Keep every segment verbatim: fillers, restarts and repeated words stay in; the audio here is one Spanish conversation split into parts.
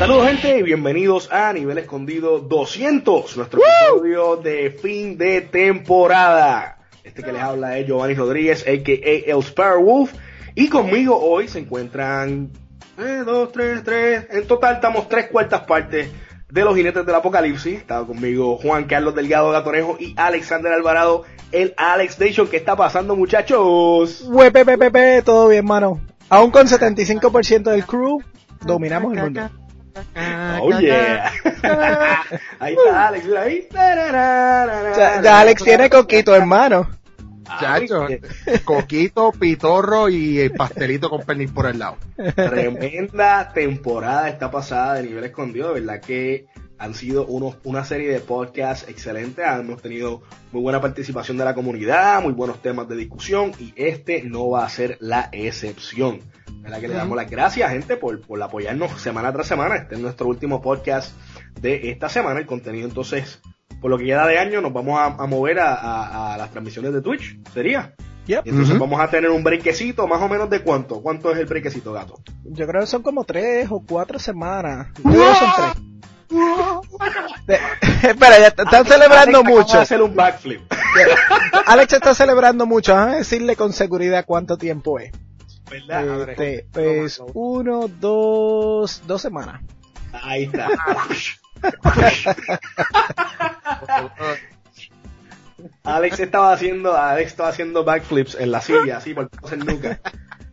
Saludos gente y bienvenidos a Nivel Escondido doscientos, nuestro episodio de fin de temporada. Este que les habla es Giovanni Rodríguez, a k a. El Sparrowwolf, y conmigo hoy se encuentran eh, dos, tres, tres, en total estamos tres cuartas partes de los jinetes del apocalipsis. Está conmigo Juan Carlos Delgado Gatonejo y Alexander Alvarado, el Alex Nation. ¿Qué está pasando, muchachos? Wepepepepe, todo bien, mano. Aún con setenta y cinco por ciento del crew, dominamos el mundo. Oh yeah. Ahí está Alex, mira ahí. Ya, ya Alex tiene coquito, hermano. Chacho, coquito, pitorro y el pastelito con pernil por el lado. Tremenda temporada esta pasada de Nivel Escondido, de verdad que han sido unos, una serie de podcasts excelentes. Hemos tenido muy buena participación de la comunidad, muy buenos temas de discusión, y este no va a ser la excepción. ¿Verdad que le damos las gracias, gente, por, por apoyarnos semana tras semana? Este es nuestro último podcast de esta semana. El contenido, entonces, por lo que queda de año, nos vamos a, a mover a, a, a las transmisiones de Twitch, ¿sería? Yep. Entonces uh-huh. vamos a tener un brequecito, más o menos, ¿de cuánto? ¿Cuánto es el brequecito, gato? Yo creo que son como tres o cuatro semanas. Yo creo que son tres. De, espera, ya están Alex, celebrando Alex, mucho. Vamos a hacer un backflip. Alex está celebrando mucho. Vamos a decirle con seguridad cuánto tiempo es. ¿Verdad? Este, pues uno, dos, dos semanas. Ahí está. Alex estaba haciendo, Alex estaba haciendo backflips en la silla, así por el nuca.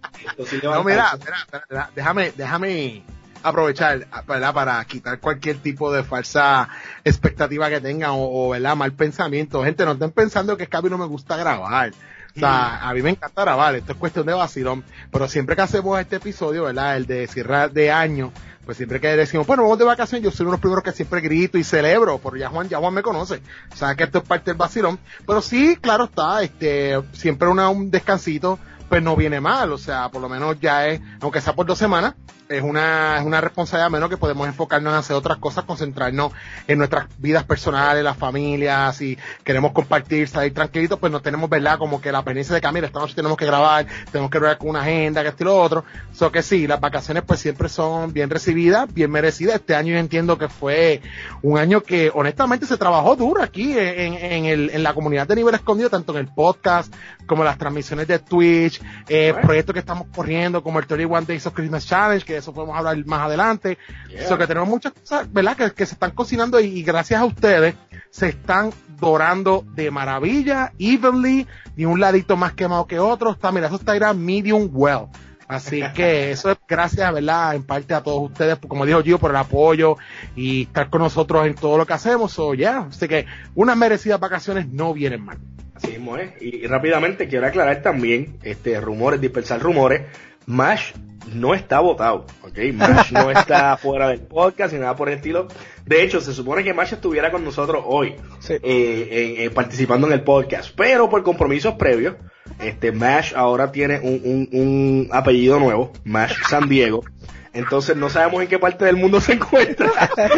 No, mira, mira, mira, déjame, déjame aprovechar, ¿verdad? Para quitar cualquier tipo de falsa expectativa que tengan o, o ¿verdad? Mal pensamiento. Gente, no estén pensando que es que a mí no me gusta grabar. O sea, a mí me encanta grabar, esto es cuestión de vacilón, pero siempre que hacemos este episodio, ¿verdad? El de cierre de año, pues siempre que decimos, bueno, vamos de vacaciones, yo soy uno de los primeros que siempre grito y celebro, porque ya Juan, ya Juan me conoce, o sea, que esto es parte del vacilón, pero sí, claro está, este, siempre una, un descansito, pues no viene mal, o sea, por lo menos ya es, aunque sea por dos semanas, es una, es una responsabilidad menos que podemos enfocarnos en hacer otras cosas, concentrarnos en nuestras vidas personales, las familias, si queremos compartir, salir tranquilitos, pues no tenemos, ¿verdad? Como que la penitencia de que, mira, esta noche tenemos que grabar, tenemos que grabar con una agenda, que esto y lo otro. So que sí, las vacaciones pues siempre son bien recibidas, bien merecidas. Este año yo entiendo que fue un año que honestamente se trabajó duro aquí en, en, el, en la comunidad de Nivel Escondido, tanto en el podcast como las transmisiones de Twitch, eh, right. proyectos que estamos corriendo como el treinta y uno Days of Christmas Challenge, que eso podemos hablar más adelante. Yeah. So que tenemos muchas cosas, ¿verdad? Que, que se están cocinando y, y gracias a ustedes se están dorando de maravilla, evenly, ni un ladito más quemado que otro. Está, mira, eso está irá medium well. Así que eso es gracias, ¿verdad? En parte a todos ustedes, como dijo Gio, por el apoyo y estar con nosotros en todo lo que hacemos. So, yeah. Así que unas merecidas vacaciones no vienen mal. Así mismo es. Y, y rápidamente quiero aclarar también, este, rumores, dispersar rumores. MASH no está votado, ¿ok? MASH no está fuera del podcast ni nada por el estilo. De hecho, se supone que MASH estuviera con nosotros hoy, sí. eh, eh, eh, participando en el podcast, pero por compromisos previos, este MASH ahora tiene un, un, un apellido nuevo, MASH San Diego. Entonces no sabemos en qué parte del mundo se encuentra.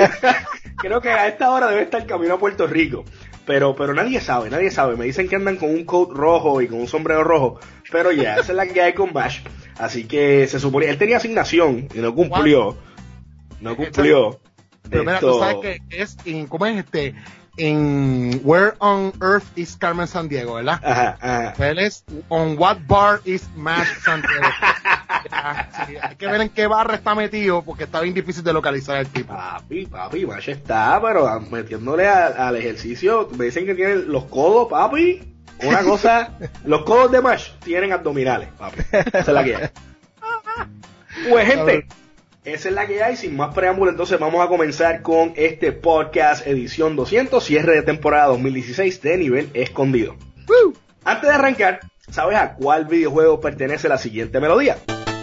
Creo que a esta hora debe estar camino a Puerto Rico. Pero, pero nadie sabe, nadie sabe. Me dicen que andan con un coat rojo y con un sombrero rojo. Pero ya, yeah, esa es la que hay con MASH. Así que se suponía, él tenía asignación y no cumplió. No cumplió. Pero mira, tú sabes que es en, ¿cómo es este? En Where on Earth is Carmen Sandiego, ¿verdad? Ajá, ajá. Él es On What Bar is MASH Sandiego. Ya, sí, hay que ver en qué barra está metido porque está bien difícil de localizar el tipo. Papi, papi, MASH está, pero metiéndole a, al ejercicio, me dicen que tiene los codos, papi. Una cosa, los codos de MASH tienen abdominales, papi. Esa es la que hay. Pues gente, esa es la que hay. Sin más preámbulo, entonces vamos a comenzar con este podcast edición doscientos, cierre de temporada dos mil dieciséis de Nivel Escondido. ¡Woo! Antes de arrancar, ¿sabes a cuál videojuego pertenece la siguiente melodía?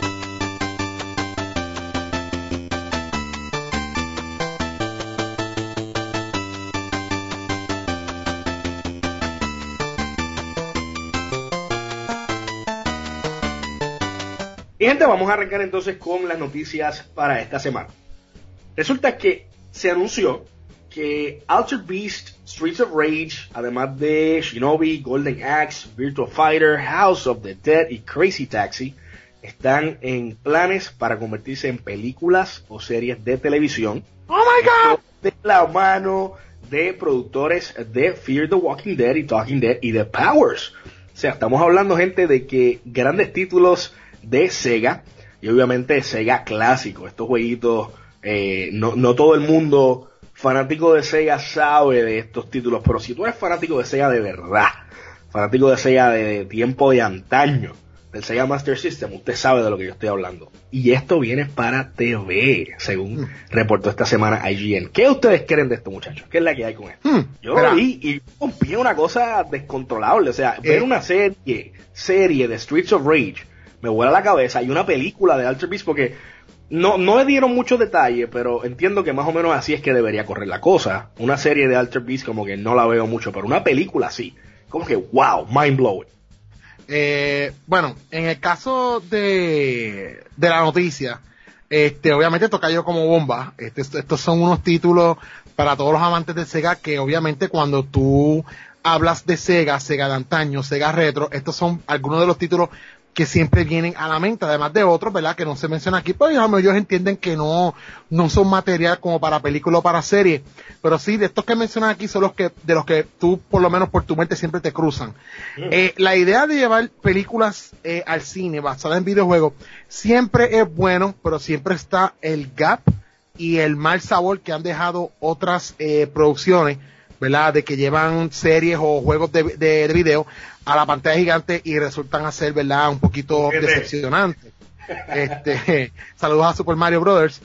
Y gente, vamos a arrancar entonces con las noticias para esta semana. Resulta que se anunció que Altered Beast, Streets of Rage, además de Shinobi, Golden Axe, Virtua Fighter, House of the Dead y Crazy Taxi, están en planes para convertirse en películas o series de televisión. ¡Oh, my God! De la mano de productores de Fear the Walking Dead y Talking Dead y The Powers. O sea, estamos hablando, gente, de que grandes títulos de Sega, y obviamente Sega clásico, estos jueguitos, eh, no, no todo el mundo fanático de Sega sabe de estos títulos, pero si tú eres fanático de Sega de verdad, fanático de Sega de tiempo de antaño, del Sega Master System, usted sabe de lo que yo estoy hablando. Y esto viene para T V, según mm. reportó esta semana I G N. ¿Qué ustedes creen de esto, muchachos? ¿Qué es la que hay con esto? Mm, yo lo vi y rompí una cosa descontrolable. O sea, eh. ver una serie, serie de Streets of Rage me vuela la cabeza, y una película de Altered Beast, porque no, no le dieron muchos detalles, pero entiendo que más o menos así es que debería correr la cosa. Una serie de Altered Beast como que no la veo mucho, pero una película sí. Como que, wow, mind blowing. Eh, bueno, en el caso de, de la noticia, este, obviamente esto cayó como bomba. Este, estos son unos títulos para todos los amantes de Sega, que obviamente cuando tú hablas de Sega, Sega de antaño, Sega retro, estos son algunos de los títulos que siempre vienen a la mente, además de otros, ¿verdad?, que no se mencionan aquí, pues ellos entienden que no, no son material como para película o para serie, pero sí, de estos que mencionan aquí son los que, de los que tú, por lo menos por tu mente, siempre te cruzan. Mm. Eh, la idea de llevar películas eh, al cine basadas en videojuegos siempre es bueno, pero siempre está el gap y el mal sabor que han dejado otras eh, producciones, ¿verdad?, de que llevan series o juegos de, de, de video a la pantalla gigante y resultan a ser, ¿verdad?, un poquito decepcionantes. Este, saludos a Super Mario Brothers.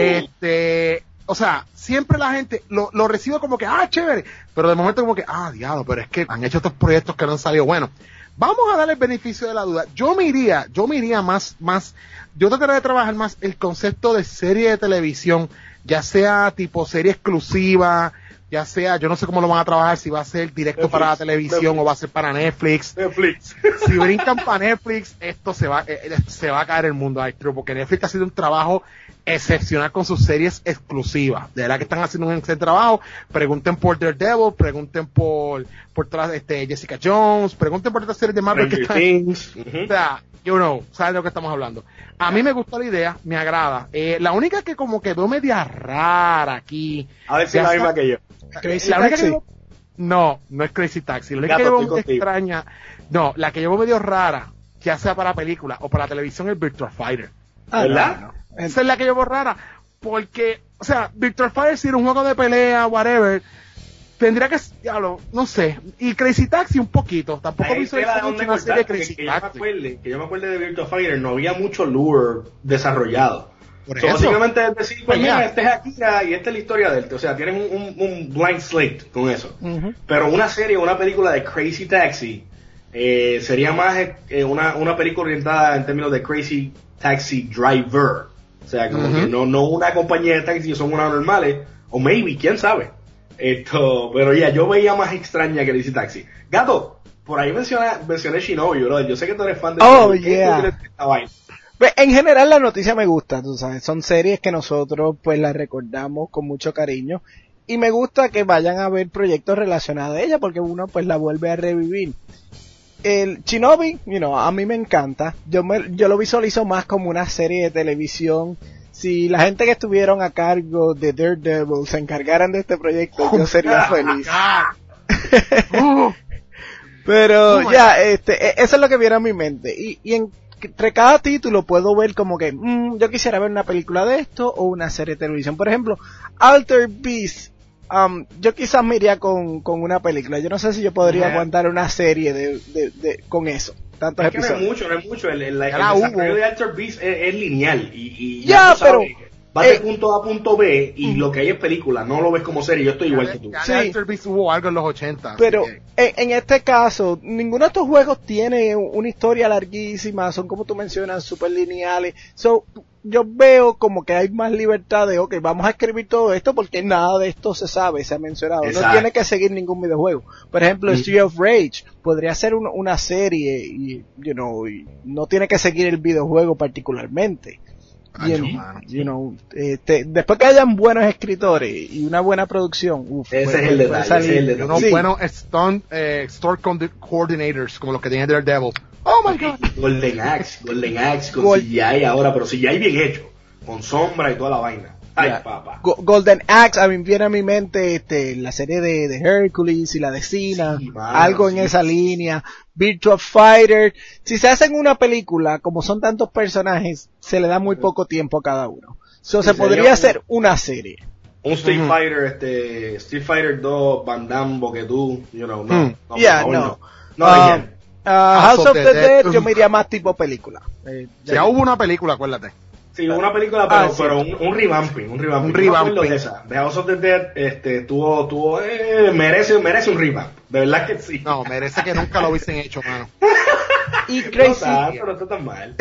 Este, o sea, siempre la gente lo, lo recibe como que, ah, chévere, pero de momento como que, ah, diablo, pero es que han hecho estos proyectos que no han salido buenos. Vamos a darle el beneficio de la duda. Yo me iría, yo me iría más, más, yo trataría de trabajar más el concepto de serie de televisión, ya sea tipo serie exclusiva, ya sea, yo no sé cómo lo van a trabajar, si va a ser directo Netflix, para la televisión Netflix. O va a ser para Netflix. Netflix. Si brincan para Netflix, esto se va, eh, se va a caer el mundo, Astro, porque Netflix ha sido un trabajo excepcional con sus series exclusivas. De verdad que están haciendo un excelente trabajo. Pregunten por Daredevil, pregunten por, por todas, este, Jessica Jones, pregunten por estas series de Marvel que están, uh-huh. O sea, you know, saben de lo que estamos hablando. A mí me gusta la idea, me agrada. Eh, la única que como quedó media rara aquí. A ver si es la misma que yo. Crazy la Taxi. Que yo, no, no es Crazy Taxi. La única que yo extraña, no, la que yo medio rara, ya sea para película o para televisión, es Virtua Fighter. Ah, ¿verdad? No, no. Esa es la que yo veo rara, porque, o sea, Virtua Fighter, si era un juego de pelea, whatever, tendría que, diablo, no sé, y Crazy Taxi un poquito, tampoco visualizo mucho una serie de Crazy que, Taxi. Que yo, me acuerde, que yo me acuerde de Virtua Fighter, no había mucho lure desarrollado. Por so, eso. básicamente es decir, pues mira, este es Akira y esta es la historia de él. O sea, tienen un, un, un blank slate con eso. Uh-huh. Pero una serie, una película de Crazy Taxi, eh, sería más eh, una, una película orientada en términos de Crazy Taxi Driver. O sea, como uh-huh. que no, no una compañía de taxis, son unas normales, o maybe, quién sabe. Esto, pero ya, yeah, yo veía más extraña que Crazy Taxi. Gato, por ahí menciona, mencioné Shinobi, bro. Yo sé que tú eres fan de Oh, Shinobi. Yeah. En general la noticia me gusta, tú sabes, son series que nosotros pues las recordamos con mucho cariño y me gusta que vayan a ver proyectos relacionados a ella porque uno pues la vuelve a revivir. El Shinobi, you know, a mí me encanta, yo me, yo lo visualizo más como una serie de televisión. Si la gente que estuvieron a cargo de Daredevil se encargaran de este proyecto, yo sería feliz. Pero ya, yeah, este, eso es lo que viene a mi mente y, y en entre cada título puedo ver como que mmm, yo quisiera ver una película de esto o una serie de televisión. Por ejemplo, Altered Beast, um, yo quizás me iría con, con una película. Yo no sé si yo podría yeah. aguantar una serie de, de, de con eso. Tantos es que episodios. no es mucho, no es mucho. El, el, el, el desarrollo de Altered Beast es, es lineal y, y ya, ya pero vas de punto A a punto B y mm. lo que hay es película, no lo ves como serie. Yo estoy igual ya, que tú. Ya sí. Altered Beast hubo algo en los ochenta. Pero en, en este caso, ninguno de estos juegos tiene una historia larguísima, son como tú mencionas, super lineales. So, yo veo como que hay más libertad de, ok, vamos a escribir todo esto porque nada de esto se sabe, se ha mencionado. Exacto. No tiene que seguir ningún videojuego. Por ejemplo, mm. Street of Rage podría ser un, una serie y, you know, y no tiene que seguir el videojuego particularmente. Y en, you know, este, después que hayan buenos escritores y una buena producción, uf, ese, pues, es el detalle, ese es el detalle. Unos sí. buenos stunt, eh, store coordinators como los que tiene Daredevil. Oh Oh my god. Golden Axe, Golden Axe con Gol- C G I ahora, pero C G I bien hecho, con sombra y toda la vaina. Ay, Yeah. papá. Go- Golden Axe, a mí viene a mi mente este, la serie de, de Hercules y la de Cena, Sí, mano, algo en sí. esa línea. Virtua Fighter, si se hacen una película, como son tantos personajes, se le da muy poco tiempo a cada uno. So, Sí, se sería podría un- hacer una serie. Un Street Ujú. Fighter, este, Street Fighter dos, Van Damme, Boquetú, you know, no. Hmm. no, por Yeah, favor, no. no. No, Um, again. uh, House of the Dead, yo Ugh. me iría más tipo película. Eh, Ya ya- hubo una película, acuérdate. Sí, una película, pero, Ah, sí. pero un, un revamping, un revamping. Un Yo me acuerdo revamping. de esa. The House of the Dead, este, tuvo, tuvo, eh, merece, merece un revamp. De verdad que sí. No, merece que nunca lo hubiesen hecho, mano. Y No Crazy, tanto, no está tan mal.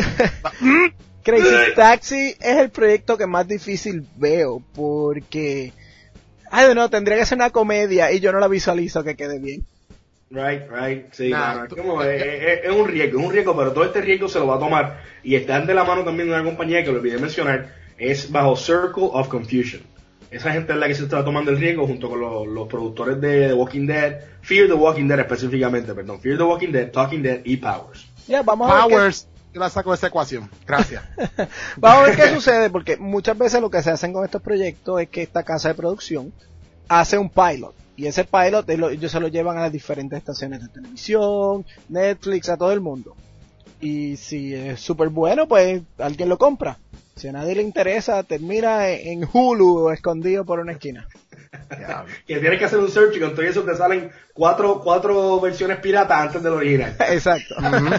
Crazy Taxi es el proyecto que más difícil veo, porque, I don't know, tendría que ser una comedia y yo no la visualizo que quede bien. Right, right, sí, Nah, claro, es tú- como, es, es- es un riesgo, es un riesgo, pero todo este riesgo se lo va a tomar y están de la mano también de una compañía que lo olvidé mencionar, es bajo Circle of Confusion. Esa gente es la que se está tomando el riesgo junto con los, los productores de The Walking Dead, Fear the Walking Dead específicamente, perdón, Fear the Walking Dead, Talking Dead y Powers. Ya, vamos a ver qué- Powers, yo la saco de esa ecuación. Gracias. Vamos a ver qué sucede, porque muchas veces lo que se hacen con estos proyectos es que esta casa de producción hace un pilot. Y ese pilot es lo- ellos se lo llevan a las diferentes estaciones de televisión, Netflix, a todo el mundo. Y si es súper bueno, pues alguien lo compra. Si a nadie le interesa, termina en en Hulu escondido por una esquina. Diablo. Que tienes que hacer un search y con todo eso te salen cuatro, cuatro versiones piratas antes del original. Exacto.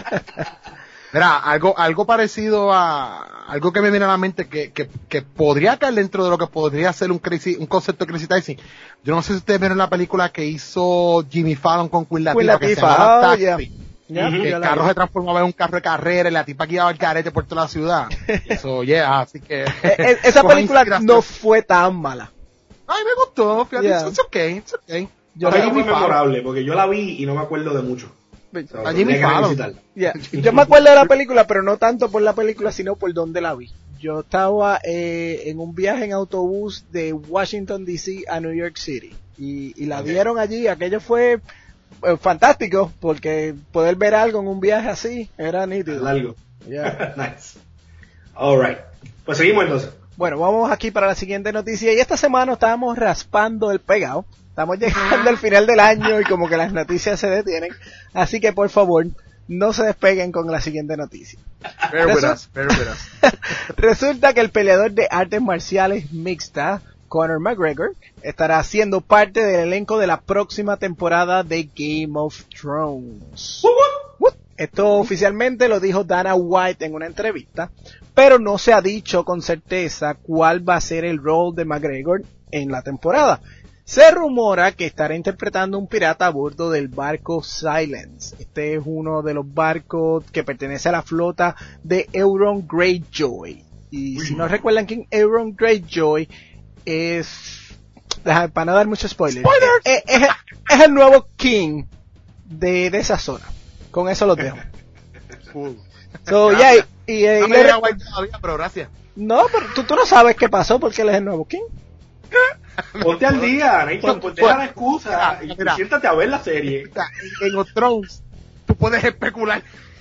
Mira, algo, algo parecido a, algo que me viene a la mente que, que, que podría caer dentro de lo que podría ser un crazy, un concepto de Crazy Taxi. Yo no sé si ustedes vieron la película que hizo Jimmy Fallon con Queen Latifah, Queen que se Latifah, llamaba oh, Taxi. yeah. Ya, Ujú. Que yo el la carro vi. se transformaba en un carro de carrera y la tipa guiaba el carete por toda la ciudad. Eso, yeah, así que. Eh, eh, esa coge película inspiración. no fue tan mala. Ay, me gustó, fíjate, Yeah. it's okay, it's okay. Yo Para la mí vi fue memorable, porque yo la vi y no me acuerdo de mucho. O sea, A Jimmy tendría que Fallon. revisitarla. Ya, yo me acuerdo de la película, pero no tanto por la película, sino por donde la vi. Yo estaba eh, en un viaje en autobús de Washington D C a New York City y, y la Ok. dieron allí. Aquello fue eh, fantástico porque poder ver algo en un viaje así era nítido. Largo. Ya. Nice. Alright. Pues seguimos entonces. Bueno, vamos aquí para la siguiente noticia. Y esta semana estábamos raspando el pegado. Estamos llegando al final del año y como que las noticias se detienen. Así que por favor, no se despeguen con la siguiente noticia. Bear with Resu- us, bear with us. Resulta que el peleador de artes marciales mixta, Conor McGregor, estará siendo parte del elenco de la próxima temporada de Game of Thrones. What? Esto oficialmente lo dijo Dana White en una entrevista, pero no se ha dicho con certeza cuál va a ser el rol de McGregor en la temporada. Se rumora que estará interpretando un pirata a bordo del barco Silence. Este es uno de los barcos que pertenece a la flota de Euron Greyjoy. Y si no recuerdan quién Euron Greyjoy es... Deja- para no dar mucho spoiler. Es, es- es el nuevo king de, de esa zona. Con eso lo dejo. Cool. So, yeah, y, y- y No me le- diga guay todavía, pero gracias. no, pero tú, tú no sabes qué pasó porque él es el nuevo king. Ponte al día, Nathan, pues deja la excusa y, Mira, y mira. siéntate a ver la serie. O sea, en Game of Thrones, tú puedes especular.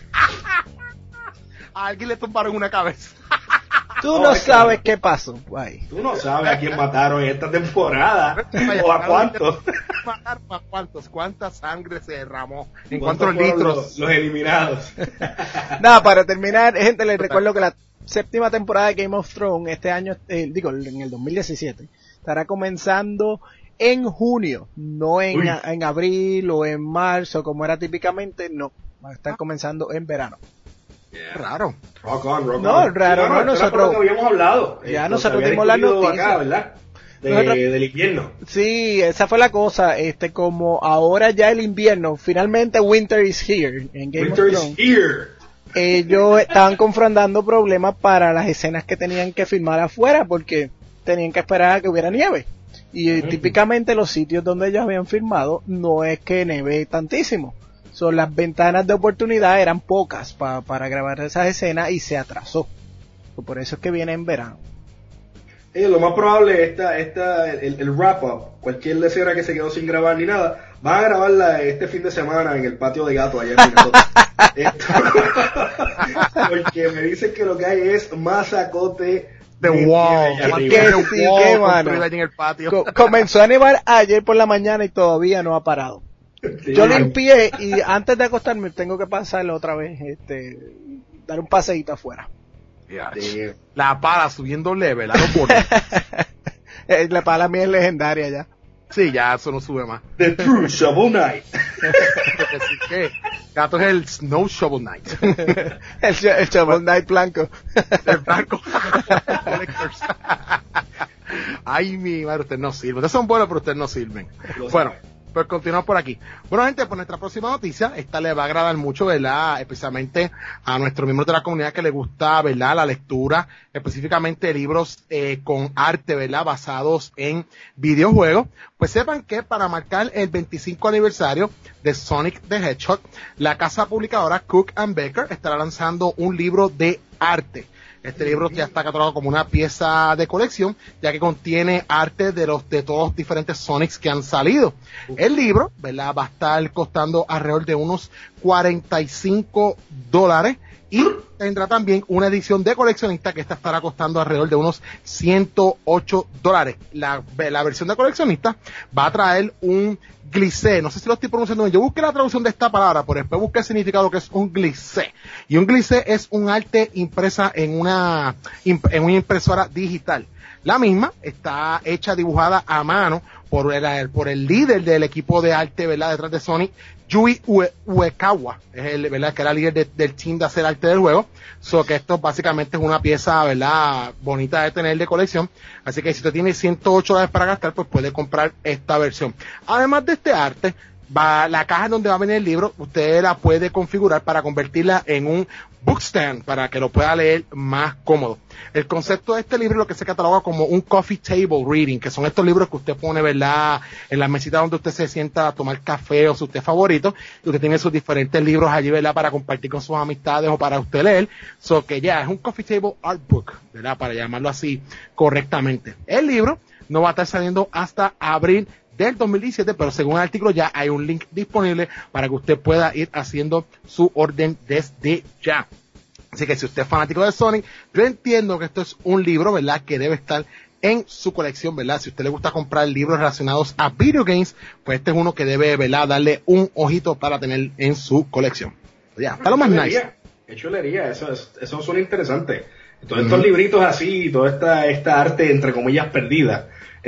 A alguien le tumbaron una cabeza. Tú Oh, no es sabes claro. qué pasó. Guay. Tú no sabes a quién mataron en esta temporada o a cuántos. ¿Mataron a cuántos? ¿Cuánta sangre se derramó? ¿En ¿Cuántos cuántos fueron litros? Los, los eliminados. Nada, para terminar, gente, les recuerdo que la séptima temporada de Game of Thrones este año, eh, digo, en el dos mil diecisiete, estará comenzando en junio, no en, Uy. a- en abril o en marzo, como era típicamente, no, va a estar comenzando en verano. Raro. Rock on, rock No, on. raro, Sí, no, esto era nosotros- por lo que habíamos hablado. Ya Eh, nosotros lo que había dimos la discutido noticia. acá, ¿verdad? De- Nosotros- del invierno. Sí, esa fue la cosa, este, como ahora ya el invierno, finalmente winter is here en Game Winter of is Thrones. here. Ellos estaban confrontando problemas para las escenas que tenían que filmar afuera porque tenían que esperar a que hubiera nieve. Y eh, Ujú. típicamente los sitios donde ellos habían filmado no es que nieve tantísimo. Son las ventanas de oportunidad eran pocas pa- para grabar esas escenas y se atrasó. So, por eso es que viene en verano. Eh, lo más probable esta, esta, el, el wrap up, cualquier escena que se quedó sin grabar ni nada, van a grabarla este fin de semana en el patio de gato allá en Minnesota. Esto, porque me dicen que lo que hay es masacote de wow, que sí, que mano. En el patio. Co- comenzó a nevar ayer por la mañana y todavía no ha parado. Sí, yo limpié y antes de acostarme tengo que pasarlo otra vez, este, dar un paseíto afuera. Yeah. Sí. La pala subiendo level a los bordes. La pala mía es legendaria ya. Sí, ya eso no sube más. The True Shovel Knight. Así que, gato es el Snow Shovel Knight. el, el Shovel Knight blanco. El blanco. Ay, mi madre, ustedes no sirven. Ustedes son buenos, pero ustedes no sirven. Bueno, pues continuamos por aquí. Bueno, gente, pues nuestra próxima noticia, esta le va a agradar mucho, ¿verdad? Especialmente a nuestros miembros de la comunidad que les gusta, ¿verdad? La lectura, específicamente libros eh, con arte, ¿verdad? Basados en videojuegos. Pues sepan que para marcar el veinticinco aniversario de Sonic the Hedgehog, la casa publicadora Cook and Baker estará lanzando un libro de arte. Este libro ya está catalogado como una pieza de colección, ya que contiene arte de los de todos los diferentes Sonics que han salido. El libro, ¿verdad?, va a estar costando alrededor de unos cuarenta y cinco dólares y tendrá también una edición de coleccionista que esta estará costando alrededor de unos ciento ocho dólares. La, la versión de coleccionista va a traer un glissé, no sé si lo estoy pronunciando bien, yo busqué la traducción de esta palabra, pero después busqué el significado que es un glissé. Y un glissé es un arte impresa en una, en una impresora digital. La misma está hecha, dibujada a mano por el, por el líder del equipo de arte, ¿verdad?, detrás de Sonic, Yui Ue, Uekawa, es el, ¿verdad?, que era líder de, del team de hacer arte del juego. So que esto básicamente es una pieza, ¿verdad?, bonita de tener de colección. Así que si usted tiene ciento ocho dólares para gastar, pues puede comprar esta versión. Además de este arte, va la caja donde va a venir el libro, usted la puede configurar para convertirla en un bookstand para que lo pueda leer más cómodo. El concepto de este libro es lo que se cataloga como un coffee table reading, que son estos libros que usted pone, ¿verdad?, en la mesita donde usted se sienta a tomar café o su té favorito, y usted tiene sus diferentes libros allí, ¿verdad?, para compartir con sus amistades o para usted leer. So que ya, es un coffee table art book, ¿verdad?, para llamarlo así correctamente. El libro no va a estar saliendo hasta abril del dos mil diecisiete, pero según el artículo ya hay un link disponible para que usted pueda ir haciendo su orden desde ya. Así que si usted es fanático de Sonic, yo entiendo que esto es un libro, ¿verdad?, que debe estar en su colección, ¿verdad? Si a usted le gusta comprar libros relacionados a video games, pues este es uno que debe, ¿verdad?, darle un ojito para tener en su colección. Ya, está lo más nice. Qué chulería, eso, es, eso suena interesante. Todos estos mm. libritos así, toda esta, esta arte, entre comillas, perdida,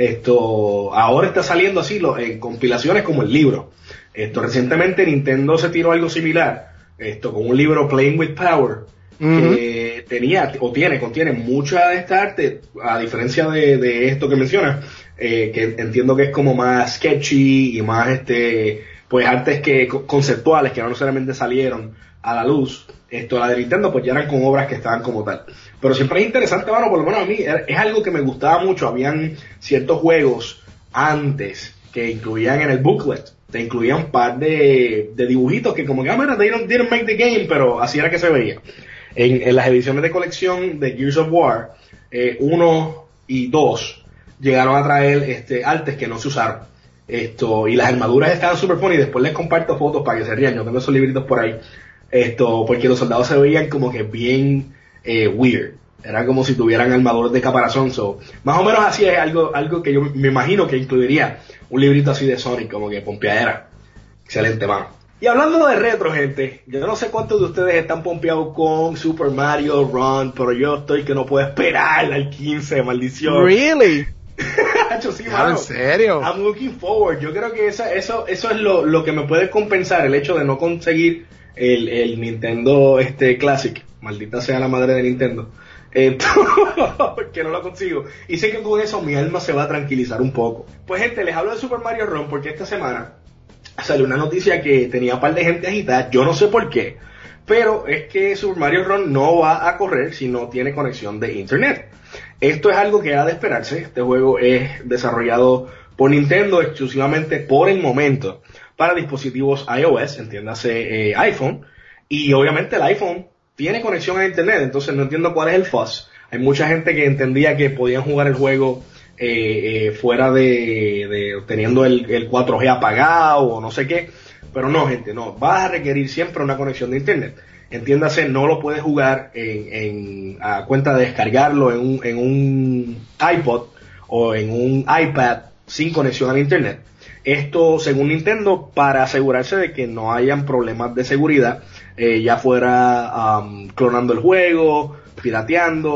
esto ahora está saliendo así lo, en compilaciones como el libro. Esto recientemente Nintendo se tiró algo similar, esto con un libro Playing with Power, mm-hmm. que tenía o tiene, contiene mucha de esta arte, a diferencia de, de esto que mencionas, eh, que entiendo que es como más sketchy y más este, pues artes que conceptuales que no necesariamente salieron a la luz. Esto, la de Nintendo, pues ya eran con obras que estaban como tal. Pero siempre es interesante, bueno, por lo menos a mí, es algo que me gustaba mucho. Habían ciertos juegos antes que incluían en el booklet, te incluían un par de, de dibujitos que como que, ah, mira, they don't, didn't make the game, pero así era que se veía. En, en las ediciones de colección de Gears of War, eh, uno y dos llegaron a traer este, artes que no se usaron. Esto, y las armaduras estaban super funny, y después les comparto fotos para que se rían, yo tengo esos libritos por ahí. Esto, porque los soldados se veían como que bien eh, weird. Era como si tuvieran armaduras de caparazón. So, más o menos así es algo, algo que yo me imagino que incluiría un librito así de Sonic, como que pompeadera. Excelente, mano. Y hablando de retro, gente, yo no sé cuántos de ustedes están pompeados con Super Mario Run, pero yo estoy que no puedo esperar al quince, maldición. Really? Hacho, sí, mano. ¿En serio? I'm looking forward. Yo creo que esa, eso, eso es lo, lo que me puede compensar, el hecho de no conseguir el, el Nintendo este Classic. Maldita sea la madre de Nintendo. Esto, porque no lo consigo. Y sé que con eso mi alma se va a tranquilizar un poco. Pues gente, les hablo de Super Mario Run porque esta semana salió una noticia que tenía un par de gente agitada. Yo no sé por qué, pero es que Super Mario Run no va a correr si no tiene conexión de internet. Esto es algo que ha de esperarse. Este juego es desarrollado por Nintendo exclusivamente por el momento para dispositivos iOS, entiéndase eh, iPhone, y obviamente el iPhone tiene conexión a internet, entonces no entiendo cuál es el fuss. Hay mucha gente que entendía que podían jugar el juego eh, eh, fuera de, de teniendo el, el cuatro G apagado o no sé qué. Pero no, gente, no. Vas a requerir siempre una conexión de internet. Entiéndase, no lo puedes jugar en, en a cuenta de descargarlo en un, en un iPod o en un iPad sin conexión al internet. Esto, según Nintendo, para asegurarse de que no hayan problemas de seguridad, eh, ya fuera um, clonando el juego, pirateando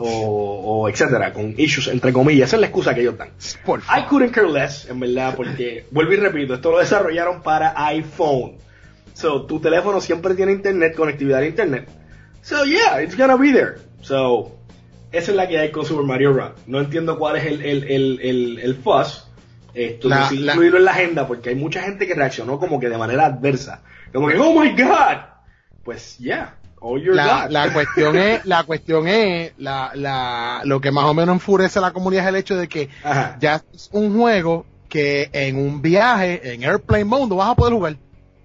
o, o etcétera, con issues entre comillas. Esa es la excusa que ellos dan. I couldn't care less, en verdad, porque vuelvo y repito, esto lo desarrollaron para iPhone. So, tu teléfono siempre tiene internet, conectividad a internet. So, yeah, it's gonna be there. So, esa es la que hay con Super Mario Run. No entiendo cuál es el, el, el, el, el fuss. Esto no sé incluirlo en la agenda porque hay mucha gente que reaccionó como que de manera adversa. Como que, oh my God. Pues, yeah. Oh, you're la, God. la cuestión es, la cuestión es, la, la, lo que más o menos enfurece a la comunidad es el hecho de que Ajá. ya es un juego que en un viaje, en Airplane Mode, no vas a poder jugar.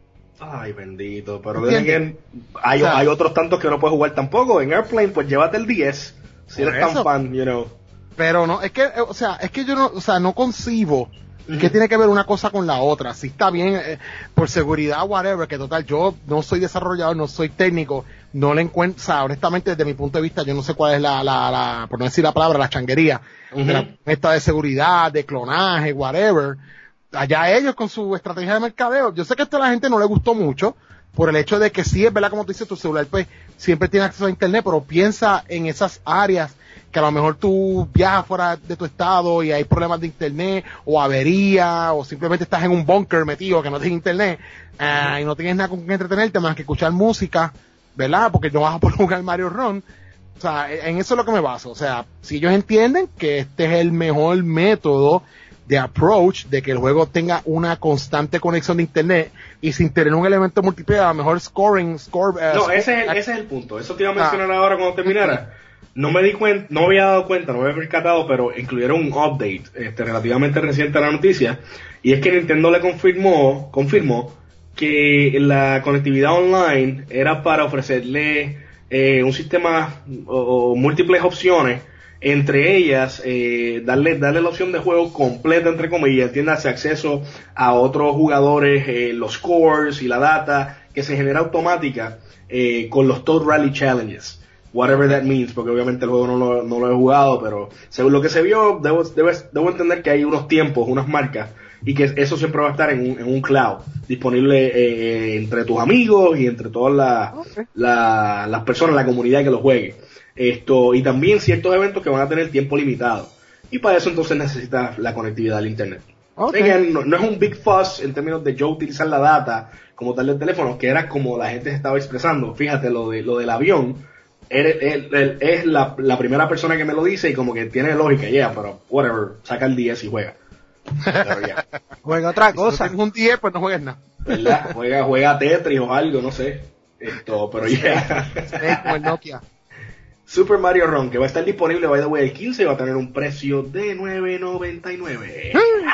Ay, bendito, pero que hay, o sea, hay otros tantos que no puedes jugar tampoco. En Airplane, pues llévate el diez, si eres eso. tan fan, you know. Pero no, es que, o sea, es que yo no, o sea, no concibo uh-huh. que tiene que ver una cosa con la otra. Si está bien, eh, por seguridad, whatever, que total, yo no soy desarrollador, no soy técnico, no le encuentro, o sea, honestamente, desde mi punto de vista, yo no sé cuál es la, la, la por no decir la palabra, la changuería, uh-huh. de la, esta de seguridad, de clonaje, whatever. Allá ellos con su estrategia de mercadeo. Yo sé que esto a la gente no le gustó mucho, por el hecho de que sí, es verdad, como tú dices, tu celular pues siempre tiene acceso a internet, pero piensa en esas áreas que a lo mejor tú viajas fuera de tu estado y hay problemas de internet, o avería, o simplemente estás en un bunker metido que no tienes internet, uh, y no tienes nada con que entretenerte más que escuchar música, ¿verdad? Porque no vas a poder jugar Mario Run. O sea, en eso es lo que me baso. O sea, si ellos entienden que este es el mejor método de approach, de que el juego tenga una constante conexión de internet y sin tener un elemento multiplayer, a lo mejor scoring, score... Uh, no, score, ese es, el, ese es el punto. Eso te iba a mencionar ah. ahora cuando terminara. No me di cuenta, no me había dado cuenta, no me había percatado, pero incluyeron un update este, relativamente reciente a la noticia, y es que Nintendo le confirmó, confirmó que la conectividad online era para ofrecerle eh, un sistema o, o múltiples opciones, entre ellas eh, darle darle la opción de juego completa, entre comillas, entiéndase, acceso a otros jugadores, eh, los scores y la data que se genera automática eh, con los Toad Rally Challenges. Whatever that means, porque obviamente el juego no lo, no lo he jugado, pero según lo que se vio, debo, debo, debo entender que hay unos tiempos, unas marcas, y que eso siempre va a estar en un, en un cloud, disponible eh, entre tus amigos y entre todas la, okay. la, las personas, la comunidad que lo juegue. Esto, y también ciertos eventos que van a tener tiempo limitado. Y para eso entonces necesitas la conectividad al internet. Okay. Again, no, no es un big fuss en términos de yo utilizar la data como tal del teléfono, que era como la gente se estaba expresando. Fíjate, lo de lo del avión. Él, él, él es la, la primera persona que me lo dice y como que tiene lógica, ya, yeah, pero whatever, saca el diez y juega. Pero, yeah. Juega otra cosa. Si no un diez, pues no juegues nada. ¿Verdad? Juega, juega Tetris o algo, no sé. Esto, pero ya. Yeah. Como el Nokia. Super Mario Run, que va a estar disponible, by the way, el quince, y va a tener un precio de nueve noventa y nueve.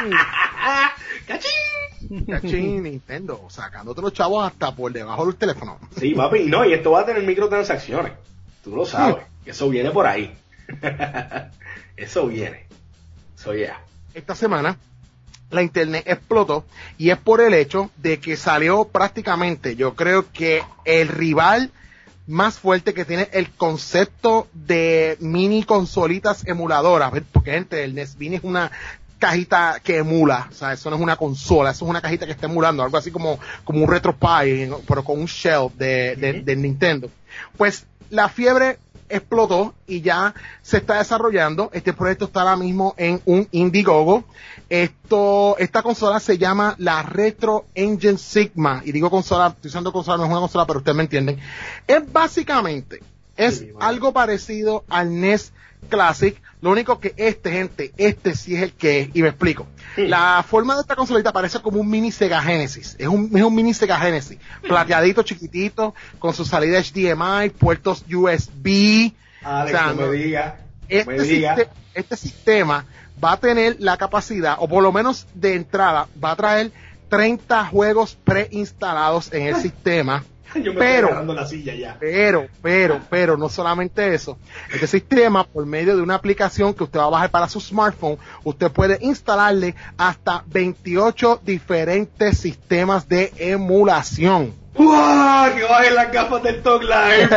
¡Cachín! Cachín, Nintendo, sacándote los chavos hasta por debajo del teléfono. Sí, papi, no, y esto va a tener microtransacciones. Tú lo sabes, eso viene por ahí. Eso viene. So, yeah. Esta semana la internet explotó y es por el hecho de que salió prácticamente, yo creo que el rival más fuerte que tiene el concepto de mini consolitas emuladoras, porque gente, el N E S Mini es una cajita que emula, o sea, eso no es una consola, eso es una cajita que está emulando, algo así como, como un RetroPie, pero con un shell de, de, de Nintendo. Pues la fiebre explotó y ya se está desarrollando. Este proyecto está ahora mismo en un Indiegogo. Esto, esta consola se llama la Retro Engine Sigma, y digo consola, estoy usando consola, no es una consola, pero ustedes me entienden. Es básicamente, es sí, bueno. algo parecido al N E S Classic, lo único que este, gente, este sí es el que es, y me explico. Sí. La forma de esta consolita parece como un mini Sega Genesis, es un, es un mini Sega Genesis, sí. plateadito, chiquitito, con su salida H D M I, puertos U S B. Alex, o sea, no me diga, este, me diga. Siste- este sistema va a tener la capacidad, o por lo menos de entrada, va a traer treinta juegos preinstalados en el sistema. Yo me pero, estoy agarrando la silla ya. Pero, pero, pero, no solamente eso. Este sistema, por medio de una aplicación que usted va a bajar para su smartphone, usted puede instalarle hasta veintiocho diferentes sistemas de emulación. ¡Wow! Que bajen las gafas del Talk Live.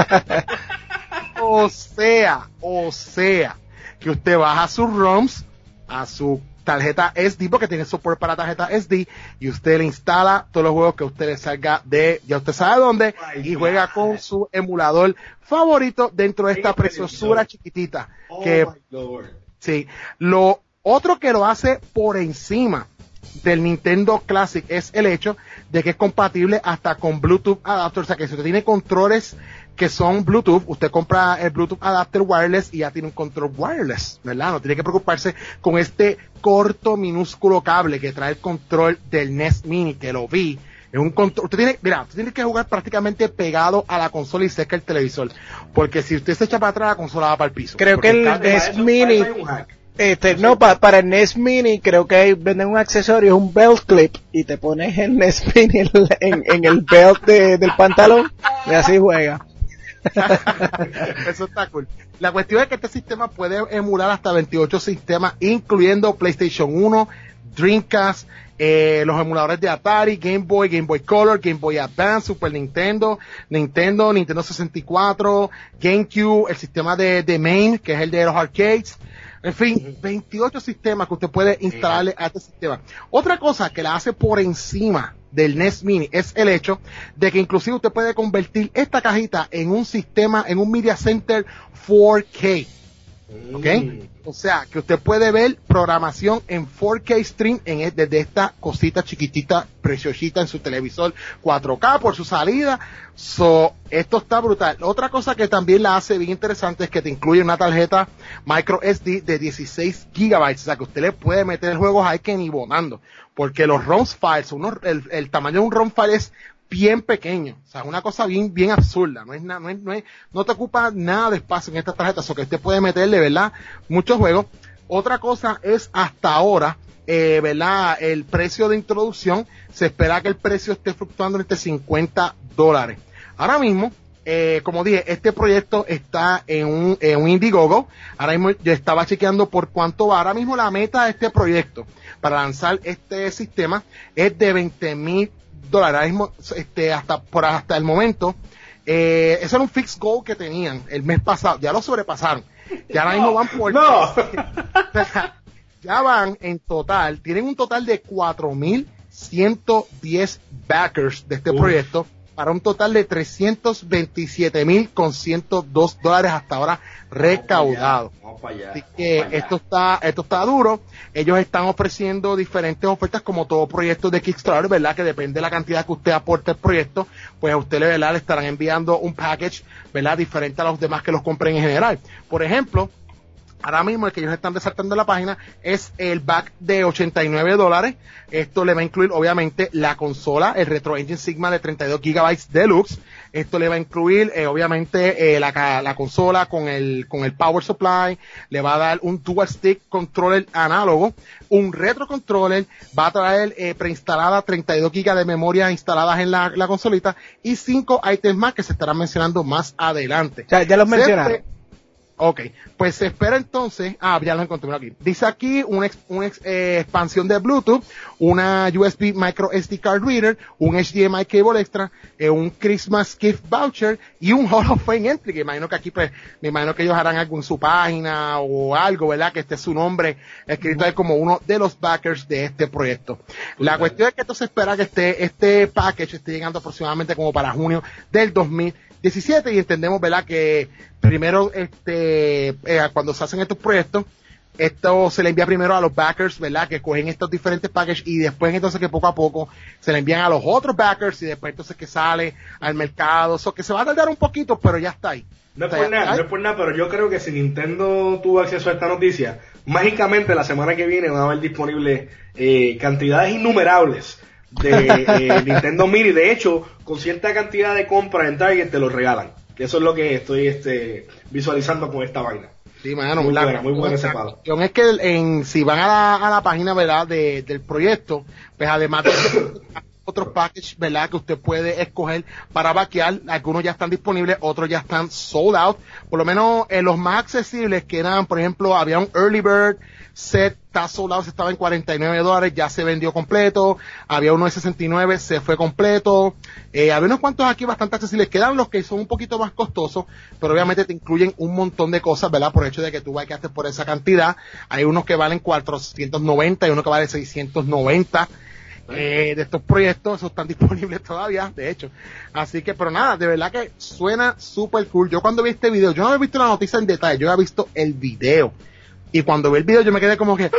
O sea, o sea, que usted baja sus ROMs a su tarjeta S D, porque tiene soporte para tarjeta S D, y usted le instala todos los juegos que a usted le salga de, ya usted sabe dónde, y juega con su emulador favorito dentro de esta preciosura chiquitita. Oh que, my Lord. Sí, lo otro que lo hace por encima del Nintendo Classic es el hecho de que es compatible hasta con Bluetooth adapter, o sea que si usted tiene controles que son Bluetooth, usted compra el Bluetooth adapter wireless y ya tiene un control wireless, ¿verdad? No tiene que preocuparse con este corto, minúsculo cable que trae el control del N E S Mini, que lo vi. Es un control, usted tiene, mira, usted tiene que jugar prácticamente pegado a la consola y cerca del televisor, porque si usted se echa para atrás, la consola va para el piso. Creo que el N E S Mini, este, no, pa, para el N E S Mini creo que hay, venden un accesorio, un belt clip, y te pones el N E S Mini en, en, en el belt de, del pantalón, y así juega. Eso está cool. La cuestión es que este sistema puede emular hasta veintiocho sistemas, incluyendo PlayStation uno, Dreamcast, eh, los emuladores de Atari, Game Boy, Game Boy Color, Game Boy Advance, Super Nintendo, Nintendo, Nintendo sesenta y cuatro, GameCube, el sistema de, de Main, que es el de los arcades. En fin, veintiocho sistemas que usted puede instalarle a este sistema. Otra cosa que la hace por encima del N E S Mini es el hecho de que inclusive usted puede convertir esta cajita en un sistema, en un Media Center cuatro K. ¿Ok? O sea, que usted puede ver programación en cuatro K stream en, desde esta cosita chiquitita, preciosita en su televisor cuatro K por su salida. So, esto está brutal. Otra cosa que también la hace bien interesante es que te incluye una tarjeta micro S D de dieciséis gigabytes. O sea, que usted le puede meter juegos ahí que ni volando. Porque los ROM files, uno, el, el tamaño de un ROM file es bien pequeño, o sea, una cosa bien, bien absurda, no es nada, no es, no es, no te ocupa nada de espacio en esta tarjeta, o que usted puede meterle, ¿verdad? Muchos juegos. Otra cosa es hasta ahora, eh, ¿verdad? El precio de introducción, se espera que el precio esté fluctuando entre cincuenta dólares. Ahora mismo, eh, como dije, este proyecto está en un, en un Indiegogo. Ahora mismo yo estaba chequeando por cuánto va. Ahora mismo la meta de este proyecto para lanzar este sistema es de veinte mil dólares. Ahora mismo, este, hasta, por hasta el momento, eh, eso era un fixed goal que tenían el mes pasado. Ya lo sobrepasaron. Ya ahora mismo van por... No. Ya van en total, tienen un total de cuatro mil ciento diez backers de este Uf. proyecto, para un total de trescientos veintisiete mil con ciento dos dólares hasta ahora recaudados. Así que esto está, esto está duro. Ellos están ofreciendo diferentes ofertas como todo proyecto de Kickstarter, ¿verdad? Que depende de la cantidad que usted aporte al proyecto, pues a usted, ¿verdad?, le estarán enviando un package, ¿verdad?, diferente a los demás que los compren en general. Por ejemplo, ahora mismo el que ellos están resaltando en la página es el back de ochenta y nueve dólares. Esto le va a incluir obviamente la consola, el Retro Engine Sigma de treinta y dos gigabytes Deluxe. Esto le va a incluir eh, obviamente eh, la, la consola con el con el power supply. Le va a dar un dual stick controller análogo, un retro controller. Va a traer eh, preinstalada treinta y dos gigas de memoria instaladas en la, la consolita y cinco ítems más que se estarán mencionando más adelante. Ya, ya los mencionaron. Ok, pues se espera entonces, ah, ya lo encontré aquí. Dice aquí una, ex, una ex, eh, expansión de Bluetooth, una U S B Micro S D Card Reader, un H D M I Cable Extra, eh, un Christmas Gift Voucher y un Hall of Fame Entry, que imagino que aquí, pues, me imagino que ellos harán algo en su página o algo, ¿verdad? Que esté su nombre escrito ahí como uno de los backers de este proyecto. La cuestión es que esto se espera que este, este package esté llegando aproximadamente como para junio del dos mil diecisiete y entendemos, ¿verdad?, que primero, este, eh, cuando se hacen estos proyectos, esto se le envía primero a los backers, ¿verdad?, que cogen estos diferentes packages y después entonces que poco a poco se le envían a los otros backers y después entonces que sale al mercado, eso que se va a tardar un poquito, pero ya está ahí. No es por nada, no es por nada, pero yo creo que si Nintendo tuvo acceso a esta noticia, mágicamente la semana que viene van a haber disponibles eh, cantidades innumerables de eh, Nintendo Mini. De hecho, con cierta cantidad de compras en Target te los regalan. Que eso es lo que estoy este, visualizando con esta vaina. Sí, mano, muy la, buena, muy buena ese la palo. cuestión es que en, si van a la, a la página, ¿verdad?, de, del proyecto, pues además de otros packages, ¿verdad? Que usted puede escoger para vaquear. Algunos ya están disponibles, otros ya están sold out. Por lo menos en los más accesibles que eran, por ejemplo, había un Early Bird set, está sold out, estaba en cuarenta y nueve dólares, ya se vendió completo. Había uno de sesenta y nueve, se fue completo. Eh, había unos cuantos aquí bastante accesibles. Quedan los que son un poquito más costosos, pero obviamente te incluyen un montón de cosas, ¿verdad? Por el hecho de que tú vaqueaste por esa cantidad. Hay unos que valen cuatrocientos noventa y uno que vale seiscientos noventa. Eh, de estos proyectos, esos están disponibles todavía, de hecho. Así que, pero nada, de verdad que suena súper cool. Yo cuando vi este video, yo no había visto la noticia en detalle, yo había visto el video. Y cuando vi el video yo me quedé como que,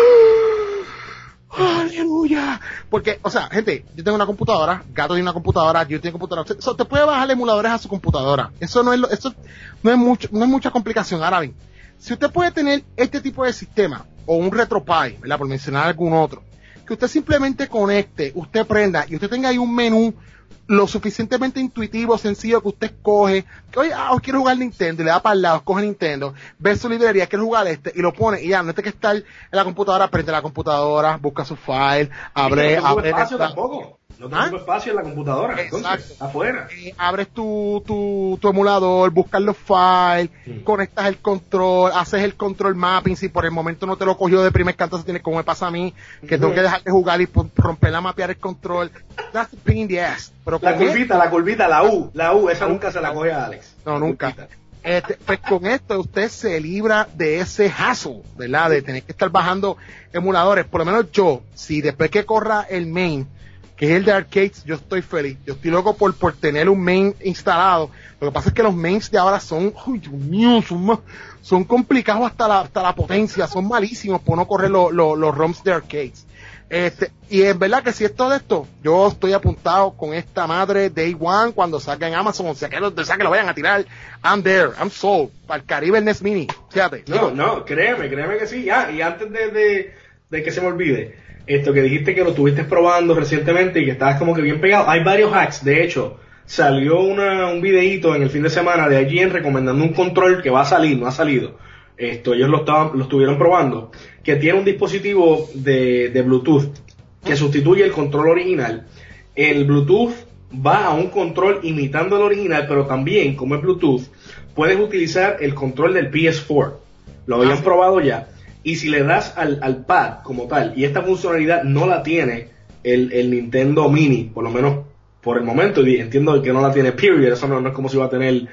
¡oh, ¡aleluya! Porque, o sea, gente, yo tengo una computadora, Gato tiene una computadora, yo tengo computadora. O sea, te puede bajar emuladores a su computadora. Eso no es lo, eso no es mucho, no es mucha complicación. Ahora bien, si usted puede tener este tipo de sistema, o un RetroPie, ¿verdad? Por mencionar algún otro, que usted simplemente conecte, usted prenda y usted tenga ahí un menú lo suficientemente intuitivo, sencillo, que usted escoge, que oye, ah, hoy quiero jugar Nintendo, y le da para el lado, escoge Nintendo, ve su librería, quiere jugar este, y lo pone, y ya, no tiene que estar en la computadora, prende la computadora, busca su file, abre, no abre espacio tampoco. No tengo ¿Ah? espacio en la computadora, Exacto. Entonces, afuera. Eh, abres tu, tu, tu emulador, buscas los files, sí. Conectas el control, haces el control mapping, si por el momento no te lo cogió de primer canto, se tiene como me pasa a mí, que tengo que dejar de jugar y romper la mapear el control. That's a pain in the ass. Pero la curvita, esto, la curvita, la U, la U, esa nunca se la coge a Alex. No, nunca. Este, pues con esto usted se libra de ese hassle, ¿verdad? De tener que estar bajando emuladores. Por lo menos yo, si después que corra el main, que es el de arcades, yo estoy feliz. Yo estoy loco por, por tener un main instalado. Lo que pasa es que los mains de ahora son, uy, Dios mío, son más, son complicados hasta la, hasta la potencia, son malísimos por no correr los, los, los ROMs de arcades. Este, y es verdad que si es todo esto, yo estoy apuntado con esta madre Day One cuando salga en Amazon, o sea que lo, sea que lo vayan a tirar, I'm there, I'm sold, para el Caribe el N E S Mini, fíjate. No, digo, no, créeme, créeme que sí, ya, y antes de, de, de que se me olvide, esto que dijiste que lo estuviste probando recientemente y que estabas como que bien pegado, hay varios hacks, de hecho, salió una, un videíto en el fin de semana de I G N recomendando un control que va a salir, no ha salido, esto, ellos lo estaban, lo estuvieron probando, que tiene un dispositivo de, de Bluetooth que sustituye el control original. El Bluetooth va a un control imitando el original, pero también, como es Bluetooth, puedes utilizar el control del P S cuatro. Lo habían ah, probado ya. Y si le das al, al pad como tal, y esta funcionalidad no la tiene el, el Nintendo Mini, por lo menos por el momento, y entiendo que no la tiene period, eso no, no es como si va a tener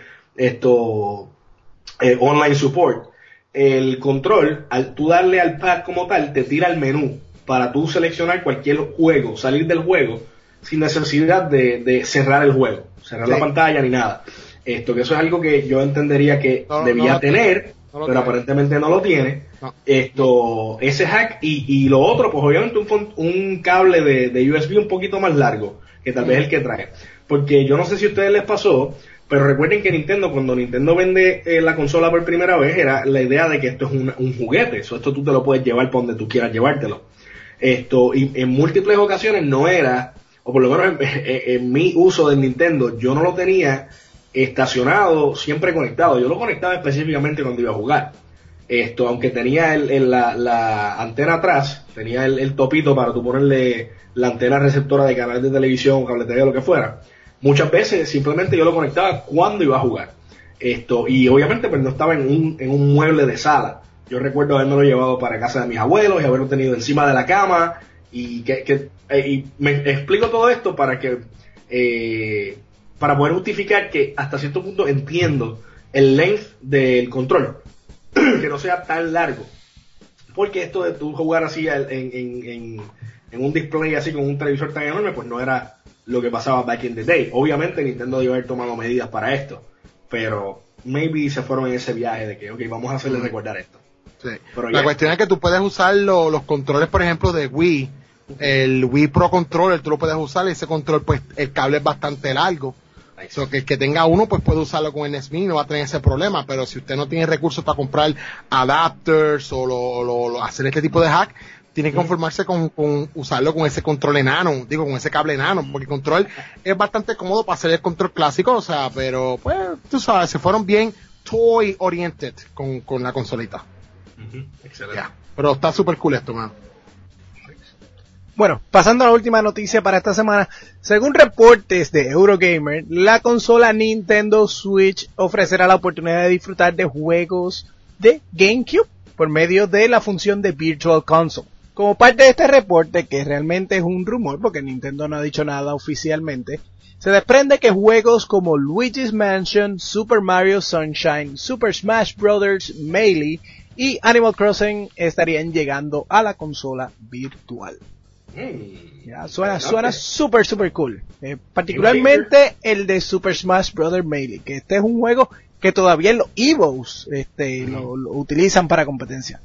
esto eh, online support. El control, al tú darle al pad como tal, te tira el menú para tú seleccionar cualquier juego, salir del juego, sin necesidad de, de cerrar el juego, cerrar sí. la pantalla ni nada. Esto, que eso es algo que yo entendería que no, debía no tener, no pero tiene. Aparentemente no lo tiene. No. Esto, ese hack, y, y lo otro, pues obviamente un, un cable de, de U S B un poquito más largo, que tal mm. vez el que trae. Porque yo no sé si a ustedes les pasó, pero recuerden que Nintendo, cuando Nintendo vende eh, la consola por primera vez, era la idea de que esto es un, un juguete, eso esto tú te lo puedes llevar por donde tú quieras llevártelo. Esto, y en múltiples ocasiones no era, o por lo menos en, en, en mi uso del Nintendo, yo no lo tenía estacionado, siempre conectado, yo lo conectaba específicamente cuando iba a jugar. Esto, aunque tenía el, el, la, la antena atrás, tenía el, el topito para tú ponerle la antena receptora de canales de televisión, cable T V, lo que fuera. Muchas veces simplemente yo lo conectaba cuando iba a jugar. Esto, y obviamente pues no estaba en un, en un mueble de sala. Yo recuerdo haberme llevado para casa de mis abuelos y haberlo tenido encima de la cama. Y que, que eh, y me explico todo esto para que eh, para poder justificar que hasta cierto punto entiendo el length del control, que no sea tan largo. Porque esto de tú jugar así en, en, en, en un display así con un televisor tan enorme, pues no era lo que pasaba back in the day. Obviamente Nintendo debe haber tomado medidas para esto, pero maybe se fueron en ese viaje de que, ok, vamos a hacerle recordar esto. Sí. Pero la ya. cuestión es que tú puedes usar lo, los controles, por ejemplo, de Wii, el Wii Pro Controller, tú lo puedes usar, y ese control, pues, el cable es bastante largo. Nice. So, que el que tenga uno, pues puede usarlo con el N E S Mini, no va a tener ese problema, pero si usted no tiene recursos para comprar adapters o lo, lo, lo, hacer este tipo de hack, tiene que conformarse con, con usarlo con ese control enano, digo, con ese cable enano, porque el control es bastante cómodo para hacer el control clásico, o sea, pero, pues, tú sabes, se fueron bien toy oriented con, con la consolita. Uh-huh. Excelente. Yeah. Pero está súper cool esto, man. Bueno, pasando a la última noticia para esta semana, según reportes de Eurogamer, la consola Nintendo Switch ofrecerá la oportunidad de disfrutar de juegos de GameCube por medio de la función de Virtual Console. Como parte de este reporte, que realmente es un rumor porque Nintendo no ha dicho nada oficialmente, se desprende que juegos como Luigi's Mansion, Super Mario Sunshine, Super Smash Bros. Melee y Animal Crossing estarían llegando a la consola virtual. Mm, ya, suena suena súper súper cool, eh, particularmente el de Super Smash Bros. Melee, que este es un juego que todavía los Evos este, mm. lo, lo utilizan para competencia.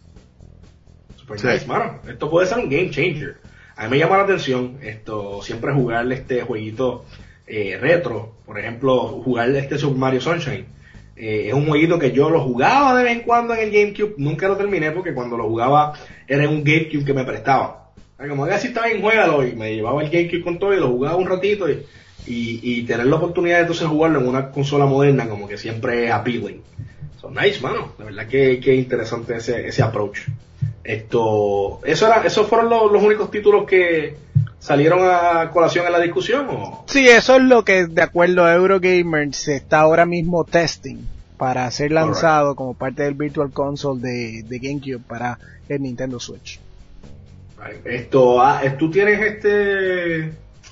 Super sí. Nice, mano. Esto puede ser un game changer. A mí me llama la atención esto siempre jugar este jueguito eh, retro, por ejemplo jugar este Super Mario Sunshine. Eh, es un jueguito que yo lo jugaba de vez en cuando en el GameCube, nunca lo terminé porque cuando lo jugaba era en un GameCube que me prestaba. Como que así estaba bien, juégalo, y me llevaba el GameCube con todo y lo jugaba un ratito y, y, y tener la oportunidad de entonces jugarlo en una consola moderna como que siempre es appealing. So nice, mano, la verdad que, que interesante ese, ese approach. Esto, eso era, esos fueron los, los únicos títulos que salieron a colación en la discusión, ¿o? Sí, eso es lo que de acuerdo a Eurogamer se está ahora mismo testing para ser lanzado right. como parte del Virtual Console de, de GameCube para el Nintendo Switch. Esto, ah, ¿tú tienes este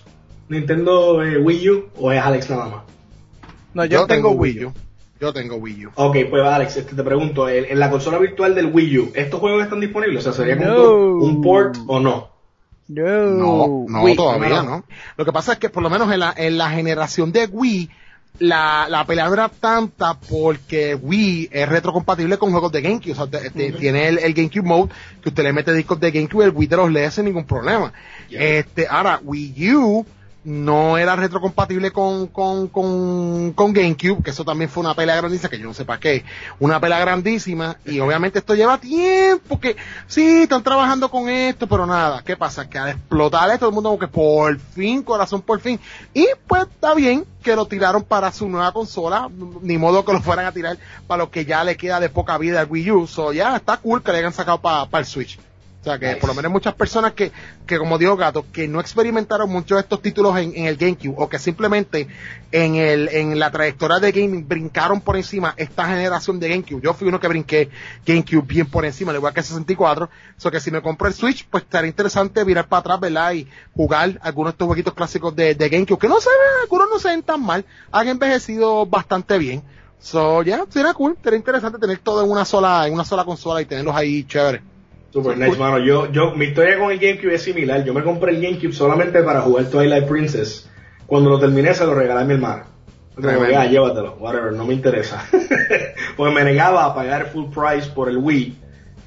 Nintendo eh, Wii U o es Alex nada más? No, yo, yo tengo, tengo Wii U. Yo tengo Wii U. Ok, pues Alex, este, te pregunto, en, en la consola virtual del Wii U, ¿estos juegos están disponibles? O sea, ¿sería como no. un port o no? No, no, no Wii, todavía no. no. Lo que pasa es que por lo menos en la, en la generación de Wii, la, la pelea no era tanta porque Wii es retrocompatible con juegos de GameCube. O sea, te, te, uh-huh. tiene el, el GameCube Mode, que usted le mete discos de GameCube y el Wii te los lee sin ningún problema. Yeah. Este, ahora, Wii U no era retrocompatible con, con, con, con GameCube, que eso también fue una pelea grandísima, que yo no sé para qué, una pelea grandísima, y obviamente esto lleva tiempo, que sí, están trabajando con esto, pero nada, ¿qué pasa? Que al explotar esto, todo el mundo como que por fin, corazón por fin, y pues está bien que lo tiraron para su nueva consola, ni modo que lo fueran a tirar para lo que ya le queda de poca vida al Wii U, so ya está cool que le hayan sacado para pa el Switch. O sea, que nice. Por lo menos muchas personas que, que como digo Gato, que no experimentaron muchos de estos títulos en, en el GameCube, o que simplemente en el en la trayectoria de gaming brincaron por encima esta generación de GameCube. Yo fui uno que brinqué GameCube bien por encima, al igual que sesenta y cuatro. O sea, que si me compro el Switch, pues estaría interesante virar para atrás, ¿verdad? Y jugar algunos de estos jueguitos clásicos de, de GameCube, que no se ven, algunos no se ven tan mal, han envejecido bastante bien. So, ya, yeah, sería cool, sería interesante tener todo en una sola, en una sola consola y tenerlos ahí chévere. Super nice, mano. Yo, yo, mi historia con el GameCube es similar. Yo me compré el GameCube solamente para jugar Twilight Princess. Cuando lo terminé, se lo regalé a mi hermana. Como que, ah, llévatelo, whatever, no me interesa. Porque me negaba a pagar full price por el Wii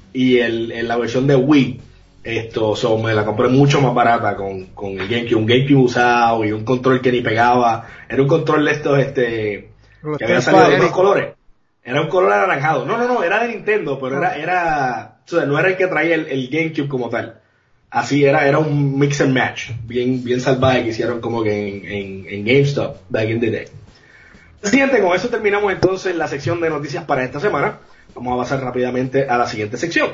y el, el la versión de Wii. Esto, so, me la compré mucho más barata con, con el GameCube. Un GameCube usado y un control que ni pegaba. Era un control de estos, este, que había salido de dos colores. Era un color anaranjado. No, no, no, era de Nintendo, pero era, era, o sea, no era el que traía el, el GameCube como tal. Así era, era un mix and match, bien, bien salvaje que hicieron como que en, en, en GameStop, back in the day. Siguiente, con eso terminamos entonces la sección de noticias para esta semana. Vamos a pasar rápidamente a la siguiente sección.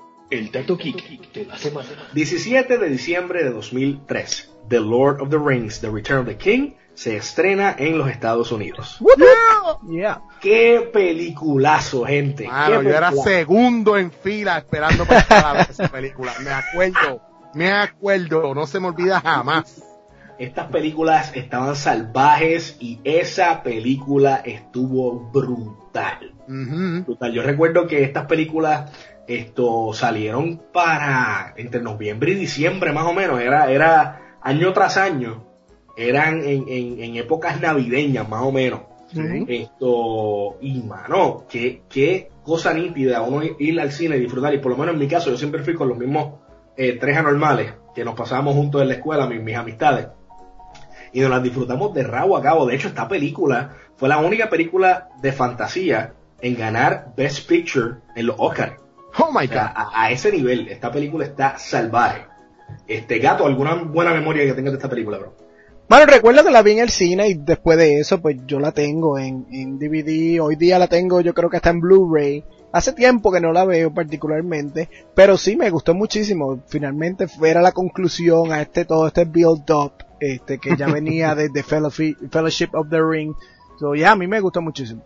El Dato Geek de la semana. diecisiete de diciembre de dos mil tres. The Lord of the Rings, The Return of the King, se estrena en los Estados Unidos. Yeah. Yeah. ¡Qué peliculazo, gente! Claro, yo era segundo en fila esperando para ver esa película. Me acuerdo, me acuerdo, no se me olvida jamás. Estas películas estaban salvajes y esa película estuvo brutal. Uh-huh. Brutal. Yo recuerdo que estas películas esto salieron para entre noviembre y diciembre más o menos. Era, era año tras año. Eran en, en, en épocas navideñas más o menos. Uh-huh. Esto, y mano, qué, qué cosa nítida uno ir al cine y disfrutar. Y por lo menos en mi caso, yo siempre fui con los mismos eh, tres anormales que nos pasábamos juntos en la escuela, mis, mis amistades. Y nos las disfrutamos de rabo a cabo. De hecho, esta película fue la única película de fantasía en ganar Best Picture en los Oscars. Oh my God. O sea, a, a ese nivel, esta película está salvaje. Este, Gato, ¿alguna buena memoria que tengas de esta película, bro? Bueno, recuerdo que la vi en el cine y después de eso, pues yo la tengo en, en D V D. Hoy día la tengo, yo creo que está en Blu-ray. Hace tiempo que no la veo particularmente, pero sí me gustó muchísimo. Finalmente era la conclusión a este todo este build up, este que ya venía desde Fellowship of the Ring. So, ya, yeah, a mí me gustó muchísimo.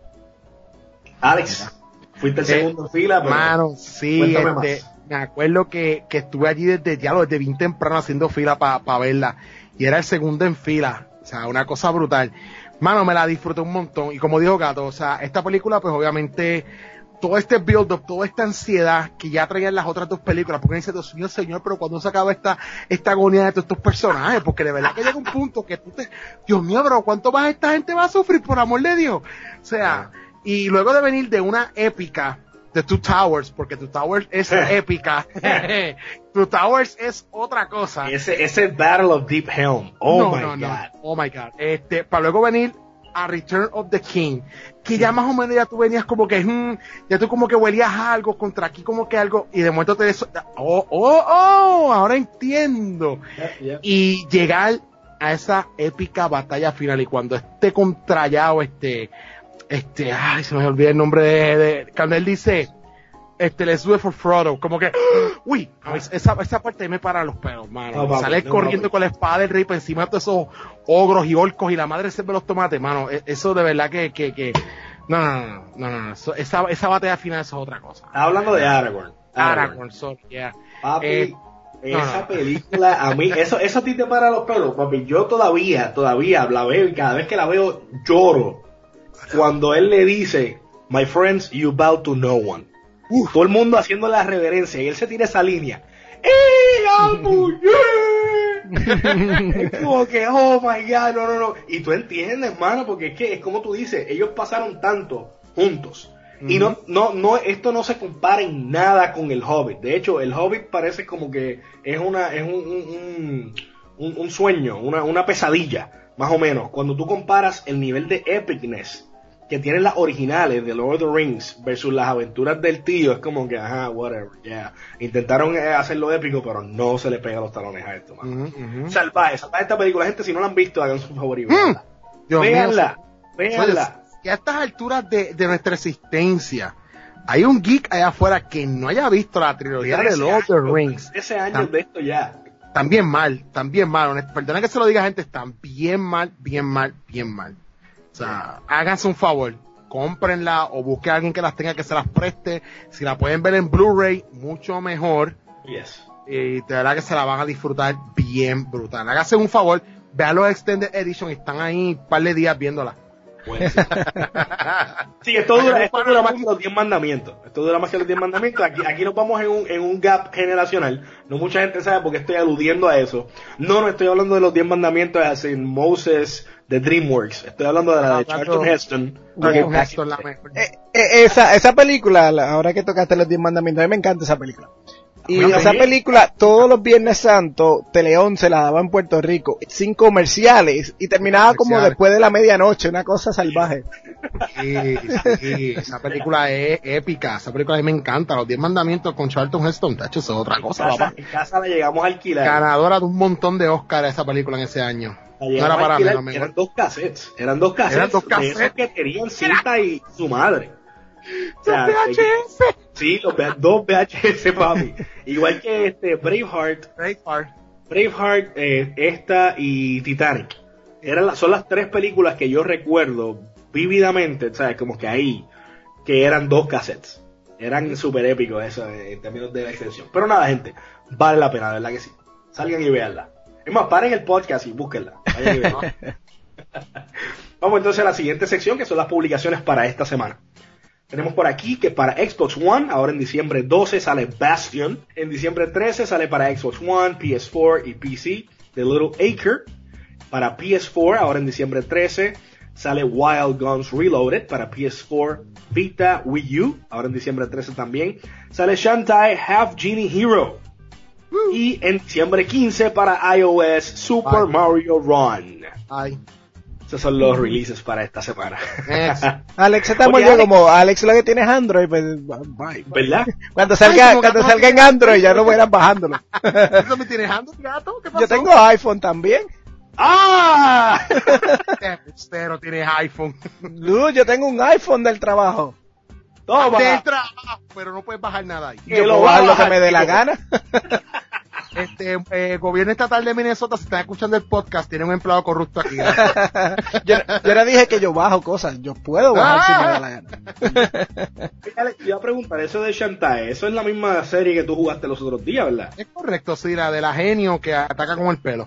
Alex, fuiste el segundo eh, en fila, pero mano, sí, este, me acuerdo que, que estuve allí desde ya desde bien temprano haciendo fila para pa verla, y era el segundo en fila, o sea, una cosa brutal. Mano, me la disfruté un montón, y como dijo Gato, o sea, esta película, pues obviamente, todo este build-up, toda esta ansiedad que ya traían las otras dos películas, porque dice, Dios mío, señor, pero cuando se acaba esta, esta agonía de todos estos personajes, porque de verdad que llega un punto que tú te, Dios mío, pero ¿cuánto más esta gente va a sufrir, por amor de Dios? O sea, y luego de venir de una épica de Two Towers, porque Two Towers es épica, Two Towers es otra cosa. Ese, ese Battle of Deep Helm, oh no, my no, God. No. Oh my God. Este, para luego venir a Return of the King, que ya más o menos ya tú venías como que, hmm, ya tú como que huelías algo contra aquí, como que algo, y de momento te des, oh, oh, oh, ahora entiendo. Yeah, yeah. Y llegar a esa épica batalla final, y cuando esté contrallado este, este, ay, se me olvidó el nombre de, de cuando él dice, este, let's do it for Frodo, como que, uy, esa, esa parte me para los pelos, mano. No, papi, Sale no, corriendo papi. con la espada del rey por encima de todos esos ogros y orcos y la madre se ve los tomates, mano. Eso de verdad que, que, que, no, no, no, no, no, no, no. Eso, esa, esa batalla final eso es otra cosa. Estaba hablando de Aragorn. Aragorn, sorry, yeah. Papi, Eh, esa no, no. película, a mí, eso, eso a ti te para los pelos, papi. Yo todavía, todavía la veo y cada vez que la veo lloro. Cuando él le dice, my friends, you bow to no one. Uf, todo el mundo haciendo la reverencia y él se tira esa línea. ¡Eh, amo, yeah! Es como que, oh my God, no, no, no. Y tú entiendes, hermano, porque es que es como tú dices, ellos pasaron tanto juntos. Uh-huh. Y no, no, no, esto no se compara en nada con el Hobbit. De hecho, el Hobbit parece como que es una, es un, un, un, un sueño, una, una pesadilla, más o menos. Cuando tú comparas el nivel de epicness que tienen las originales de Lord of the Rings versus las aventuras del tío, es como que, ajá, whatever, ya. Yeah. Intentaron eh, hacerlo épico, pero no se le pega los talones a esto, man. Uh-huh, uh-huh. Salvaje, salvaje esta película. Gente, si no la han visto, hagan su favorito. Mm, véanla, véanla. Y a estas alturas de, de nuestra existencia, hay un geek allá afuera que no haya visto la trilogía de Lord of the Rings. Ese año de esto ya. También mal, también mal. Perdona que se lo diga, gente, están bien mal, bien mal, bien mal. O sea, háganse un favor, cómprenla o busquen a alguien que las tenga, que se las preste. Si la pueden ver en Blu-ray, mucho mejor. Yes. Y de verdad que se la van a disfrutar bien brutal. Háganse un favor, vean los Extended Edition, están ahí un par de días viéndola. Bueno, sí. Sí, esto dura, esto dura más que los diez mandamientos. Esto dura más que los diez mandamientos. Aquí, aquí nos vamos en un, en un gap generacional. No mucha gente sabe por qué estoy aludiendo a eso. No, no estoy hablando de los diez mandamientos así en Moses de DreamWorks. Estoy hablando de la de Charlton Heston. Charlton Heston, la mejor. Eh, eh, esa, esa película, ahora que tocaste los diez mandamientos, a mí me encanta esa película. Y Bueno, esa sí. película, todos los Viernes Santos, Tele once la daba en Puerto Rico, sin comerciales, y terminaba como Comerciales. después de la medianoche, una cosa salvaje. Sí, sí, esa película es épica, esa película a mí me encanta, los diez mandamientos con Charlton Heston, tacho, eso es otra En cosa, casa, papá. en casa la llegamos a alquilar. Ganadora de un montón de Oscars esa película en ese año. La No llegamos era a para alquilar, menos, eran mejor. dos cassettes. Eran dos cassettes. Eran dos de cassettes. esos que tenían cinta y su madre. O sea, Los V H S. Sí, los V- dos V H S, papi. Igual que este Braveheart, Braveheart. Braveheart, eh, esta y Titanic. Eran la- son las tres películas que yo recuerdo vívidamente, ¿sabes? Como que ahí, que eran dos cassettes. Eran súper épicos eso eh, en términos de la extensión. Pero nada, gente, vale la pena, de verdad que sí. Salgan y véanla. Es más, paren el podcast y búsquenla. Vayan y véanla. Vamos entonces a la siguiente sección, que son las publicaciones para esta semana. Tenemos por aquí que para Xbox One, ahora en diciembre doce sale Bastion. En diciembre trece sale para Xbox One, P S cuatro y P C The Little Acre. Para P S cuatro, ahora en diciembre trece, sale Wild Guns Reloaded. Para P S cuatro, Vita, Wii U, ahora en diciembre trece también, sale Shantae Half Genie Hero. Y en diciembre quince para iOS, Super Ay. Mario Run. Ay. Esos son los releases para esta semana. Next. Alex estamos Oye, yo Alex. como Alex lo que tiene es Android, pues bye, bye. ¿Verdad? Cuando salga, Ay, como cuando gato salga en tiene Android ya no voy a ir bajándolo. ¿Eso me tienes ando, gato? ¿Qué pasó? Yo tengo iPhone también. ¡Ah! Pero tienes iPhone. Luz, yo tengo un iPhone del trabajo. Toma. Del trabajo, pero no puedes bajar nada ahí. Yo puedo bajar lo que me dé la gana. Este, eh, gobierno estatal de Minnesota, si están escuchando el podcast, tiene un empleado corrupto aquí. yo, yo le dije que yo bajo cosas, yo puedo bajar ah, si me da la gana. Te iba a preguntar, eso de Shantae, eso es la misma serie que tú jugaste los otros días, ¿verdad? Es correcto, sí, la de la genio que ataca con el pelo.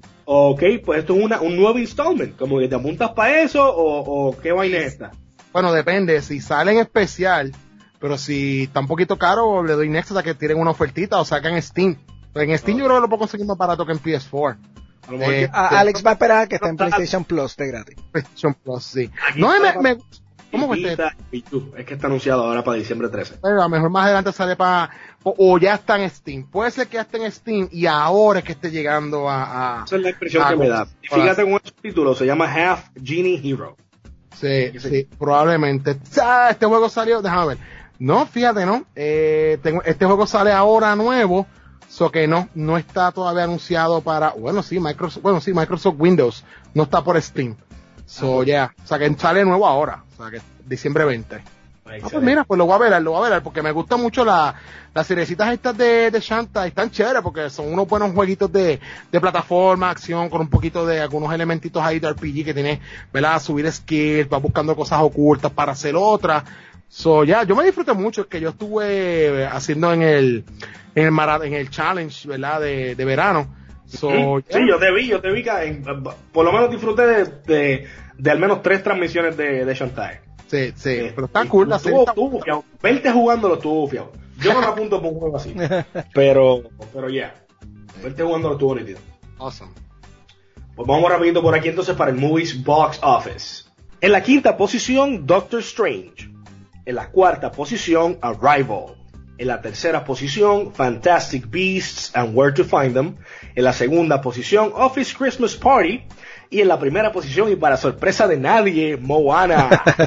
Ok, pues esto es una, un nuevo installment, como que te apuntas para eso o, o qué vaina es esta. Bueno, depende, si sale en especial, pero si está un poquito caro, le doy next hasta que tienen una ofertita o sacan Steam. En Steam yo creo que lo puedo conseguir más barato que en P S cuatro. Eh, a Alex va a esperar a que esté en PlayStation Plus de gratis. PlayStation Plus, sí. No, me, me, ¿cómo que este? Es que está anunciado ahora para diciembre trece. Bueno, a lo mejor más adelante sale para... O, o ya está en Steam. Puede ser que ya esté en Steam y ahora es que esté llegando a... a Esa es la impresión a, que me da. Y fíjate con el título, se llama Half Genie Hero. Sí, sí, sí, probablemente. Ah, este juego salió, déjame ver. No, fíjate, ¿no? Eh, tengo, este juego sale ahora nuevo. So que no, no está todavía anunciado para, bueno sí, Microsoft, bueno sí, Microsoft Windows, no está por Steam. So ya, yeah. O sea que sale nuevo ahora, o sea que diciembre veinte. Ah, pues mira, pues lo voy a ver, lo voy a ver, porque me gustan mucho la, las seriecitas estas de, de Shantae, están chéveres porque son unos buenos jueguitos de, de plataforma, acción, con un poquito de algunos elementitos ahí de R P G que tienes, ¿verdad? Subir skills, vas buscando cosas ocultas para hacer otras. So, ya, yeah, yo me disfruté mucho, que yo estuve haciendo en el, en el marat- en el challenge, ¿verdad? De, de verano. So, sí, yeah. sí, yo te vi, yo te vi que en, por lo menos disfruté de, de, de al menos tres transmisiones de, de Shantae. Sí, sí, eh, pero está cool la serie. Estuvo bufiado. Verte jugándolo estuvo bufiado. Yo no me apunto por un juego así. Pero, pero ya. Yeah, verte jugándolo estuvo nítido. Awesome. Pues vamos rapidito por aquí entonces para el Movies Box Office. En la quinta posición, Doctor Strange. En la cuarta posición, Arrival. En la tercera posición, Fantastic Beasts and Where to Find Them. En la segunda posición, Office Christmas Party. Y en la primera posición, y para sorpresa de nadie, Moana.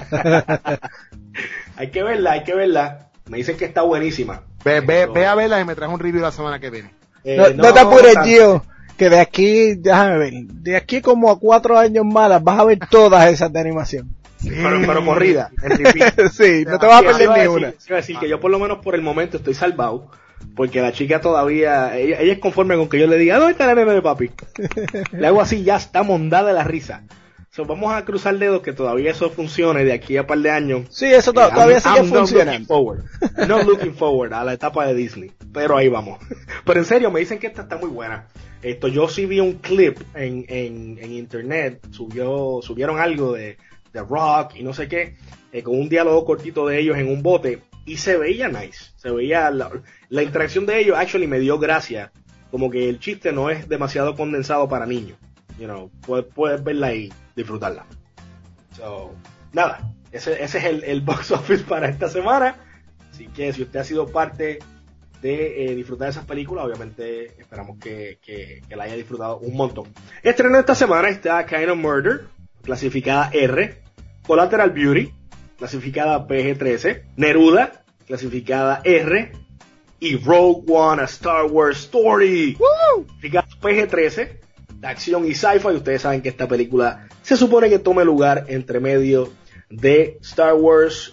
Hay que verla, hay que verla. Me dicen que está buenísima. Ve, ve, ve a verla y me traes un review la semana que viene. Eh, no, no, no te apures, Gio, que de aquí, déjame ver, de aquí como a cuatro años más vas a ver todas esas de animación. Sí. Pero, pero corrida, sí, no te vas a perder ni una. Quiero decir que yo por lo menos por el momento estoy salvado, porque la chica todavía, ella, ella es conforme con que yo le diga, ¿dónde está la nena de papi? Le hago así, ya está mondada de la risa. So, vamos a cruzar dedos que todavía eso funcione de aquí a un par de años. Sí, eso to- todavía sigue funcionando. No looking forward a la etapa de Disney, pero ahí vamos. Pero en serio, me dicen que esta está muy buena. Esto, yo sí vi un clip en, en, en internet, subió, subieron algo de de Rock y no sé qué, eh, con un diálogo cortito de ellos en un bote, y se veía nice, se veía la, la interacción de ellos, actually me dio gracia, como que el chiste no es demasiado condensado para niños, you know, puedes, puedes verla y disfrutarla. So, nada, ese, ese es el, el box office para esta semana, así que si usted ha sido parte de eh, disfrutar de esas películas, obviamente esperamos que, que, que la haya disfrutado un montón. Estreno esta semana está Kind of Murder, clasificada R, Collateral Beauty, clasificada P G trece, Neruda, clasificada R, y Rogue One, a Star Wars Story, ¡woo!, clasificada P G trece, de acción y sci-fi. Ustedes saben que esta película se supone que tome lugar entre medio de Star Wars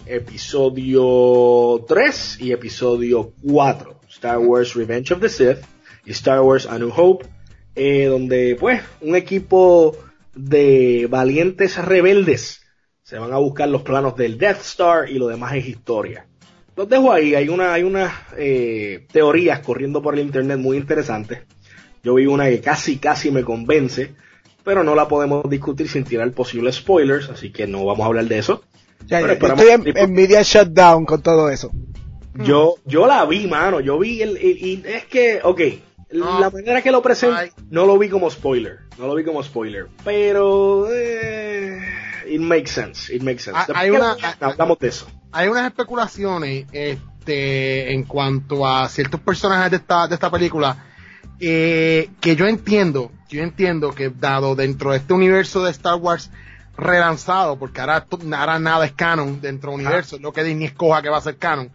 episodio tres y episodio cuatro, Star Wars Revenge of the Sith y Star Wars A New Hope, eh, donde pues un equipo de valientes rebeldes se van a buscar los planos del Death Star y lo demás es historia. Los dejo ahí, hay una hay unas eh, teorías corriendo por el internet muy interesantes. Yo vi una que casi casi me convence, pero no la podemos discutir sin tirar posibles spoilers, así que no vamos a hablar de eso. Ya, yo estoy en, en media shutdown con todo eso. Yo yo la vi, mano, yo vi el, el y es que, ok, no, la manera que lo presenté no lo vi como spoiler, no lo vi como spoiler, pero eh, it makes sense, it makes sense. Hay una, hablamos de eso. Hay unas especulaciones este en cuanto a ciertos personajes de esta de esta película eh, que yo entiendo, yo entiendo que dado dentro de este universo de Star Wars relanzado, porque ahora, ahora nada es canon dentro del universo, ah. lo que Disney escoja que va a ser canon.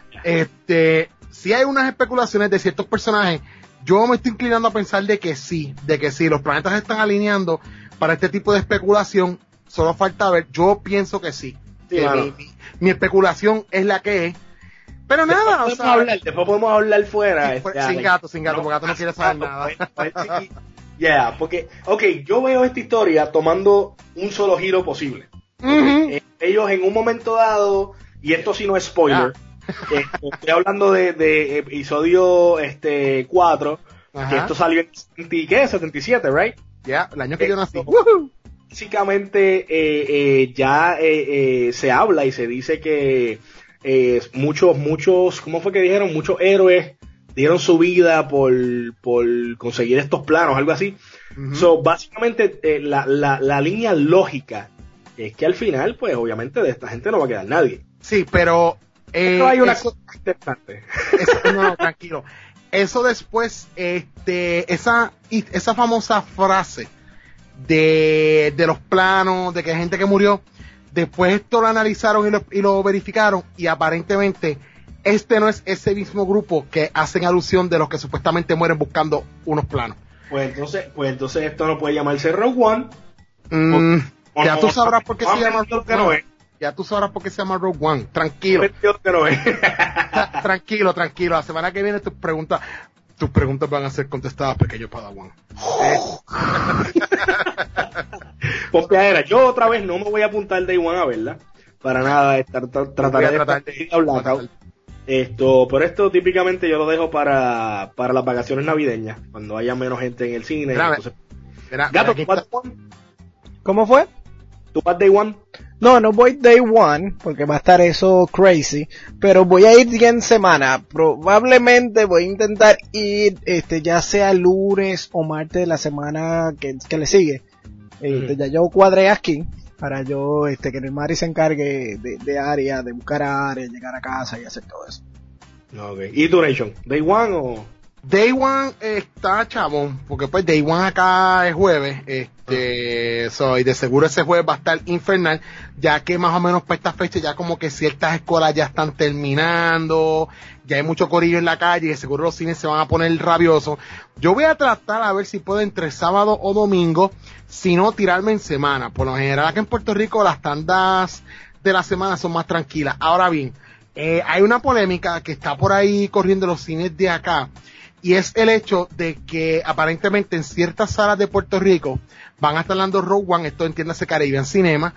Este, sí hay unas especulaciones de ciertos personajes. Yo me estoy inclinando a pensar de que sí, de que sí, los planetas se están alineando para este tipo de especulación. Solo falta ver, yo pienso que sí. Sí, que mi, mi, mi especulación es la que es. Pero después nada, podemos o sea, hablar, después podemos hablar fuera. Sí, este, sin Alex. gato, sin gato, No, porque gato no quiere saber nada. Ya, yeah, porque, ok, yo veo esta historia tomando un solo giro posible. Okay, Uh-huh. eh, ellos en un momento dado, y esto sí no es spoiler, eh, estoy hablando de, de episodio este cuatro, Ajá. que esto salió en setenta, ¿qué? setenta y siete, right? Ya, el año que yo nací. Esto- ¡Woohoo! Básicamente eh, eh, ya eh, eh, se habla y se dice que eh, muchos, muchos, ¿cómo fue que dijeron? Muchos héroes dieron su vida por, por conseguir estos planos, algo así. Ujú. So, básicamente eh, la, la, la línea lógica es que al final, pues obviamente de esta gente no va a quedar nadie. Sí, pero eh, Pero hay una eso- cosa interesante. eso- no, no, tranquilo. Eso después, este, esa, y- esa famosa frase de, de los planos, de que hay gente que murió, después esto lo analizaron y lo, y lo verificaron, y aparentemente este no es ese mismo grupo que hacen alusión de los que supuestamente mueren buscando unos planos. Pues entonces, pues entonces esto no puede llamarse Rogue One. Mm, O ya no, tú sabrás por qué no, se llama no, Rogue que no One. es. Ya tú sabrás por qué se llama Rogue One. Tranquilo. Yo que no es. Tra- tranquilo, tranquilo. La semana que viene tus preguntas, tus preguntas van a ser contestadas, pequeño Padawan. Eh, Pompeadera, yo otra vez no me voy a apuntar Day One a verla. Para nada, estar, tra- trataré Voy a de tratar- estar de blackout. Esto, pero esto típicamente yo lo dejo para, para las vacaciones navideñas, cuando haya menos gente en el cine. Mira, Entonces, mira, Gato, mira, ¿tú aquí vas Day One? ¿Cómo fue? ¿Tú vas Day One? No, no voy day one, porque va a estar eso crazy, pero voy a ir en semana. Probablemente voy a intentar ir, este, ya sea lunes o martes de la semana que, que le sigue. Este, Ujú. ya yo cuadré aquí, para yo, este, que el Mari se encargue de, de área, de buscar área, llegar a casa y hacer todo eso. Okay. ¿Y tu Nation? ¿Day One o...? Day One está chabón, porque pues Day One acá es jueves, este, so, y de seguro ese jueves va a estar infernal, ya que más o menos para esta fecha ya como que ciertas escuelas ya están terminando, ya hay mucho corillo en la calle y de seguro los cines se van a poner rabiosos. Yo voy a tratar a ver si puedo entre sábado o domingo, si no tirarme en semana. Por lo general acá en Puerto Rico las tandas de la semana son más tranquilas. Ahora bien, eh, hay una polémica que está por ahí corriendo en los cines de acá, y es el hecho de que aparentemente en ciertas salas de Puerto Rico van a estar dando Rogue One, esto entiéndase Caribbean Cinema,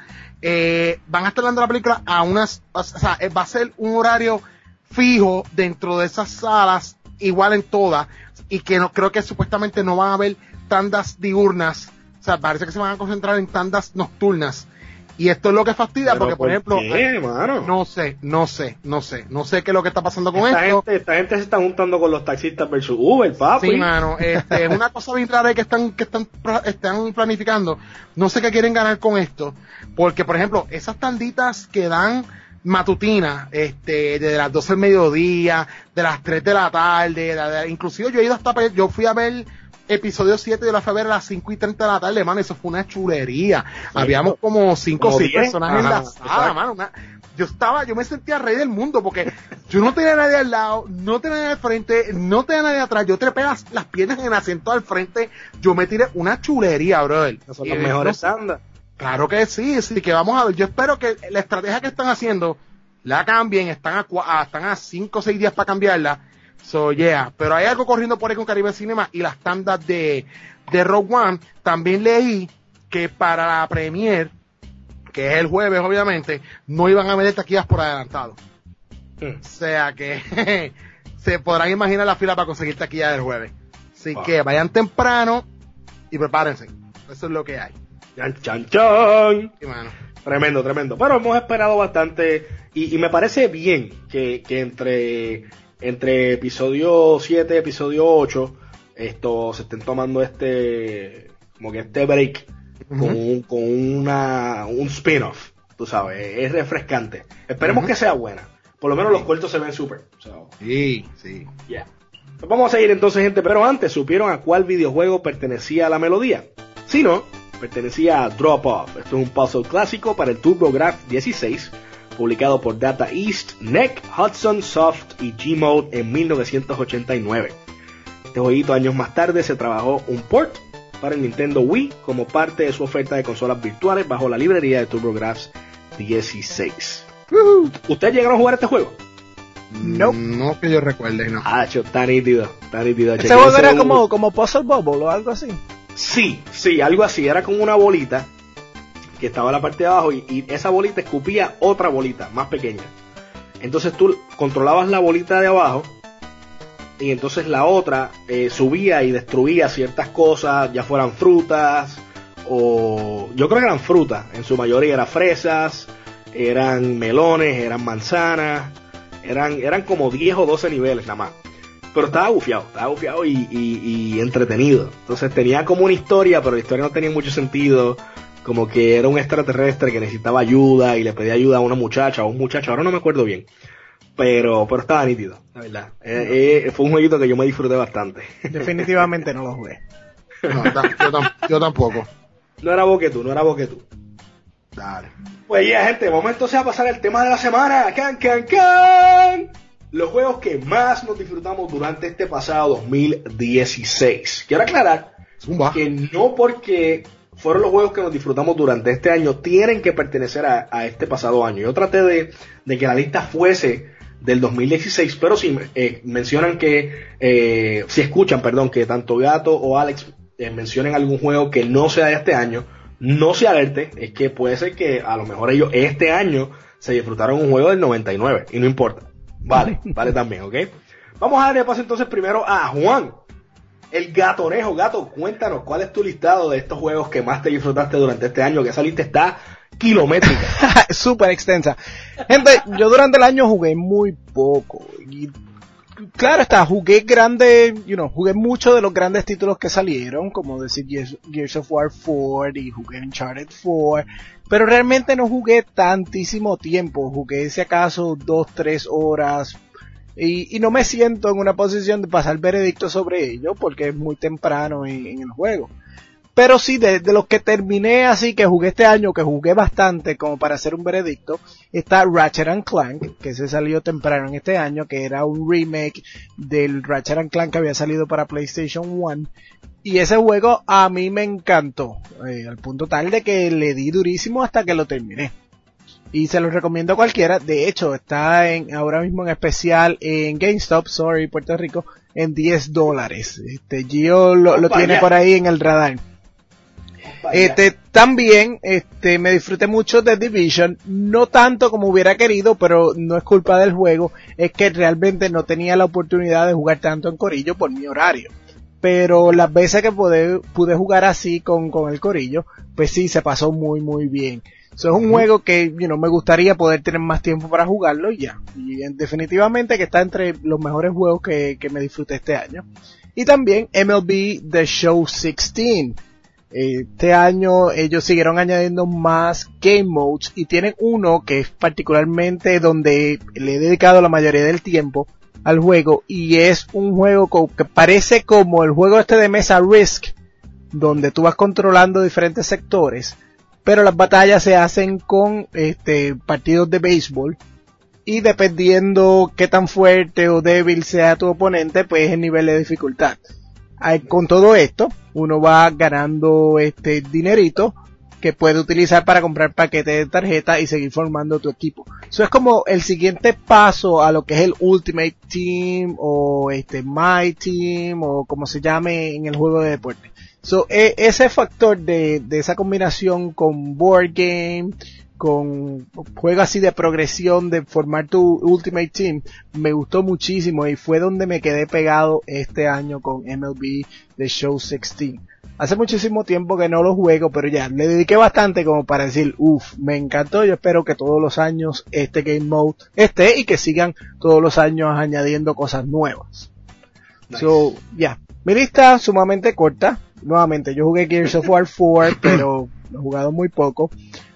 eh, van a estar dando la película a unas, o sea, eh, va a ser un horario fijo dentro de esas salas, igual en todas, y que no creo que supuestamente no van a haber tandas diurnas, o sea, parece que se van a concentrar en tandas nocturnas. Y esto es lo que fastidia, Pero porque por, ¿por ejemplo, qué, hay- mano? no sé, no sé, no sé, no sé qué es lo que está pasando con Esta esto. gente, esta gente se está juntando con los taxistas versus Uber, papi. Sí, mano, este, es una cosa bien rara que están, que están, pra- están planificando. No sé qué quieren ganar con esto, porque, por ejemplo, esas tanditas que dan matutinas, este, de las doce del mediodía, de las tres de la tarde, de, de- inclusive yo he ido hasta, pe- yo fui a ver episodio siete de la fui a ver a las cinco y treinta de la tarde, mano, eso fue una chulería. Habíamos como cinco o Como seis diez, personajes en ajá, la sala, exacto. mano, una- yo estaba, yo me sentía rey del mundo porque yo no tenía nadie al lado, no tenía nadie al frente, no tenía nadie atrás, yo trepé las, las piernas en el asiento al frente, yo me tiré una chulería, brother. Esas son Y, las eh, mejores no sé, tandas. claro que sí, sí, que vamos a ver, yo espero que la estrategia que están haciendo la cambien, están a, cua- a- están a cinco o seis días para cambiarla, so yeah, pero hay algo corriendo por ahí con Caribe Cinema y las tandas de, de Rogue One. También leí que para la premier, que es el jueves obviamente, no iban a meter taquillas por adelantado. Hmm. O sea que se podrán imaginar la fila para conseguir taquillas del jueves. Así Wow. que vayan temprano y prepárense. Eso es lo que hay. Chan, chan, chan. Sí, mano. Tremendo, tremendo. Pero hemos esperado bastante y, y me parece bien que, que entre, entre episodio siete y episodio ocho esto se estén tomando este como que este break Ujú. con, un, con una un spin-off, tú sabes, es refrescante. Esperemos Ujú. que sea buena. Por lo menos los cortos se ven súper. So, Sí, sí. yeah. Pues vamos a seguir entonces, gente, pero antes, ¿supieron a cuál videojuego pertenecía a la melodía? Si no, pertenecía a Drop Off. Esto es un puzzle clásico para el TurboGrafx dieciséis, publicado por Data East, N E C, Hudson Soft y Gmode en mil novecientos ochenta y nueve. Este jueguito años más tarde se trabajó un port para el Nintendo Wii como parte de su oferta de consolas virtuales bajo la librería de TurboGrafx dieciséis. Uh-huh. ¿Ustedes llegaron a jugar este juego? No. No que yo recuerde, no. Ah, cho, está nítido, está nítido. Ese juego era como, como Puzzle Bubble o algo así. Sí, sí, algo así. Era como una bolita que estaba en la parte de abajo y, y esa bolita escupía otra bolita más pequeña. Entonces tú controlabas la bolita de abajo y entonces la otra eh, subía y destruía ciertas cosas, ya fueran frutas o... Yo creo que eran frutas, en su mayoría eran fresas, eran melones, eran manzanas, eran, eran como diez o doce niveles nada más. Pero estaba bufiado, estaba bufiado y, y, y entretenido. Entonces tenía como una historia, pero la historia no tenía mucho sentido. Como que era un extraterrestre que necesitaba ayuda y le pedía ayuda a una muchacha o un muchacho, ahora no me acuerdo bien. Pero pero estaba nítido, la verdad. Eh, eh, fue un jueguito que yo me disfruté bastante. Definitivamente no lo jugué. No, yo, tam- yo tampoco. No era vos que tú, no era vos que tú. Dale. Pues ya, gente, momento sea pasar el tema de la semana. ¡Can, can, can! Los juegos que más nos disfrutamos durante este pasado dos mil dieciséis. Quiero aclarar Zumba. que no porque fueron los juegos que nos disfrutamos durante este año tienen que pertenecer a, a este pasado año. Yo traté de, de que la lista fuese del dos mil dieciséis, pero si eh, mencionan que, eh, si escuchan, perdón, que tanto Gato o Alex eh, mencionen algún juego que no sea de este año, no se alerte, es que puede ser que a lo mejor ellos este año se disfrutaron un juego del noventa y nueve y no importa. Vale, vale también, ¿ok? Vamos a darle paso entonces primero a Juan, el gatonejo. Gato, cuéntanos, ¿cuál es tu listado de estos juegos que más te disfrutaste durante este año? Que esa lista está kilométrica. Súper extensa. Gente, yo durante el año jugué muy poco. Y claro está, jugué grande, you know, jugué mucho de los grandes títulos que salieron, como decir Gears, Gears of War cuatro y jugué Uncharted cuatro. Pero realmente no jugué tantísimo tiempo, jugué si acaso dos, tres horas y, y no me siento en una posición de pasar veredicto sobre ello porque es muy temprano en, en el juego. Pero sí, de, de los que terminé así, que jugué este año, que jugué bastante como para hacer un veredicto, está Ratchet and Clank, que se salió temprano en este año, que era un remake del Ratchet and Clank que había salido para PlayStation uno. Y ese juego a mí me encantó, eh, al punto tal de que le di durísimo hasta que lo terminé. Y se lo recomiendo a cualquiera. De hecho, está en, ahora mismo en especial en GameStop, sorry, Puerto Rico, en diez dólares. Este, Gio lo, lo tiene por ahí en el radar. Este, también, este, me disfruté mucho de Division, no tanto como hubiera querido, pero no es culpa del juego, es que realmente no tenía la oportunidad de jugar tanto en corillo por mi horario. Pero las veces que pude, pude jugar así con, con el corillo, pues sí, se pasó muy, muy bien. Eso es un juego que, you know, me gustaría poder tener más tiempo para jugarlo y ya. Y definitivamente que está entre los mejores juegos que, que me disfruté este año. Y también M L B The Show dieciséis. Este año ellos siguieron añadiendo más game modes y tienen uno que es particularmente donde le he dedicado la mayoría del tiempo al juego y es un juego que parece como el juego este de mesa Risk, donde tú vas controlando diferentes sectores, pero las batallas se hacen con este partidos de béisbol y dependiendo qué tan fuerte o débil sea tu oponente, pues el nivel de dificultad. Con todo esto, uno va ganando este dinerito que puede utilizar para comprar paquetes de tarjeta y seguir formando tu equipo. Eso es como el siguiente paso a lo que es el Ultimate Team o este My Team o como se llame en el juego de deporte. So, e- ese factor de, de esa combinación con board game, con juegos así de progresión, de formar tu Ultimate Team, me gustó muchísimo y fue donde me quedé pegado este año con M L B The Show dieciséis. Hace muchísimo tiempo que no lo juego, pero ya, le dediqué bastante como para decir, uff, me encantó, yo espero que todos los años este Game Mode esté y que sigan todos los años añadiendo cosas nuevas. Nice. So, ya, yeah. Mi lista sumamente corta, nuevamente, yo jugué Gears of War cuatro, pero lo he jugado muy poco.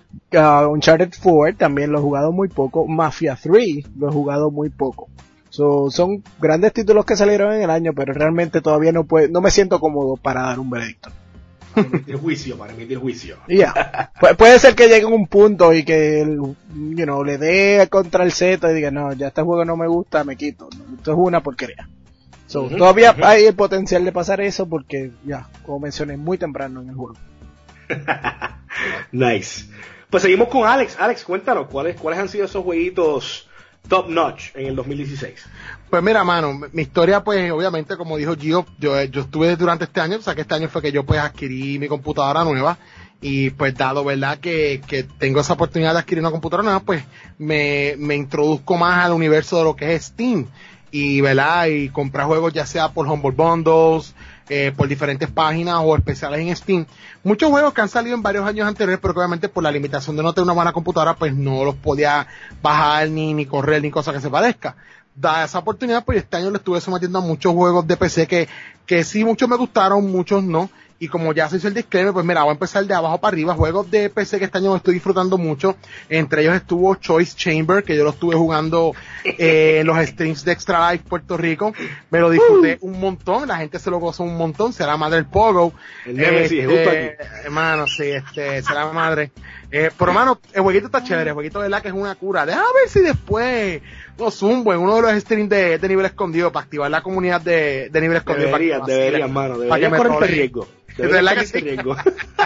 Uh, Uncharted cuatro también lo he jugado muy poco. Mafia tres lo he jugado muy poco. So, son grandes títulos que salieron en el año, pero realmente todavía no puedo, no me siento cómodo para dar un veredicto. Para emitir juicio, para emitir juicio. Ya. Yeah. Pu- puede ser que llegue a un punto y que el, you know, le dé contra el Z y diga, no, ya este juego no me gusta, me quito. No, esto es una porquería. So, uh-huh, todavía uh-huh. hay el potencial de pasar eso porque, ya, como mencioné, muy temprano en el juego. Nice. Pues seguimos con Alex. Alex, cuéntanos, ¿cuáles, cuáles han sido esos jueguitos top notch en el dos mil dieciséis? Pues mira, mano, mi historia, pues, obviamente, como dijo Gio, yo, yo estuve durante este año, o sea, que este año fue que yo, pues, adquirí mi computadora nueva, y, pues, dado, ¿verdad?, que, que tengo esa oportunidad de adquirir una computadora nueva, pues, me, me introduzco más al universo de lo que es Steam, y, ¿verdad?, y comprar juegos ya sea por Humble Bundles, eh, por diferentes páginas o especiales en Steam. Muchos juegos que han salido en varios años anteriores, pero que obviamente por la limitación de no tener una buena computadora, pues, no los podía bajar, ni, ni correr, ni cosa que se parezca. Da esa oportunidad, pues este año le estuve sometiendo a muchos juegos de P C que, que sí, muchos me gustaron, muchos no, y como ya se hizo el disclaimer, pues mira, voy a empezar de abajo para arriba. Juegos de P C que este año estoy disfrutando mucho, entre ellos estuvo Choice Chamber, que yo lo estuve jugando eh, en los streams de Extra Life Puerto Rico, me lo disfruté un montón, la gente se lo gozó un montón, será madre el Pogo, el Nemesis, este, justo aquí. hermano, sí, este, será madre, eh, pero hermano, el jueguito está chévere, el jueguito de verdad que es una cura. Deja ver si después no zumbo en uno de los streams de, de nivel escondido para activar la comunidad de, de nivel escondido. Deberías, deberías, hermano, deberías correr el riesgo. Es verdad que sí. Riesgo.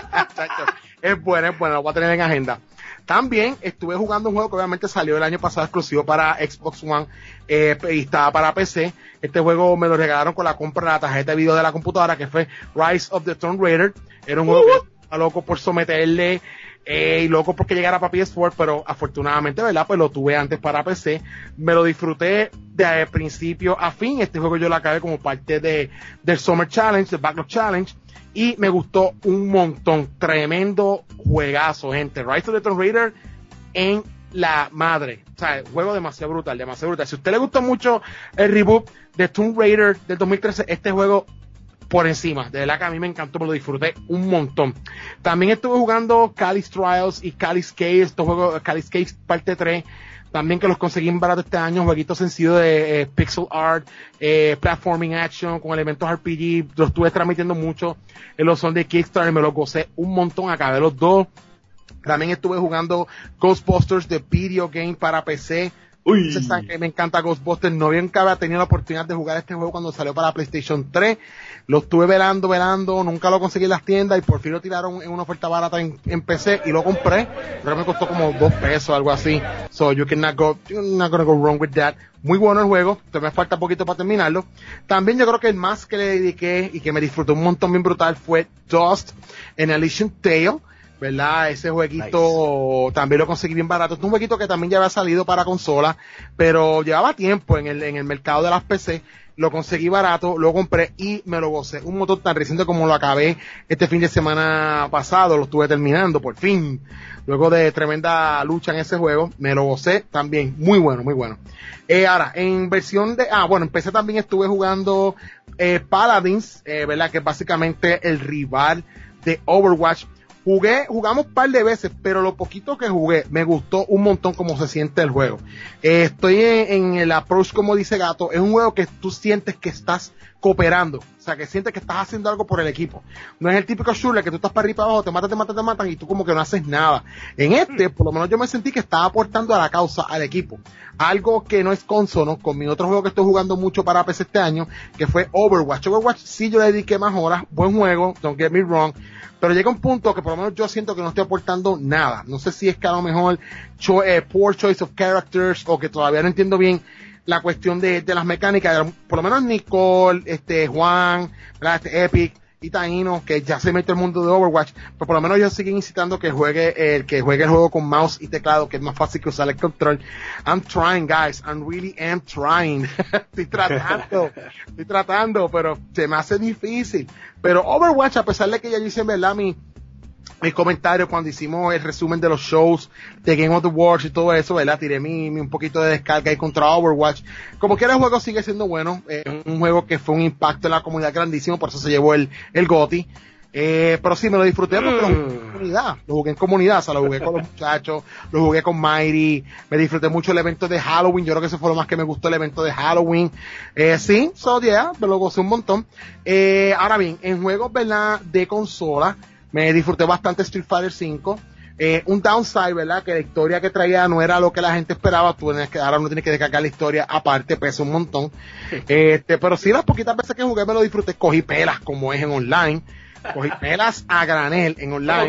Es bueno, es bueno, lo voy a tener en agenda. También estuve jugando un juego que obviamente salió el año pasado exclusivo para Xbox One, eh, y estaba para P C. Este juego me lo regalaron con la compra de la tarjeta de video de la computadora, que fue Rise of the Tomb Raider. Era un juego uh-huh. que estaba loco por someterle, eh, y loco porque llegara para P S cuatro, pero afortunadamente, ¿verdad? Pues lo tuve antes para P C. Me lo disfruté de principio a fin. Este juego yo lo acabé como parte de, del Summer Challenge, del Backlog Challenge. Y me gustó un montón. Tremendo juegazo, gente. Rise of the Tomb Raider en la madre. O sea, juego demasiado brutal, demasiado brutal. Si a usted le gustó mucho el reboot de Tomb Raider del dos mil trece, este juego por encima. De verdad que a mí me encantó, me lo disfruté un montón. También estuve jugando Calyx Trials y Calyx Cave, estos juegos, Calyx Cave parte tres. También que los conseguí en barato este año, jueguitos sencillos de eh, pixel art, eh, platforming action, con elementos R P G, los estuve transmitiendo mucho en los son de Kickstarter, me los gocé un montón, acabé los dos. También estuve jugando Ghostbusters de Video Game para P C. Uy. Se sabe que me encanta Ghostbusters, no bien que había tenido la oportunidad de jugar este juego cuando salió para PlayStation tres, lo estuve velando, velando, nunca lo conseguí en las tiendas y por fin lo tiraron en una oferta barata en, en P C y lo compré, creo que me costó como dos pesos, algo así, so you cannot go, you're not gonna go wrong with that. Muy bueno el juego, me falta poquito para terminarlo. También yo creo que el más que le dediqué y que me disfrutó un montón bien brutal fue Dust en Elysian Tale, ¿verdad? Ese jueguito nice. También lo conseguí bien barato. Es un jueguito que también ya había salido para consola, pero llevaba tiempo en el, en el mercado de las P C. Lo conseguí barato, lo compré y me lo gocé. Un motor tan reciente como lo acabé este fin de semana pasado, lo estuve terminando por fin. Luego de tremenda lucha en ese juego, me lo gocé también. Muy bueno, muy bueno. Eh, ahora, en versión de, ah, bueno, en P C también estuve jugando, eh, Paladins, eh, ¿verdad? Que es básicamente el rival de Overwatch. Jugué, jugamos un par de veces, pero lo poquito que jugué, me gustó un montón cómo se siente el juego. Eh, estoy en, en el approach, como dice Gato, es un juego que tú sientes que estás cooperando, o sea, que sientes que estás haciendo algo por el equipo. No es el típico shooter que tú estás para arriba y para abajo, te matan, te matan, te matan, y tú como que no haces nada. En este, por lo menos yo me sentí que estaba aportando a la causa, al equipo. Algo que no es consono con mi otro juego que estoy jugando mucho para P C este año, que fue Overwatch. Overwatch sí yo le dediqué más horas, buen juego, don't get me wrong, pero llega un punto que por lo menos yo siento que no estoy aportando nada. No sé si es que a lo mejor cho- eh, poor choice of characters o que todavía no entiendo bien la cuestión de, de las mecánicas. Por lo menos Nicole, este Juan, ¿verdad? Este Epic y Taino, que ya se mete el mundo de Overwatch, pero por lo menos ellos siguen incitando que juegue el que juegue el juego con mouse y teclado, que es más fácil que usar el control. I'm trying, guys, I'm really am trying. estoy tratando, estoy tratando, pero se me hace difícil. Pero Overwatch, a pesar de que ya hice en verdad mi mis comentarios cuando hicimos el resumen de los shows de Game of the Wars y todo eso, ¿verdad? Tiré mi, mi un poquito de descarga ahí contra Overwatch. Como quiera el juego sigue siendo bueno, es eh, un juego que fue un impacto en la comunidad grandísimo, por eso se llevó el, el GOTY. Eh, pero sí, me lo disfruté porque lo jugué en comunidad, lo jugué en comunidad, o sea, lo jugué con los muchachos, lo jugué con Mighty, me disfruté mucho el evento de Halloween, yo creo que eso fue lo más que me gustó, el evento de Halloween. Eh, sí, so yeah, me lo gocé un montón. Eh, ahora bien, en juegos, ¿verdad? De consola, me disfruté bastante Street Fighter cinco. Eh, un downside, ¿verdad? Que la historia que traía no era lo que la gente esperaba. Tú tienes que, ahora uno tiene que descargar la historia aparte, pesa un montón. Este, pero sí, las poquitas veces que jugué me lo disfruté. Cogí pelas como es en online. Cogí pelas a granel en online.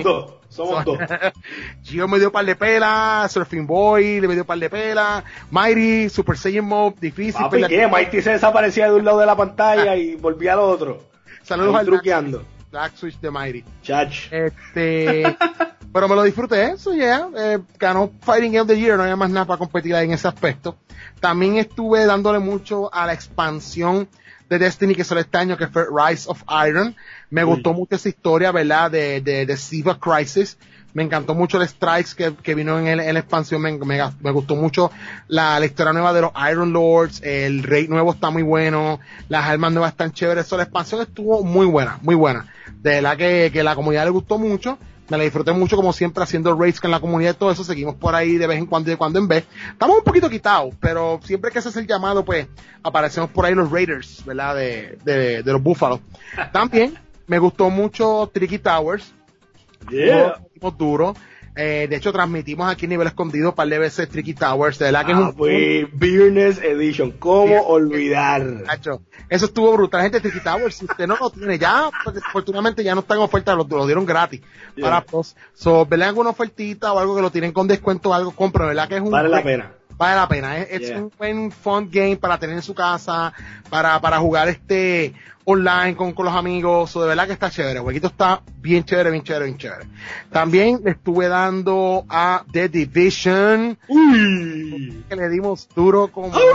Somos dos. Gio me dio par de pelas, Surfing Boy le me dio par de pelas, Mighty, Super Saiyan Mode, difícil. Papi, ¿qué? Mighty se desaparecía de un lado de la pantalla y volvía al otro. Saludos ahí al truqueando. Black Switch de Mighty. Chach. Este, pero me lo disfruté, eso ya, yeah. eh, ganó Fighting Game of the Year, no había más nada para competir ahí en ese aspecto. También estuve dándole mucho a la expansión de Destiny que salió este año, que fue Rise of Iron. Me Uy. gustó mucho esa historia, ¿verdad? De, de, de Siva Crisis. Me encantó mucho el Strikes que, que vino en, el, en la expansión. Me, me, me gustó mucho la, la historia nueva de los Iron Lords. El raid nuevo está muy bueno. Las armas nuevas están chéveres. So, la expansión estuvo muy buena, muy buena. De verdad que, que la comunidad le gustó mucho. Me la disfruté mucho, como siempre, haciendo raids con la comunidad y todo eso. Seguimos por ahí de vez en cuando y de cuando en vez. Estamos un poquito quitados, pero siempre que se hace el llamado, pues, aparecemos por ahí los Raiders, ¿verdad? De, de, de los Búfalos. También me gustó mucho Tricky Towers. Yeah. Duro. Eh, de hecho, transmitimos aquí en Nivel Escondido un par de veces Tricky Towers. De verdad que ah, es un... Pues, Beerness Edition. ¿Cómo sí, olvidar? Nacho, eso estuvo brutal. Gente, Tricky Towers, si usted no lo tiene ya, porque afortunadamente ya no está en oferta, lo, lo dieron gratis. Yeah. Para pues, so, ¿verdad? Alguna ofertita o algo que lo tienen con descuento o algo, compra, ¿verdad? Que es un... Vale la pena. Vale la pena. Es, yeah. es un buen fun game para tener en su casa, para, para jugar este online con, con los amigos. So, de verdad que está chévere. El jueguito está bien chévere, bien chévere, bien chévere. También le estuve dando a The Division. Uy. Que le dimos duro como es.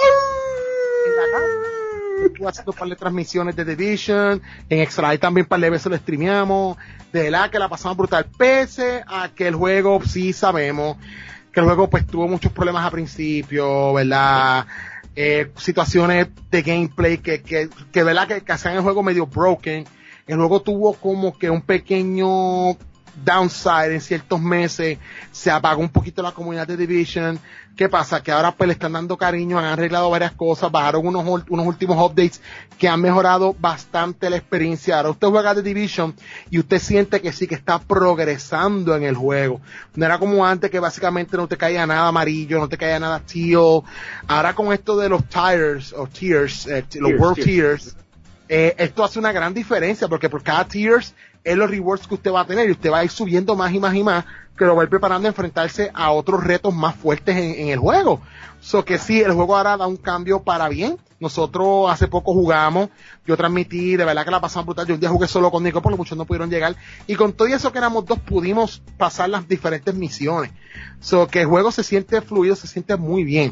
En la casa. Estuve haciendo un par de transmisiones de The Division. En Extra Life también un par de veces lo streameamos. De verdad que la pasamos brutal. Pese a que el juego, sí sabemos, que el juego pues tuvo muchos problemas al principio, ¿verdad? Eh, situaciones de gameplay que, que, que ¿verdad? Que, que hacían el juego medio broken. El juego tuvo como que un pequeño downside en ciertos meses, se apagó un poquito la comunidad de Division. ¿Qué pasa? Que ahora pues le están dando cariño, han arreglado varias cosas, bajaron unos, unos últimos updates que han mejorado bastante la experiencia. Ahora usted juega de Division y usted siente que sí, que está progresando en el juego. No era como antes que básicamente no te caía nada amarillo, no te caía nada teal. Ahora con esto de los tiers, o tiers, eh, los Tiers, world tiers. tiers, eh, esto hace una gran diferencia porque por cada tiers es los rewards que usted va a tener y usted va a ir subiendo más y más y más, que lo va a ir preparando a enfrentarse a otros retos más fuertes en, en el juego. So que sí, el juego ahora da un cambio para bien. Nosotros hace poco jugamos, yo transmití, de verdad que la pasamos brutal. Yo un día jugué solo con Nico, porque muchos no pudieron llegar. Y con todo eso que éramos dos, pudimos pasar las diferentes misiones. So que el juego se siente fluido, se siente muy bien.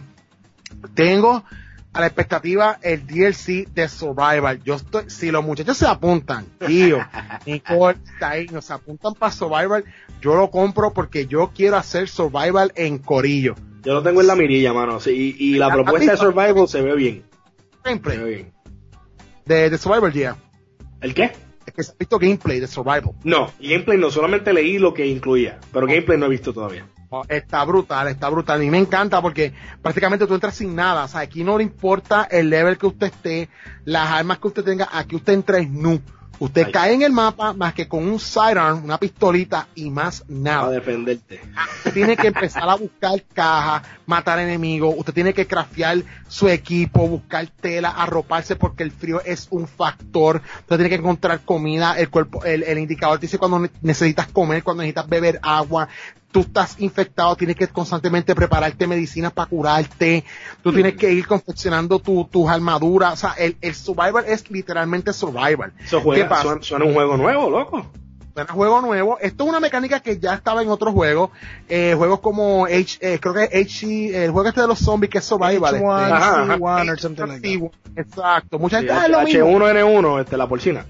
Tengo a la expectativa el D L C de Survival. Yo estoy, si los muchachos se apuntan, tío, Nicole está ahí, nos apuntan para Survival, yo lo compro porque yo quiero hacer Survival en corillo. Yo lo tengo en la mirilla, mano. Sí, y, y la propuesta de Survival se ve bien. Gameplay. Se ve bien. De, de Survival, ya. Yeah. ¿El qué? Es que se ha visto gameplay de Survival. No, gameplay no, solamente leí lo que incluía, pero gameplay no he visto todavía. Está brutal, está brutal. A mí me encanta porque prácticamente tú entras sin nada. O sea, aquí no le importa el level que usted esté, las armas que usted tenga, aquí usted entra en nu. Usted Ay. cae en el mapa más que con un sidearm, una pistolita y más nada. Para defenderte. Usted tiene que empezar a buscar cajas, matar enemigos, usted tiene que craftear su equipo, buscar tela, arroparse porque el frío es un factor. Usted tiene que encontrar comida, el cuerpo, el, el indicador te dice cuando necesitas comer, cuando necesitas beber agua. Tú estás infectado, tienes que constantemente prepararte medicinas para curarte, tú mm. tienes que ir confeccionando tu, tus armaduras, o sea, el, el survival es literalmente survival. Eso juega, suena, suena un juego nuevo, loco. Suena un juego nuevo, esto es una mecánica que ya estaba en otros juegos, eh, juegos como H, eh, creo que H, el juego este de los zombies que es survival. H uno, este, H uno or something like that. Exacto, mucha gente, sí, ah, es lo H uno N uno, este, la porcina.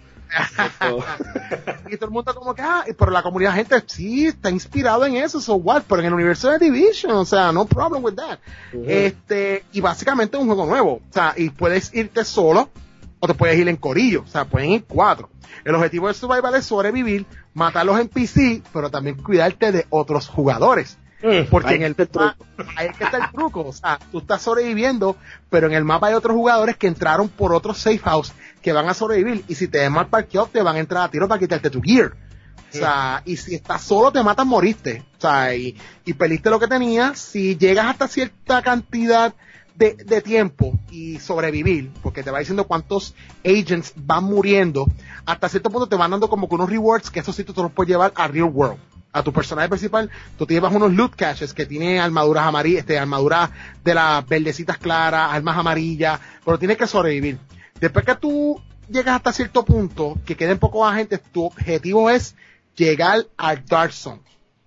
Y todo el mundo como que, ah, pero la comunidad gente sí está inspirado en eso, so what, pero en el universo de Division, o sea, no problem with that. Uh-huh. Este, y básicamente es un juego nuevo, o sea, y puedes irte solo o te puedes ir en corillo, o sea, pueden ir cuatro. El objetivo del survival es sobrevivir, matar los N P C, pero también cuidarte de otros jugadores. Porque ahí en el mapa, ahí es que está el truco, o sea, tú estás sobreviviendo, pero en el mapa hay otros jugadores que entraron por otro safe house que van a sobrevivir, y si te ven mal parqueado te van a entrar a tiro para quitarte tu gear. O sea, y si estás solo te matan, moriste. O sea, y, y perdiste lo que tenías. Si llegas hasta cierta cantidad de, de tiempo y sobrevivir, porque te va diciendo cuántos agents van muriendo, hasta cierto punto te van dando como que unos rewards que esos sí tú te los puedes llevar a real world. a tu personaje principal, tú te llevas unos loot caches que tienen armaduras amarillas, este, armaduras de las verdecitas claras, armas amarillas, pero tienes que sobrevivir. Después que tú llegas hasta cierto punto, que queden pocos agentes, tu objetivo es llegar al Dark Zone.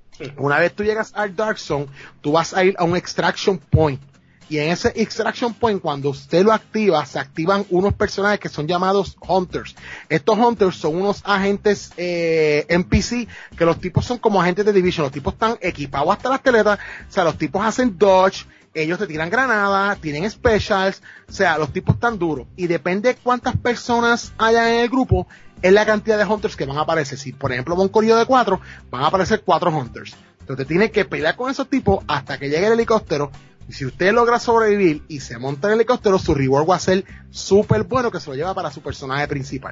Una vez tú llegas al Dark Zone, tú vas a ir a un Extraction Point. Y en ese Extraction Point, cuando usted lo activa, se activan unos personajes que son llamados Hunters. Estos Hunters son unos agentes eh, N P C, que los tipos son como agentes de Division. Los tipos están equipados hasta las teletas, o sea, los tipos hacen dodge, ellos te tiran granadas, tienen specials, o sea, los tipos están duros. Y depende de cuántas personas haya en el grupo, es la cantidad de Hunters que van a aparecer. Si, por ejemplo, va un corillo de cuatro, van a aparecer cuatro Hunters. Entonces, tienes que pelear con esos tipos hasta que llegue el helicóptero. Y si usted logra sobrevivir y se monta en el helicóptero, su reward va a ser súper bueno, que se lo lleva para su personaje principal.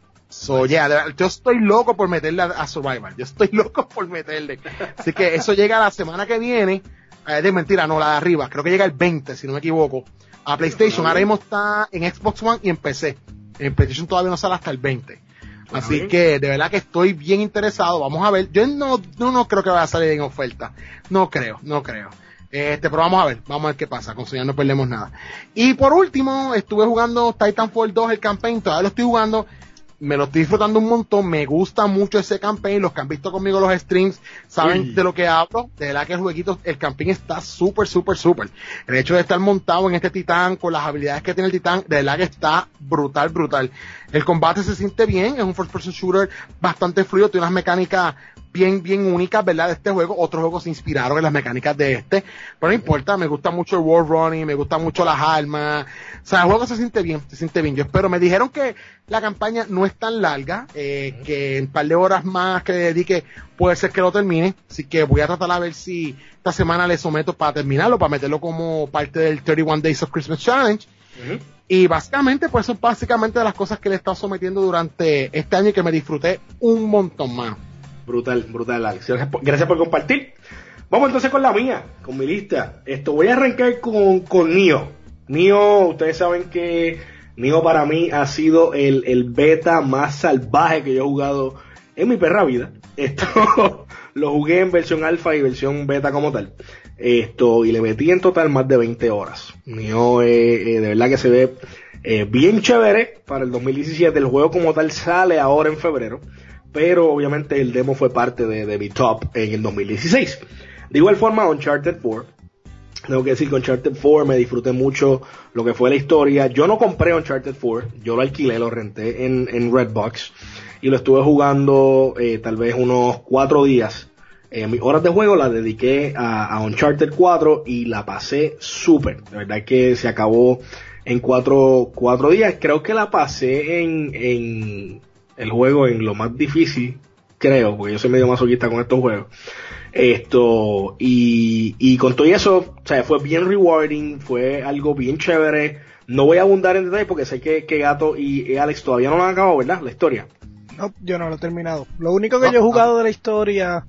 So, yeah, yo estoy loco por meterle a, a Survivor. Yo estoy loco por meterle. Así que eso llega la semana que viene. Eh, de mentira, no, la de arriba. Creo que llega el veinte, si no me equivoco. A PlayStation. Ahora mismo está en Xbox One y en P C. En PlayStation todavía no sale hasta el veinte. Así que de verdad que estoy bien interesado. Vamos a ver. Yo no, no, no creo que vaya a salir en oferta. No creo, no creo. Este, pero vamos a ver, vamos a ver qué pasa, con eso ya no perdemos nada. Y por último, estuve jugando Titanfall dos, el campaign, todavía lo estoy jugando, me lo estoy disfrutando un montón, me gusta mucho ese campaign, los que han visto conmigo los streams saben Uy. de lo que hablo, de verdad que el jueguito, el campaign está súper, súper, súper. El hecho de estar montado en este titán, con las habilidades que tiene el titán, de verdad que está brutal, brutal. El combate se siente bien, es un first person shooter bastante fluido, tiene unas mecánicas bien, bien únicas, ¿verdad? De este juego. Otros juegos se inspiraron en las mecánicas de este, pero no importa, me gusta mucho el wall running, me gustan mucho las armas, o sea, el juego se siente bien, se siente bien. Yo espero, me dijeron que la campaña no es tan larga, eh, que en un par de horas más que le dedique, puede ser que lo termine, así que voy a tratar a ver si esta semana le someto para terminarlo, para meterlo como parte del thirty one Days of Christmas Challenge. Uh-huh. Y básicamente, pues son básicamente de las cosas que le he estado sometiendo durante este año y que me disfruté un montón más. Brutal, brutal, Alex. Gracias por, gracias por compartir. Vamos entonces con la mía, con mi lista. Esto voy a arrancar con, con Nioh. Nioh, ustedes saben que Nioh para mí ha sido el, el beta más salvaje que yo he jugado en mi perra vida. Esto lo jugué en versión alfa y versión beta como tal. Esto, y le metí en total más de veinte horas. Nioh, eh, eh, de verdad que se ve eh, bien chévere para el dos mil diecisiete. El juego como tal sale ahora en febrero, pero obviamente el demo fue parte de, de mi top en el dos mil dieciséis. De igual forma, Uncharted cuatro. Tengo que decir que Uncharted cuatro me disfruté mucho lo que fue la historia. Yo no compré Uncharted cuatro, yo lo alquilé, lo renté en, en Redbox y lo estuve jugando eh, tal vez unos cuatro días. Eh, mis horas de juego las dediqué a, a Uncharted cuatro y la pasé súper. De verdad que se acabó en cuatro, cuatro días. Creo que la pasé en, en el juego en lo más difícil, creo, porque yo soy medio masoquista con estos juegos. Esto, y, y con todo eso, o sea, fue bien rewarding, fue algo bien chévere. No voy a abundar en detalles porque sé que, que Gato y, y Alex todavía no lo han acabado, ¿verdad? La historia. No, yo no lo he terminado. Lo único que no, yo he jugado no. de la historia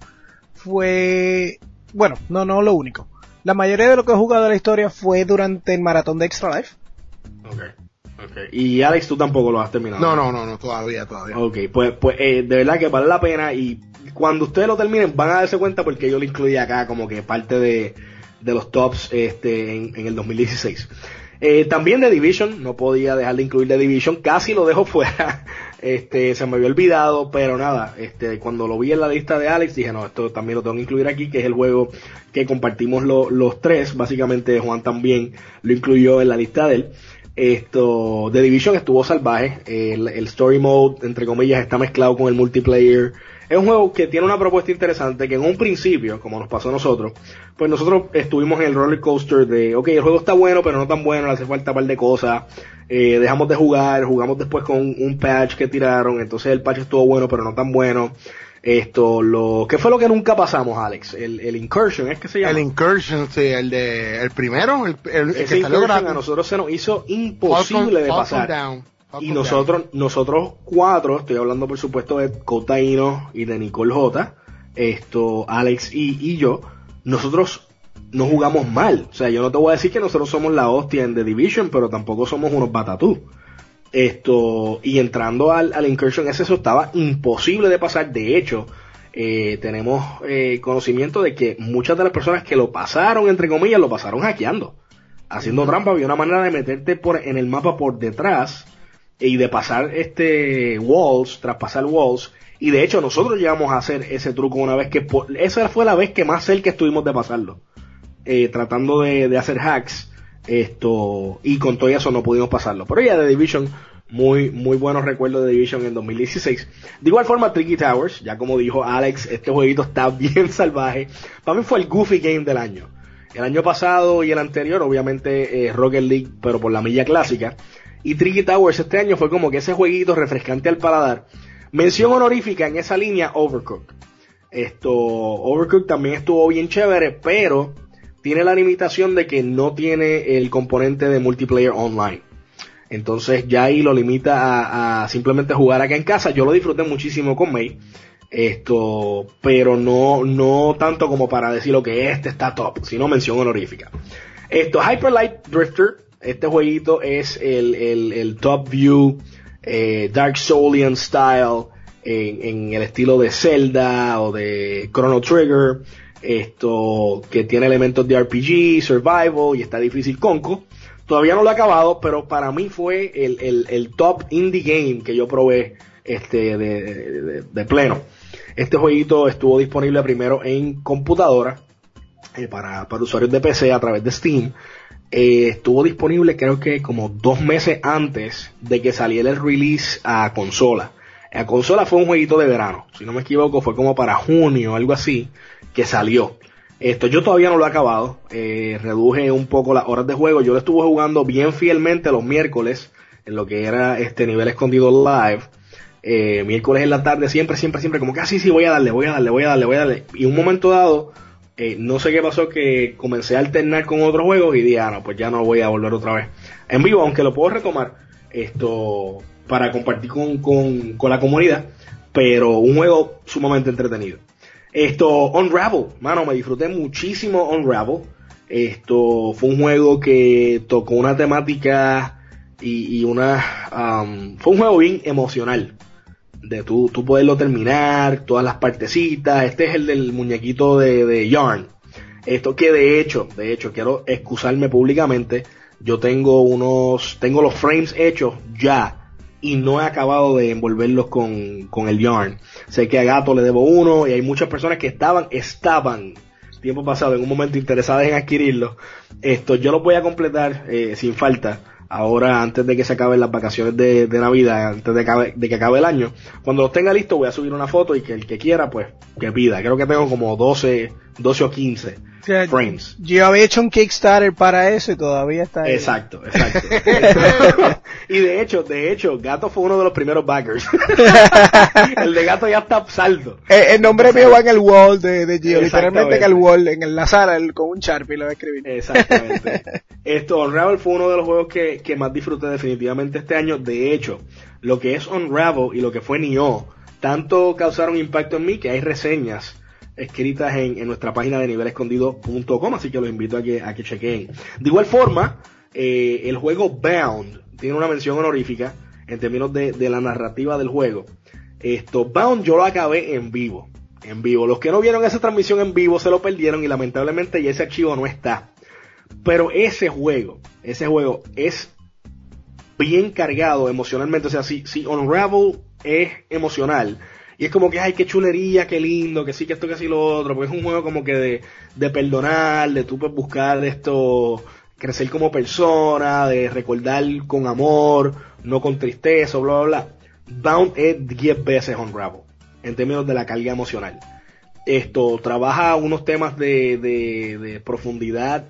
fue, bueno, no, no lo único. La mayoría de lo que he jugado de la historia fue durante el maratón de Extra Life. Okay. Okay. Y Alex, tú tampoco lo has terminado. No, no, no, no, todavía, todavía. Ok, pues, pues eh, de verdad que vale la pena y cuando ustedes lo terminen van a darse cuenta porque yo lo incluí acá como que parte de, de los tops este en, en el dos mil dieciséis. Eh, también The Division, no podía dejar de incluir The Division, casi lo dejo fuera, este, se me había olvidado, pero nada, este, cuando lo vi en la lista de Alex dije no, esto también lo tengo que incluir aquí, que es el juego que compartimos lo, los tres, básicamente Juan también lo incluyó en la lista de él. Esto, The Division estuvo salvaje, el, el story mode, entre comillas, está mezclado con el multiplayer. Es un juego que tiene una propuesta interesante, que en un principio, como nos pasó a nosotros, pues nosotros estuvimos en el roller coaster de, ok, el juego está bueno, pero no tan bueno, le hace falta un par de cosas, eh, dejamos de jugar, jugamos después con un patch que tiraron, entonces el patch estuvo bueno, pero no tan bueno. Esto, lo, ¿qué fue lo que nunca pasamos, Alex? El, el Incursion, ¿es que se llama? El Incursion, sí, el de, el primero, el, el, el que salió gratis. A nosotros se nos hizo imposible de pasar. Down. Y nosotros, nosotros cuatro, estoy hablando por supuesto de Kota Ino y de Nicole J, esto, Alex y, y yo, nosotros no jugamos mal. O sea, yo no te voy a decir que nosotros somos la hostia en The Division, pero tampoco somos unos batatú. Esto, y entrando al, al Incursion ese, eso estaba imposible de pasar. De hecho, eh, tenemos eh, conocimiento de que muchas de las personas que lo pasaron, entre comillas, lo pasaron hackeando, haciendo uh-huh. trampa. Había una manera de meterte por, en el mapa por detrás y de pasar este walls, traspasar walls. Y de hecho nosotros llegamos a hacer ese truco una vez que, por, esa fue la vez que más cerca estuvimos de pasarlo, eh, tratando de, de hacer hacks, esto, y con todo eso no pudimos pasarlo. Pero ya de Division, muy, muy buenos recuerdos de Division en dos mil dieciséis. De igual forma, Tricky Towers, ya como dijo Alex, este jueguito está bien salvaje. Para mí fue el Goofy Game del año. El año pasado y el anterior, obviamente, eh, Rocket League, pero por la milla clásica. Y Tricky Towers este año fue como que ese jueguito refrescante al paladar. Mención honorífica en esa línea, Overcooked. Esto, Overcooked también estuvo bien chévere, pero tiene la limitación de que no tiene el componente de multiplayer online. Entonces ya ahí lo limita a, a simplemente jugar acá en casa. Yo lo disfruté muchísimo con May. Esto, pero no, no tanto como para decir lo que este está top, sino mención honorífica. Esto, Hyper Light Drifter. Este jueguito es el, el, el top view, Eh, Dark Soulian style, en, en el estilo de Zelda o de Chrono Trigger, esto que tiene elementos de R P G, survival y está difícil conco. Todavía no lo he acabado, pero para mí fue el, el, el top indie game que yo probé este de, de, de pleno. Este jueguito estuvo disponible primero en computadora eh, para, para usuarios de P C a través de Steam. Eh, estuvo disponible creo que como dos meses antes de que saliera el release a consola. A consola fue un jueguito de verano, si no me equivoco fue como para junio, algo así, que salió. Esto yo todavía no lo he acabado, eh, reduje un poco las horas de juego. Yo lo estuve jugando bien fielmente los miércoles, en lo que era este nivel escondido live. Eh, miércoles en la tarde, siempre, siempre, siempre, como que así, ah, sí, voy a darle, voy a darle, voy a darle, voy a darle. Y un momento dado, Eh, no sé qué pasó, que comencé a alternar con otros juegos y dije, ah, no, pues ya no voy a volver otra vez en vivo, aunque lo puedo retomar esto para compartir con, con, con la comunidad, pero un juego sumamente entretenido. Esto, Unravel, mano, me disfruté muchísimo Unravel. Esto fue un juego que tocó una temática y, y una, um, fue un juego bien emocional. De tú, tú poderlo terminar, todas las partecitas. Este es el del muñequito de, de Yarn. Esto que de hecho, de hecho, quiero excusarme públicamente. Yo tengo unos, tengo los frames hechos ya y no he acabado de envolverlos con, con el Yarn. Sé que a Gato le debo uno y hay muchas personas que estaban, estaban tiempo pasado en un momento interesadas en adquirirlo. Esto yo lo voy a completar eh, sin falta. Ahora, antes de que se acaben las vacaciones de, de Navidad, antes de, acabe, de que acabe el año, cuando los tenga listos voy a subir una foto y que el que quiera, pues, que pida. Creo que tengo como doce, doce o quince o sea, frames. Yo había hecho un Kickstarter para eso y todavía está ahí. Exacto, exacto. Y de hecho, de hecho, Gato fue uno de los primeros backers. El de Gato ya está saldo. El, el nombre mío va en el wall de, de Gio, literalmente en el wall, en la sala, el, con un Sharpie lo voy a escribir. Exactamente. Esto, Unravel fue uno de los juegos que, que más disfruté definitivamente este año. De hecho, lo que es Unravel y lo que fue Nioh, tanto causaron impacto en mí que hay reseñas escritas en, en nuestra página de nivel escondido punto com, así que los invito a que, a que chequeen. De igual forma, eh, el juego Bound tiene una mención honorífica en términos de, de la narrativa del juego. Esto, Bound yo lo acabé en vivo, en vivo. Los que no vieron esa transmisión en vivo se lo perdieron y lamentablemente ya ese archivo no está. Pero ese juego, ese juego es bien cargado emocionalmente. O sea, si, si Unravel es emocional y es como que, ay, qué chulería, qué lindo, que sí, que esto, que sí, lo otro, porque es un juego como que de, de perdonar, de tú pues buscar esto, crecer como persona, de recordar con amor, no con tristeza, bla, bla, bla. Bound es diez veces Unravel en términos de la carga emocional. Esto trabaja unos temas de, de, de profundidad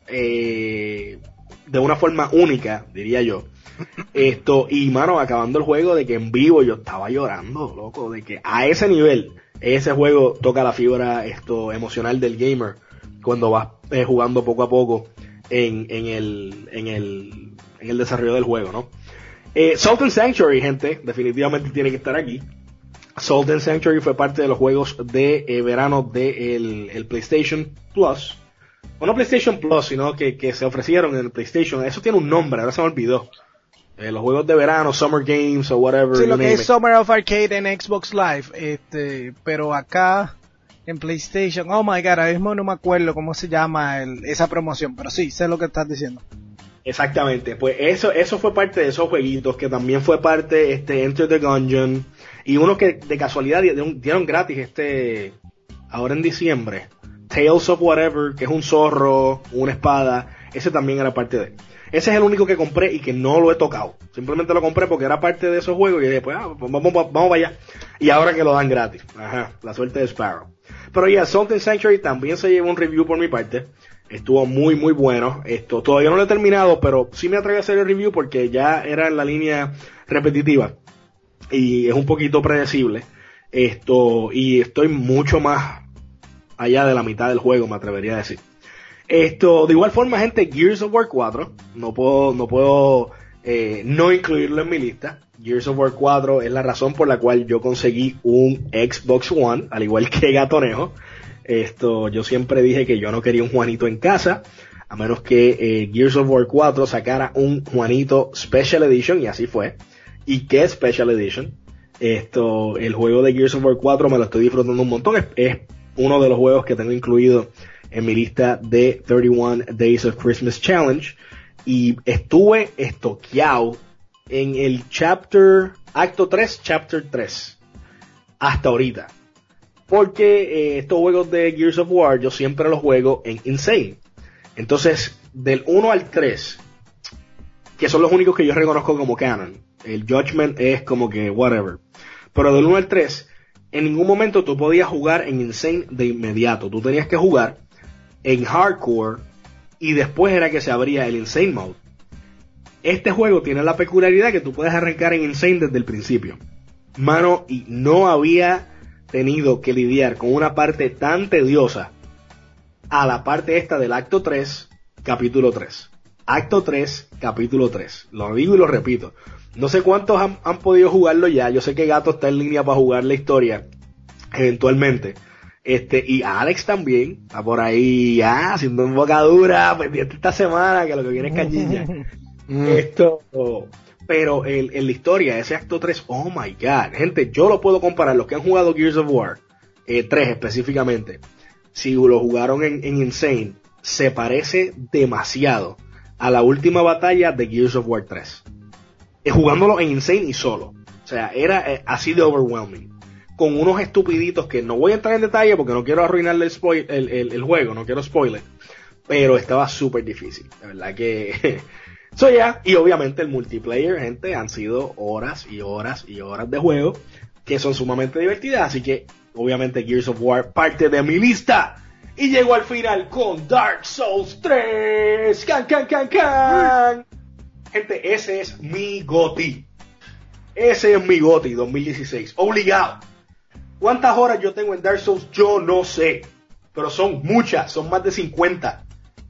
eh, de una forma única, diría yo. Esto, y mano, acabando el juego, de que en vivo yo estaba llorando, loco, de que a ese nivel, ese juego toca la fibra esto emocional del gamer cuando vas eh, jugando poco a poco en, en el, en el, en el desarrollo del juego, ¿no? Eh, Salt and Sanctuary, gente, definitivamente tiene que estar aquí. Salt and Sanctuary fue parte de los juegos de eh, verano de el, el PlayStation Plus. O no PlayStation Plus, sino que, que se ofrecieron en el PlayStation. Eso tiene un nombre, ahora se me olvidó. Eh, los juegos de verano, Summer Games o whatever. Sí, lo que es it. Summer of Arcade en Xbox Live. Este, pero acá en PlayStation, oh my god, ahora mismo no me acuerdo cómo se llama el, esa promoción, pero sí, sé lo que estás diciendo. Exactamente, pues eso eso fue parte de esos jueguitos, que también fue parte este Enter the Gungeon, y uno que de casualidad dieron, dieron gratis este ahora en diciembre, Tales of Whatever, que es un zorro, una espada, ese también era parte de él. Ese es el único que compré y que no lo he tocado. Simplemente lo compré porque era parte de esos juegos y dije, pues ah, vamos, vamos, vamos para allá. Y ahora que lo dan gratis. Ajá, la suerte de Sparrow. Pero ya, yeah, Salt and Sanctuary también se llevó un review por mi parte. Estuvo muy, muy bueno. Esto todavía no lo he terminado, pero sí me atreví a hacer el review porque ya era en la línea repetitiva. Y es un poquito predecible. Esto, y estoy mucho más allá de la mitad del juego, me atrevería a decir. Esto, de igual forma, gente, Gears of War cuatro, no puedo, no puedo, eh, no incluirlo en mi lista. Gears of War cuatro es la razón por la cual yo conseguí un Xbox One, al igual que Gatonejo. Esto, yo siempre dije que yo no quería un Juanito en casa, a menos que eh, Gears of War cuatro sacara un Juanito Special Edition, y así fue. ¿Y qué Special Edition? Esto, el juego de Gears of War cuatro me lo estoy disfrutando un montón, es, es uno de los juegos que tengo incluido en mi lista de thirty one Days of Christmas Challenge, y estuve estoqueado en el chapter, acto tres, chapter tres, hasta ahorita, porque eh, estos juegos de Gears of War yo siempre los juego en Insane. Entonces, del uno al tres, que son los únicos que yo reconozco como canon, el Judgment es como que whatever, pero del uno al tres, en ningún momento tú podías jugar en Insane de inmediato, tú tenías que jugar en Hardcore y después era que se abría el Insane Mode. Este juego tiene la peculiaridad que tú puedes arrancar en Insane desde el principio, mano, y no había tenido que lidiar con una parte tan tediosa a la parte esta del acto tres, capítulo tres. Acto tres, capítulo tres. Lo digo y lo repito. No sé cuántos han, han podido jugarlo ya. Yo sé que Gato está en línea para jugar la historia eventualmente. Este, y Alex también está por ahí ya haciendo embocadura, pendiente esta semana, que lo que viene es cañilla. Esto, pero el, en la historia, ese acto tres, oh my god, gente, yo lo puedo comparar, los que han jugado Gears of War, eh, tres específicamente, si lo jugaron en, en Insane, se parece demasiado a la última batalla de Gears of War tres. Eh, jugándolo en Insane y solo. O sea, era eh, así de overwhelming. Con unos estupiditos que no voy a entrar en detalle porque no quiero arruinarle el, spoil, el, el, el juego, no quiero spoiler, pero estaba súper difícil, la verdad que so ya, yeah. Y obviamente el multiplayer, gente, han sido horas y horas y horas de juego que son sumamente divertidas, así que obviamente Gears of War parte de mi lista, y llego al final con Dark Souls tres, can can can can, gente, ese es mi GOTY, ese es mi GOTY dos mil dieciséis, obligado. ¿Cuántas horas yo tengo en Dark Souls? Yo no sé, pero son muchas, son más de cincuenta.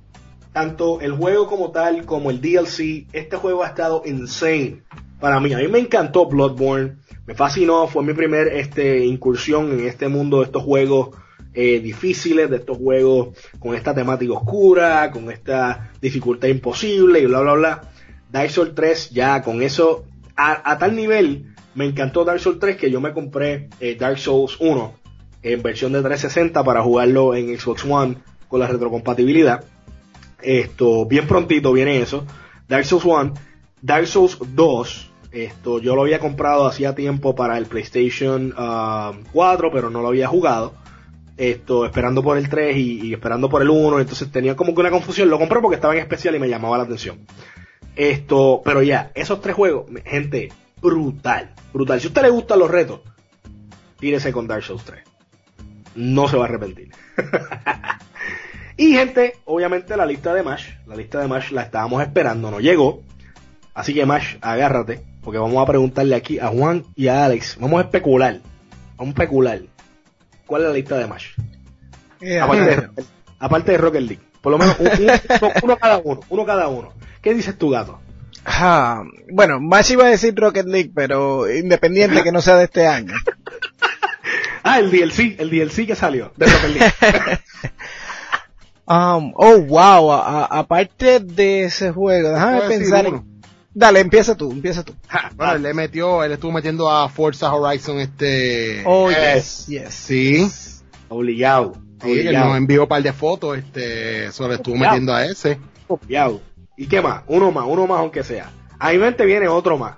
Tanto el juego como tal, como el D L C, este juego ha estado insane para mí. A mí me encantó Bloodborne, me fascinó, fue mi primer este, incursión en este mundo de estos juegos eh, difíciles, de estos juegos con esta temática oscura, con esta dificultad imposible y bla bla bla. Dark Souls tres, ya con eso, a, a tal nivel... Me encantó Dark Souls tres que yo me compré eh, Dark Souls uno en versión de trescientos sesenta para jugarlo en Xbox One con la retrocompatibilidad. Esto, bien prontito viene eso. Dark Souls uno, Dark Souls dos, esto yo lo había comprado hacía tiempo para el PlayStation uh, cuatro, pero no lo había jugado. Esto, esperando por el tres y, y esperando por el uno, entonces tenía como que una confusión. Lo compré porque estaba en especial y me llamaba la atención. Esto, pero ya, esos tres juegos, gente, brutal, brutal. Si a usted le gustan los retos, tírese con Dark Souls tres. No se va a arrepentir. Y gente, obviamente la lista de Mash, la lista de Mash la estábamos esperando, no llegó. Así que Mash, agárrate, porque vamos a preguntarle aquí a Juan y a Alex. Vamos a especular, vamos a especular. ¿Cuál es la lista de Mash? Yeah. Aparte, de, aparte de Rocket League. Por lo menos un, un, uno cada uno, uno cada uno. ¿Qué dices tú, Gato? Ah, bueno, Mash iba a decir Rocket League, pero independiente que no sea de este año. Ah, el D L C, el D L C que salió de Rocket League. um, oh, wow, a, a, aparte de ese juego, déjame pensar en, Dale, empieza tú, empieza tú. Ja, bueno, él le metió, él estuvo metiendo a Forza Horizon este... Oh, yes, yes. Sí. Obligado. Sí, él nos envió un par de fotos, este, eso le estuvo Obligado. metiendo a ese. Obligado. ¿Y qué más? Uno más, uno más aunque sea. A mi mente viene otro más.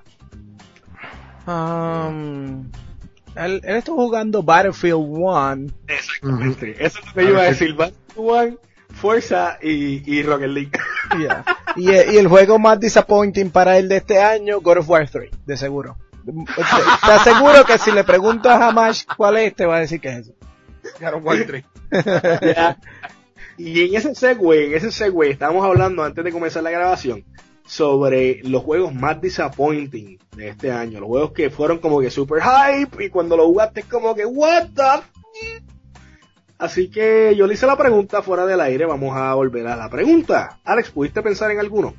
Um, él, él estuvo jugando Battlefield uno. Exactamente. Uh-huh. Eso es lo que yo iba a decir. Battlefield uno, Forza y, y Rocket League. Yeah. Y, y el juego más disappointing para él de este año, God of War tres, de seguro. Te aseguro que si le preguntas a Mash cuál es, te va a decir que es eso. God of War tres. Yeah. Y en ese segue, en ese segue, estábamos hablando antes de comenzar la grabación sobre los juegos más disappointing de este año, los juegos que fueron como que super hype y cuando lo jugaste es como que what the f-? Así que yo le hice la pregunta fuera del aire, vamos a volver a la pregunta. Alex, ¿pudiste pensar en alguno?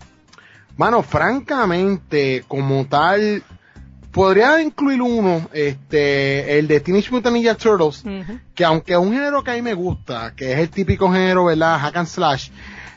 Mano, francamente, como tal, podría incluir uno, este, el de Teenage Mutant Ninja Turtles, uh-huh. que aunque es un género que a mí me gusta, que es el típico género, ¿verdad? Hack and slash,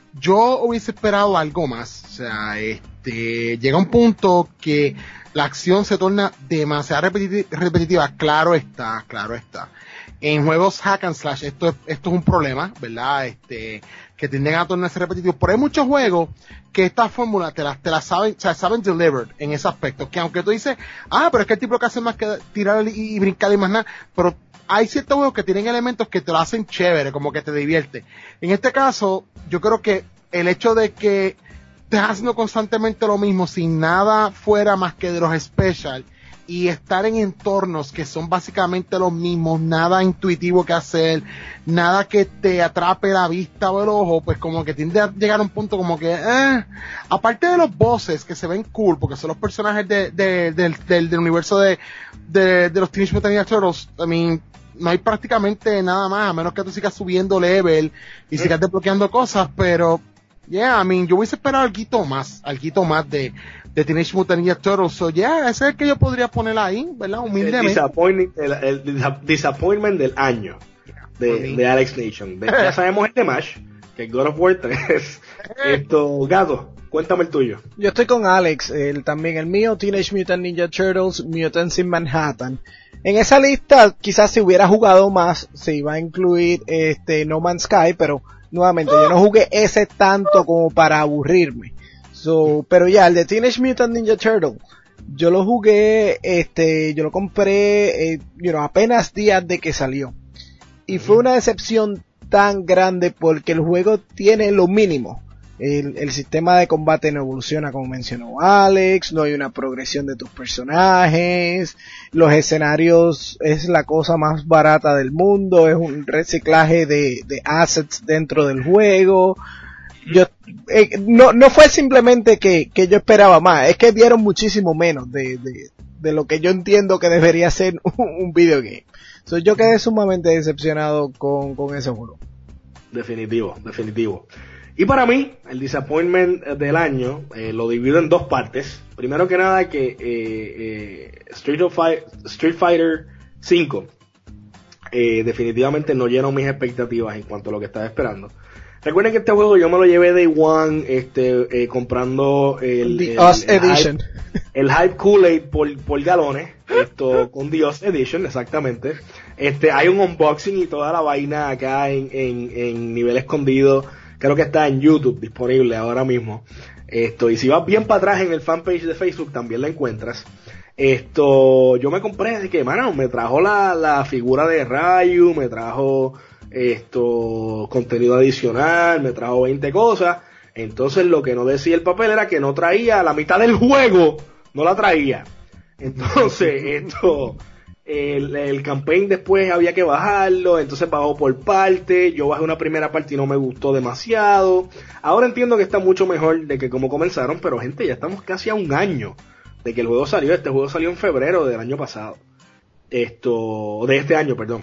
yo hubiese esperado algo más. O sea, este, llega un punto que la acción se torna demasiado repeti- repetitiva. Claro está, claro está. En juegos hack and slash esto es, esto es un problema, ¿verdad? Este, que tienden a tornarse repetitivos. Pero hay muchos juegos que esta fórmula te las, te las saben, o sea, saben delivered en ese aspecto. Que aunque tú dices, ah, pero es que el tipo lo que hace más que tirar y, y brincar y más nada, pero hay ciertos juegos que tienen elementos que te lo hacen chévere, como que te divierte. En este caso, yo creo que el hecho de que estés haciendo constantemente lo mismo, sin nada fuera más que de los special, y estar en entornos que son básicamente los mismos, nada intuitivo que hacer, nada que te atrape la vista o el ojo, pues como que tiende a llegar a un punto como que, eh, aparte de los bosses que se ven cool, porque son los personajes de, de, de, del, del universo de, de, de los Teenage Mutant Ninja Turtles, I mean, no hay prácticamente nada más, a menos que tú sigas subiendo level y mm. sigas desbloqueando cosas, pero, yeah, I mean, yo hubiese esperado algo más, algo más de, de Teenage Mutant Ninja Turtles, so yeah, ese es el que yo podría poner ahí, ¿verdad? Humildemente. El disappointment, el, el disappointment del año de, de Alex Nation. De, ya sabemos el de Mash, que es God of War tres. Esto, Gato, cuéntame el tuyo. Yo estoy con Alex, el, también el mío, Teenage Mutant Ninja Turtles, Mutants in Manhattan. En esa lista, quizás si hubiera jugado más, se iba a incluir este No Man's Sky, pero nuevamente yo no jugué ese tanto como para aburrirme. So, pero ya, el de Teenage Mutant Ninja Turtle, yo lo jugué, este, yo lo compré, eh, you know, apenas días de que salió. Y fue una decepción tan grande porque el juego tiene lo mínimo. El, el sistema de combate no evoluciona como mencionó Alex, no hay una progresión de tus personajes, los escenarios es la cosa más barata del mundo, es un reciclaje de, de assets dentro del juego. Yo eh, no no fue simplemente que, que yo esperaba más, es que dieron muchísimo menos de, de, de lo que yo entiendo que debería ser un, un videogame. So, yo quedé sumamente decepcionado con, con ese juego. Definitivo, definitivo. Y para mí, el disappointment del año eh, lo divido en dos partes. Primero que nada que eh, eh, Street, of Fi- Street Fighter cinco eh, definitivamente no llenó mis expectativas en cuanto a lo que estaba esperando. Recuerden que este juego yo me lo llevé Day One este, eh, comprando el, The el, Us el Edition. Hype, el Hype Kool-Aid por, por galones, esto con The Us Edition, exactamente. Este, hay un unboxing y toda la vaina acá en, en, en nivel escondido. Creo que está en YouTube disponible ahora mismo. Esto, y si vas bien para atrás en el fanpage de Facebook también la encuentras. Esto, yo me compré, así que, mano, me trajo la, la figura de Ryu, me trajo esto, contenido adicional, me trajo veinte cosas. Entonces lo que no decía el papel era que no traía la mitad del juego, no la traía. Entonces, esto, el, el campaign después había que bajarlo, entonces bajó por parte, yo bajé una primera parte y no me gustó demasiado. Ahora entiendo que está mucho mejor de que como comenzaron, pero gente, ya estamos casi a un año de que el juego salió. Este juego salió en febrero del año pasado. Esto, de este año, perdón.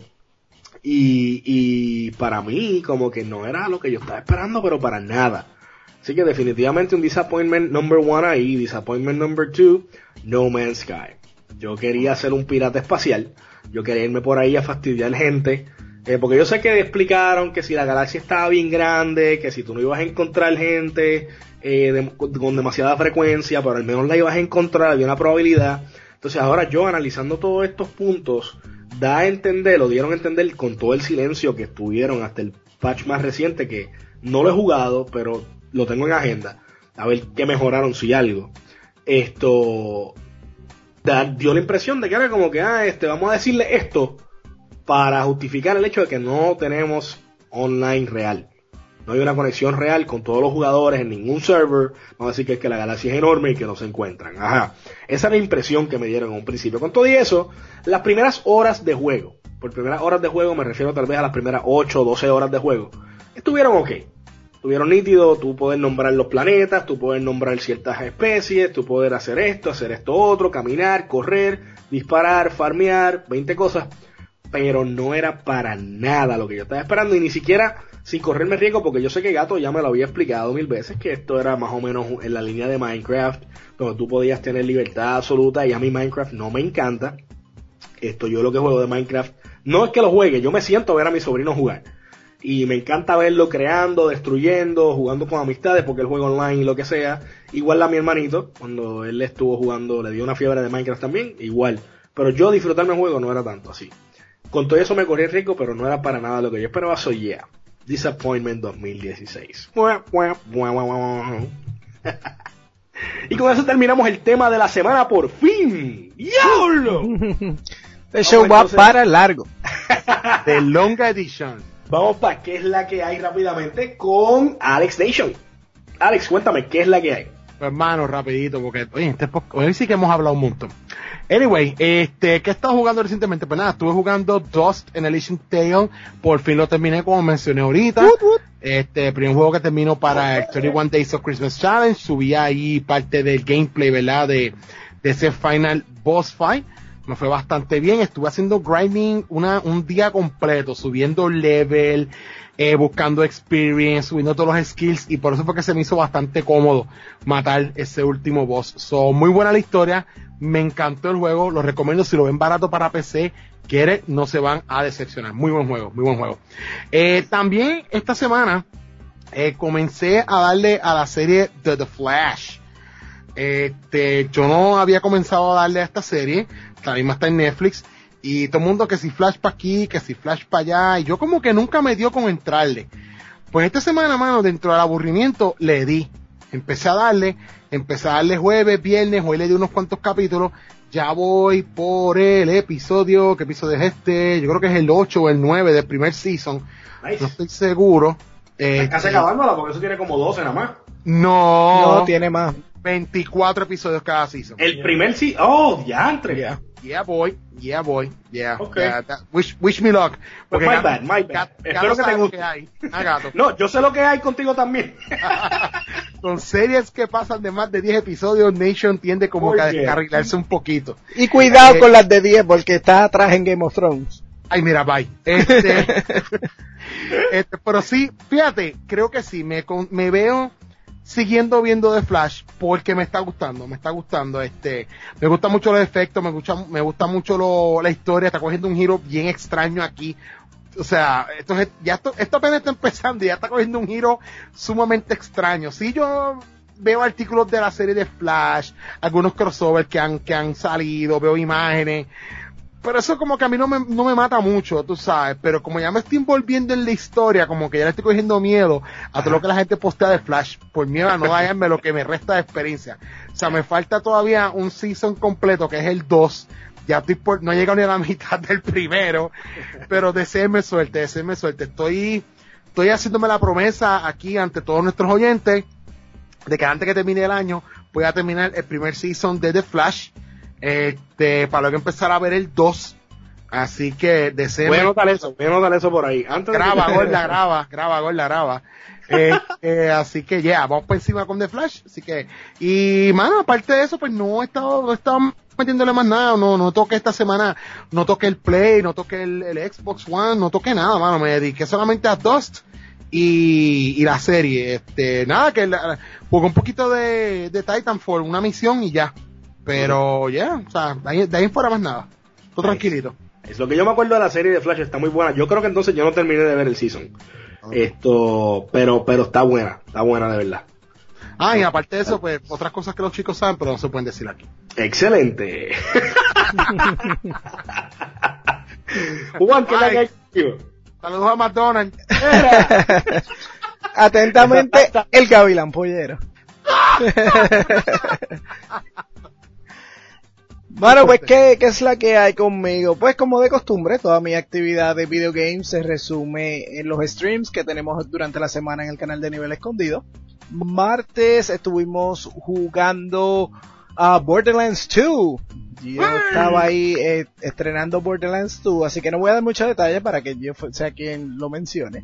Y, y para mí como que no era lo que yo estaba esperando, pero para nada. Así que definitivamente un disappointment number one ahí, disappointment number two, No Man's Sky. Yo quería ser un pirata espacial, yo quería irme por ahí a fastidiar gente, Eh, porque yo sé que explicaron que si la galaxia estaba bien grande, que si tú no ibas a encontrar gente eh, de, con demasiada frecuencia, pero al menos la ibas a encontrar, había una probabilidad. Entonces ahora yo analizando todos estos puntos, da a entender, lo dieron a entender con todo el silencio que estuvieron hasta el patch más reciente, que no lo he jugado, pero lo tengo en agenda, a ver qué mejoraron, si algo. Esto da, dio la impresión de que era como que, ah, este, vamos a decirle esto para justificar el hecho de que no tenemos online real. No hay una conexión real con todos los jugadores en ningún server. Vamos a decir que es que la galaxia es enorme y que no se encuentran. Ajá. Esa es la impresión que me dieron en un principio. Con todo y eso, las primeras horas de juego, por primeras horas de juego me refiero tal vez a las primeras ocho o doce horas de juego, estuvieron ok. Estuvieron nítidos, tú poder nombrar los planetas, tú poder nombrar ciertas especies, tú poder hacer esto, hacer esto otro, caminar, correr, disparar, farmear, veinte cosas. Pero no era para nada lo que yo estaba esperando, y ni siquiera sin correrme riesgo, porque yo sé que Gato ya me lo había explicado mil veces, que esto era más o menos en la línea de Minecraft, donde tú podías tener libertad absoluta, y a mí Minecraft no me encanta. Esto, yo lo que juego de Minecraft, no es que lo juegue, yo me siento a ver a mi sobrino jugar, y me encanta verlo creando, destruyendo, jugando con amistades, porque él juega online y lo que sea. Igual a mi hermanito, cuando él estuvo jugando, le dio una fiebre de Minecraft también, igual. Pero yo disfrutarme el juego no era tanto así. Con todo eso me corrí rico, pero no era para nada lo que yo esperaba. So yeah, Disappointment dos mil dieciséis. Y con eso terminamos el tema de la semana por fin. ¡Diablo! El show va entonces para largo. The Long Edition. Vamos para qué es la que hay rápidamente con Alex Nation. Alex, cuéntame, ¿qué es la que hay? Pues, hermano, rapidito, porque oye, este podcast, hoy sí que hemos hablado un montón. Anyway, este, ¿qué he estado jugando recientemente? Pues nada, estuve jugando Dust and Elysian Tale, por fin lo terminé como mencioné ahorita. What, what? Este, primer juego que termino para el treinta y uno Days of Christmas Challenge, subí ahí parte del gameplay, ¿verdad? De, de ese final boss fight. Me fue bastante bien, estuve haciendo grinding una, un día completo, subiendo level, eh, buscando experience, subiendo todos los skills, y por eso fue que se me hizo bastante cómodo matar ese último boss. So, muy buena la historia, me encantó el juego, lo recomiendo si lo ven barato para P C, quiere, no se van a decepcionar. Muy buen juego, muy buen juego. Eh, también esta semana eh, comencé a darle a la serie de The Flash. Este, yo no había comenzado a darle a esta serie, la misma está en Netflix, y todo el mundo que si Flash para aquí, que si Flash para allá, y yo como que nunca me dio con entrarle. Pues esta semana, mano, dentro del aburrimiento, le di, empecé a darle, empecé a darle jueves, viernes, hoy le di unos cuantos capítulos, ya voy por el episodio, ¿qué episodio es este? Yo creo que es el ocho o el nueve del primer season, nice. No estoy seguro. Estás casi acabándola, porque eso tiene como doce nada más. No, no tiene más. veinticuatro episodios cada season. El primer sí, oh, diantre. Yeah, yeah boy, yeah boy, yeah. Okay. yeah that, wish, wish me luck. Porque my bad, my bad. Espero que te guste. Que hay. Ah, gato. No, yo sé lo que hay contigo también. Con series que pasan de más de diez episodios, Nation tiende como que a descarrilarse un poquito. Y cuidado eh, con las de diez, porque está atrás en Game of Thrones. Ay, mira, bye. Este, este, pero sí, fíjate, creo que sí, me, me veo siguiendo viendo The Flash porque me está gustando, me está gustando, este, me gustan mucho los efectos, me gusta, me gusta mucho lo, la historia, está cogiendo un giro bien extraño aquí, o sea, esto es, ya esto, esto apenas está empezando y ya está cogiendo un giro sumamente extraño. Si yo veo artículos de la serie de Flash, algunos crossovers que han, que han salido, veo imágenes, pero eso como que a mí no me, no me mata mucho, tú sabes, pero como ya me estoy envolviendo en la historia, como que ya le estoy cogiendo miedo a todo lo que la gente postea de Flash, por miedo a no dañarme lo que me resta de experiencia. O sea, me falta todavía un season completo, que es el dos, ya estoy por, no he llegado ni a la mitad del primero, pero deséenme suerte, deséenme suerte. Estoy, estoy haciéndome la promesa aquí ante todos nuestros oyentes, de que antes que termine el año, voy a terminar el primer season de The Flash, este, para luego empezar a ver el dos, así que deseo. Voy a anotar eso, voy a anotar eso por ahí. Antes graba, de... gorda, graba, graba, gorda, graba. Eh, eh, así que ya, yeah, vamos por encima con The Flash, así que, y mano, aparte de eso, pues no he estado, no he estado metiéndole más nada, no, no toqué esta semana, no toqué el Play, no toqué el, el Xbox One, no toqué nada, mano, me dediqué solamente a Dust y, y la serie, este, nada, que la, jugué un poquito de, de Titanfall, una misión y ya. Pero ya, yeah, o sea, de ahí, de ahí fuera más nada. Todo nice. Tranquilito. Es lo que yo me acuerdo de la serie de Flash, está muy buena. Yo creo que entonces yo no terminé de ver el season. Okay. Esto, pero, pero está buena, está buena de verdad. Ah, y aparte de eso, pues, otras cosas que los chicos saben, pero no se pueden decir aquí. Excelente. Juan, ¿qué tal que hay? Saludos a McDonald's. Atentamente, el Gavilán Pollero. Bueno, pues, ¿qué, ¿qué es la que hay conmigo? Pues, como de costumbre, toda mi actividad de video games se resume en los streams que tenemos durante la semana en el canal de Nivel Escondido. Martes estuvimos jugando a uh, Borderlands dos. Yo estaba ahí eh, estrenando Borderlands dos, así que no voy a dar muchos detalles para que yo sea quien lo mencione.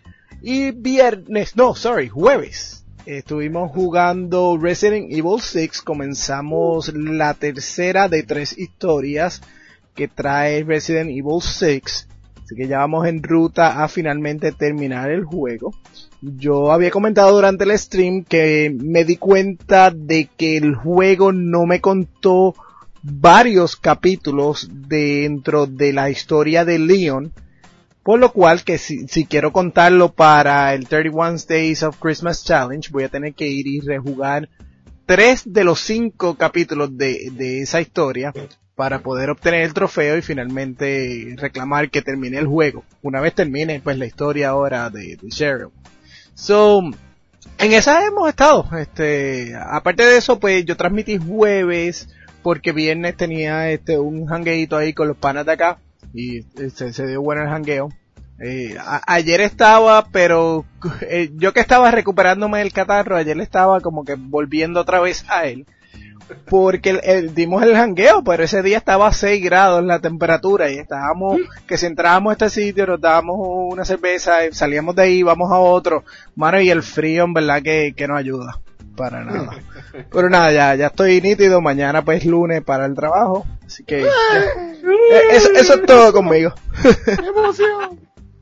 Y viernes, no, sorry, jueves. Estuvimos jugando Resident Evil seis, comenzamos la tercera de tres historias que trae Resident Evil seis, así que ya vamos en ruta a finalmente terminar el juego. Yo había comentado durante el stream que me di cuenta de que el juego no me contó varios capítulos dentro de la historia de Leon, por lo cual que si, si quiero contarlo para el treinta y uno Days of Christmas Challenge, voy a tener que ir y rejugar tres de los cinco capítulos de, de esa historia para poder obtener el trofeo y finalmente reclamar que termine el juego. Una vez termine, pues, la historia ahora de, de Cheryl. So, en esa hemos estado. Este, aparte de eso, pues, yo transmití jueves porque viernes tenía este un jangueito ahí con los panas de acá. Y se, se dio bueno el jangueo. Eh, a, ayer estaba, pero eh, yo que estaba recuperándome del catarro, ayer estaba como que volviendo otra vez a él. Porque el, el, dimos el jangueo, pero ese día estaba a seis grados la temperatura y estábamos, que si entrábamos a este sitio nos dábamos una cerveza, salíamos de ahí, vamos a otro. Mano, y el frío en verdad que, que no ayuda. Para nada. Pero nada, ya, ya estoy nítido. Mañana pues lunes para el trabajo. Así que ya, eso, eso es todo conmigo. ¡Qué emoción!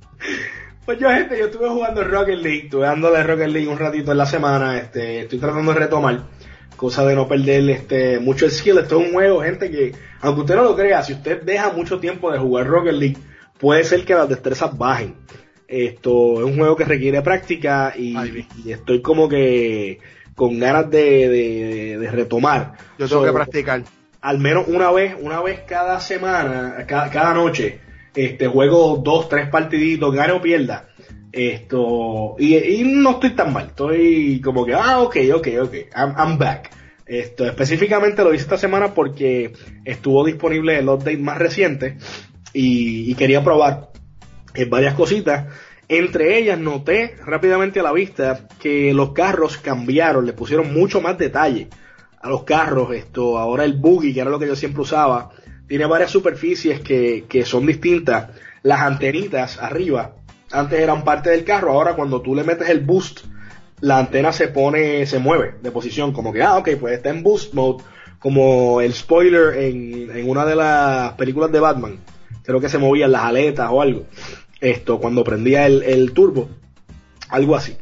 Pues yo, gente, yo estuve jugando Rocket League, estuve dándole Rocket League un ratito en la semana. Este, estoy tratando de retomar, cosa de no perder este mucho el skill. Esto es un juego, gente, que aunque usted no lo crea, si usted deja mucho tiempo de jugar Rocket League, puede ser que las destrezas bajen. Esto es un juego que requiere práctica y, y estoy como que con ganas de, de, de retomar. Yo tengo so, que practicar. Al menos una vez, una vez cada semana, cada, cada noche, este juego dos, tres partiditos, gane o pierda. Esto, y, y no estoy tan mal, estoy como que, ah, ok, ok, ok, I'm, I'm back. Esto, específicamente lo hice esta semana porque estuvo disponible el update más reciente y, y quería probar eh, varias cositas. Entre ellas noté rápidamente a la vista que los carros cambiaron, le pusieron mucho más detalle a los carros. Esto, ahora el buggy, que era lo que yo siempre usaba, tiene varias superficies que, que son distintas. Las antenitas arriba, antes eran parte del carro, ahora cuando tú le metes el boost, la antena se pone, se mueve de posición, como que, ah, ok, pues está en boost mode, como el spoiler en, en una de las películas de Batman, creo que se movían las aletas o algo. Esto, cuando prendía el, el turbo, algo así.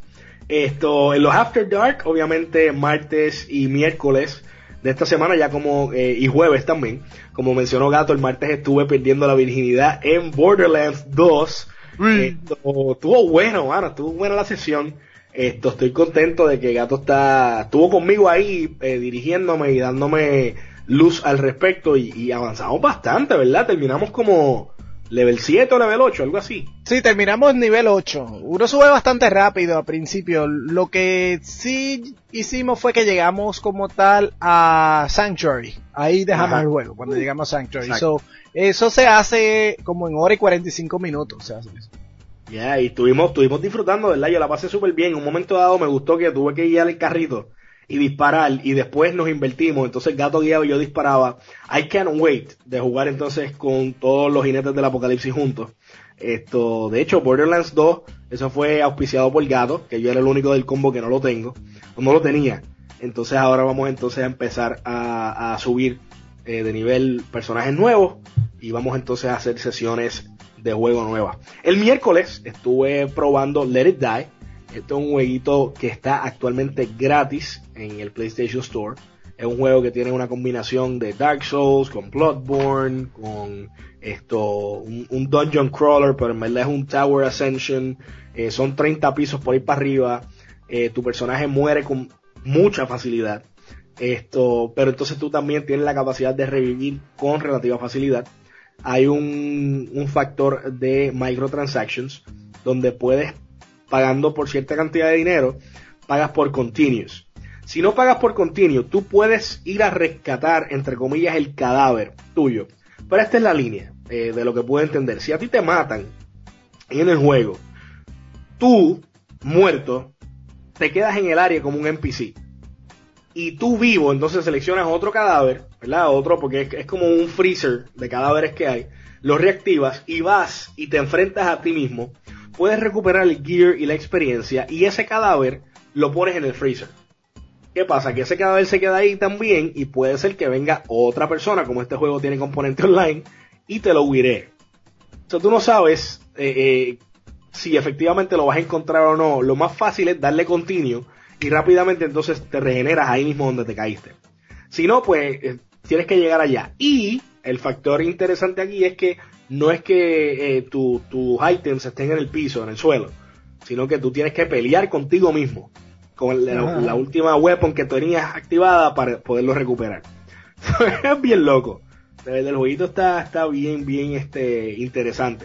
Esto, en los After Dark, obviamente martes y miércoles de esta semana, ya como, eh, y jueves también, como mencionó Gato, el martes estuve perdiendo la virginidad en Borderlands dos. Mm. Esto, estuvo bueno, mano, estuvo buena la sesión. Esto, estoy contento de que Gato está, estuvo conmigo ahí, eh, dirigiéndome y dándome luz al respecto, y, y avanzamos bastante, ¿verdad? Terminamos como level siete o level ocho, algo así. Sí, terminamos nivel ocho. Uno sube bastante rápido al principio. Lo que sí hicimos fue que llegamos como tal a Sanctuary. Ahí dejamos Ajá. el juego, cuando llegamos a Sanctuary. So, eso se hace como en hora y cuarenta y cinco minutos. Se hace eso. Ya, yeah, y estuvimos, estuvimos disfrutando, ¿verdad? Yo la pasé súper bien. En un momento dado me gustó que tuve que guiar el carrito y disparar, y después nos invertimos, entonces Gato guiaba y yo disparaba. I can't wait de jugar entonces con todos los jinetes del apocalipsis juntos. Esto, de hecho, Borderlands dos, eso fue auspiciado por Gato, que yo era el único del combo que no lo tengo, no lo tenía. Entonces ahora vamos entonces a empezar a, a subir eh, de nivel personajes nuevos, y vamos entonces a hacer sesiones de juego nuevas. El miércoles estuve probando Let It Die. Este es un jueguito que está actualmente gratis en el PlayStation Store. Es un juego que tiene una combinación de Dark Souls con Bloodborne, con esto, un, un dungeon crawler, pero en verdad es un Tower Ascension. Eh, son treinta pisos por ir para arriba. Eh, tu personaje muere con mucha facilidad. Esto, pero entonces tú también tienes la capacidad de revivir con relativa facilidad. Hay un, un factor de microtransactions donde puedes, pagando por cierta cantidad de dinero, pagas por continuous. Si no pagas por continuo, tú puedes ir a rescatar, entre comillas, el cadáver tuyo. Pero esta es la línea eh, de lo que puedo entender. Si a ti te matan en el juego, tú, muerto, te quedas en el área como un N P C. Y tú vivo, entonces seleccionas otro cadáver, ¿verdad? Otro, porque es, es como un freezer de cadáveres que hay. Lo reactivas y vas y te enfrentas a ti mismo. Puedes recuperar el gear y la experiencia y ese cadáver lo pones en el freezer. ¿Qué pasa? Que ese cadáver se queda ahí también y puede ser que venga otra persona, como este juego tiene componente online, y te lo huiré. O sea, tú no sabes eh, eh, si efectivamente lo vas a encontrar o no. Lo más fácil es darle continuo y rápidamente entonces te regeneras ahí mismo donde te caíste. Si no, pues eh, tienes que llegar allá. Y el factor interesante aquí es que no es que eh, tu, tus ítems estén en el piso, en el suelo, sino que tú tienes que pelear contigo mismo, con la, la última weapon que tenías activada para poderlo recuperar. Es bien loco. El jueguito está, está bien, bien este, interesante.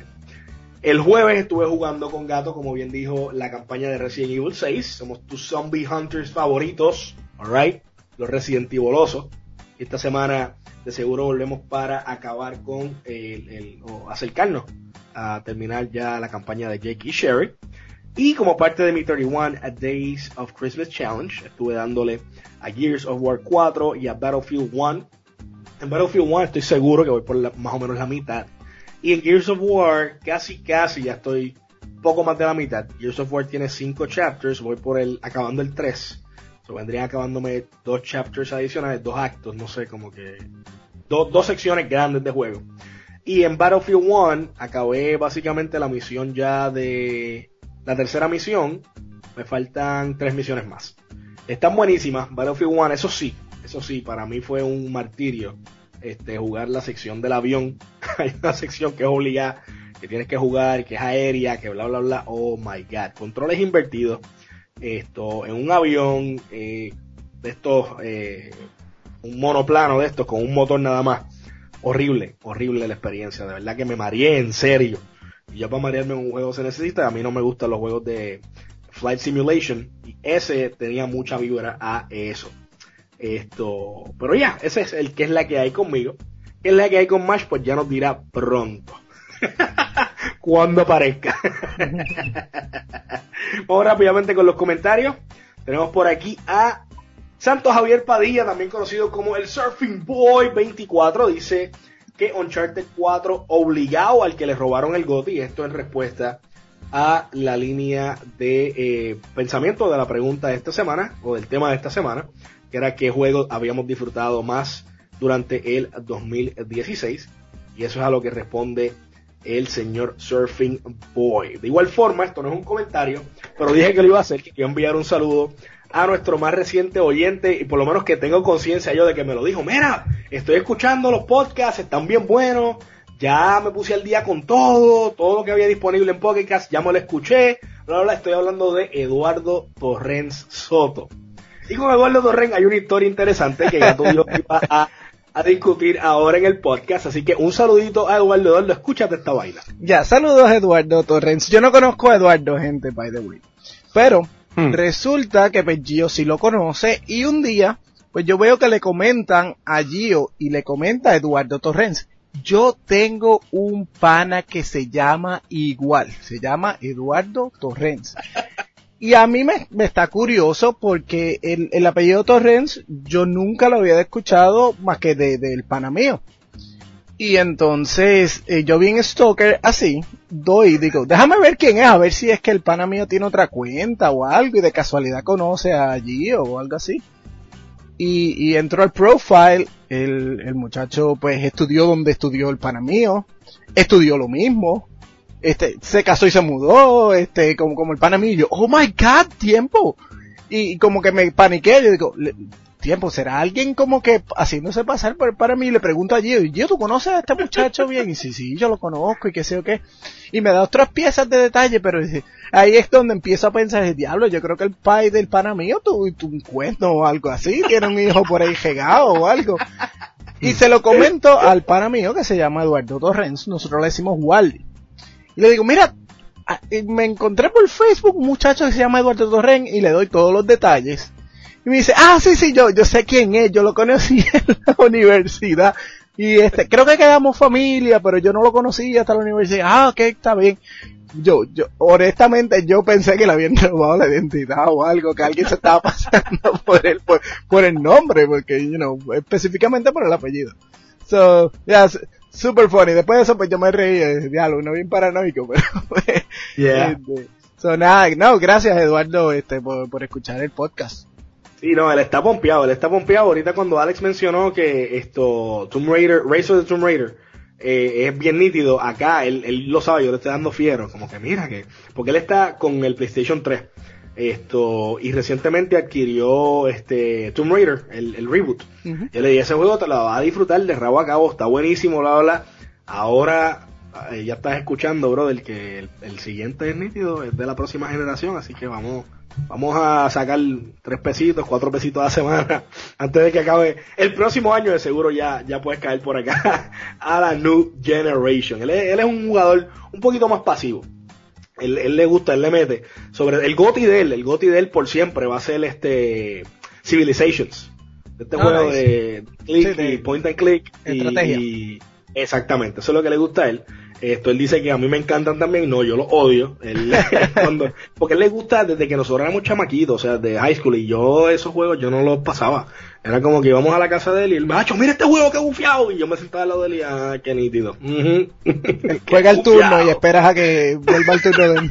El jueves estuve jugando con Gato, como bien dijo, la campaña de Resident Evil seis. Somos tus zombie hunters favoritos, alright, los Resident Evilosos. Esta semana de seguro volvemos para acabar con el, el o acercarnos a terminar ya la campaña de Jake y Sherry. Y como parte de mi treinta y uno Days of Christmas Challenge, estuve dándole a Gears of War cuatro y a Battlefield uno. En Battlefield uno estoy seguro que voy por la, más o menos la mitad. Y en Gears of War casi casi ya estoy poco más de la mitad. Gears of War tiene cinco chapters, voy por el acabando el tres. So, vendrían acabándome dos chapters adicionales, dos actos, no sé, como que do, dos secciones grandes de juego. Y en Battlefield uno acabé básicamente la misión ya de la tercera misión. Me faltan tres misiones más. Están buenísimas, Battlefield uno, eso sí, eso sí, para mí fue un martirio este jugar la sección del avión. Hay una sección que es obligada, que tienes que jugar, que es aérea, que bla bla bla. Oh my god, controles invertidos. Esto, en un avión, eh, de estos, eh, un monoplano de estos con un motor nada más. Horrible, horrible la experiencia, de verdad que me mareé en serio. Y ya para marearme en un juego se necesita. A mí no me gustan los juegos de Flight Simulation y ese tenía mucha vibra a eso. Esto, pero ya, ese es el que es la que hay conmigo. ¿Qué es la que hay con Mash? Pues ya nos dirá pronto. Cuando aparezca. Vamos rápidamente con los comentarios. Tenemos por aquí a Santos Javier Padilla, también conocido como el Surfing Boy veinticuatro. Dice que Uncharted cuatro obligado al que le robaron el GOTY. Esto en respuesta a la línea de eh, pensamiento de la pregunta de esta semana, o del tema de esta semana, que era qué juego habíamos disfrutado más durante el dos mil dieciséis. Y eso es a lo que responde el señor Surfing Boy. De igual forma, esto no es un comentario, pero dije que lo iba a hacer, que iba a enviar un saludo a nuestro más reciente oyente, y por lo menos que tengo conciencia yo de que me lo dijo. Mira, estoy escuchando los podcasts, están bien buenos, ya me puse al día con todo, todo lo que había disponible en podcast, ya me lo escuché, bla, bla, bla. Estoy hablando de Eduardo Torrens Soto. Y con Eduardo Torrens hay una historia interesante que ya tú dijo que iba a a discutir ahora en el podcast, así que un saludito a Eduardo. Eduardo, escúchate esta vaina. Ya, saludos a Eduardo Torrens. Yo no conozco a Eduardo, gente, by the way, pero hmm. resulta que pues Gio sí lo conoce, y un día pues yo veo que le comentan a Gio y le comenta a Eduardo Torrens: yo tengo un pana que se llama igual, se llama Eduardo Torrens. Y a mí me, me está curioso porque el, el apellido Torrens yo nunca lo había escuchado más que de, del pana mío. Y entonces eh, yo vi en Stalker así, doy, digo, déjame ver quién es, a ver si es que el pana mío tiene otra cuenta o algo y de casualidad conoce a Gio o algo así. Y, y entró al profile, el, el muchacho pues estudió donde estudió el pana mío, estudió lo mismo. Este, se casó y se mudó, este, como, como el pana mío, y yo, oh my god, tiempo, y, y como que me paniqué, yo digo, tiempos. ¿Será alguien como que haciéndose pasar por, para mí? Le pregunto a Gio, Gio, ¿tú conoces a este muchacho bien? Y sí, sí, yo lo conozco y qué sé yo qué. Y me da otras piezas de detalle, pero ahí es donde empiezo a pensar, el diablo, yo creo que el pai del pana mío tuvo un cuento o algo así, tiene un hijo por ahí regado o algo. Y se lo comento al pana mío que se llama Eduardo Torrens, nosotros le decimos Wally. Y le digo, mira, me encontré por Facebook un muchacho que se llama Eduardo Torrens y le doy todos los detalles. Y me dice, ah, sí, sí, yo, yo sé quién es, yo lo conocí en la universidad. Y este, creo que quedamos familia, pero yo no lo conocí hasta la universidad. Ah, ok, está bien. Yo, yo, honestamente, yo pensé que le habían robado la identidad o algo, que alguien se estaba pasando por el, por, por el nombre, porque, you know, específicamente por el apellido. So, yeah, super funny. Después de eso, pues yo me reí, diálogo, no bien paranoico, pero, yeah. Este, so, nada, no, gracias, Eduardo, este, por, por escuchar el podcast. Sí, no, él está pompeado, él está pompeado. Ahorita cuando Alex mencionó que esto, Tomb Raider, Rise of the Tomb Raider, eh, es bien nítido, acá él, él lo sabe, yo le estoy dando fiero, como que mira que, porque él está con el PlayStation tres, esto, y recientemente adquirió este Tomb Raider, el, el reboot. Uh-huh. Yo le dije, ese juego te lo vas a disfrutar de rabo a cabo, está buenísimo, bla, bla, bla. Ahora, eh, ya estás escuchando, brother, que el, el siguiente es nítido, es de la próxima generación, así que vamos... Vamos a sacar tres pesitos, cuatro pesitos a la semana antes de que acabe el próximo año. De seguro ya, ya puedes caer por acá a la New Generation. Él es, él es un jugador un poquito más pasivo. Él, él le gusta, él le mete. Sobre el GOTY de él, el GOTY de él por siempre va a ser este Civilizations. Este ah, juego nice. de click sí, de, y point and click. Estrategia. Y, exactamente, eso es lo que le gusta a él. Esto, él dice que a mí me encantan también, no, yo lo odio, él, cuando, porque él le gusta desde que nosotros éramos chamaquitos, o sea, de high school, y yo esos juegos yo no los pasaba, era como que íbamos a la casa de él y él, macho, mira este juego que bufiado, y yo me sentaba al lado de él y, ah, qué nítido. Uh-huh. Juega el turno y esperas a que vuelva el turno de él.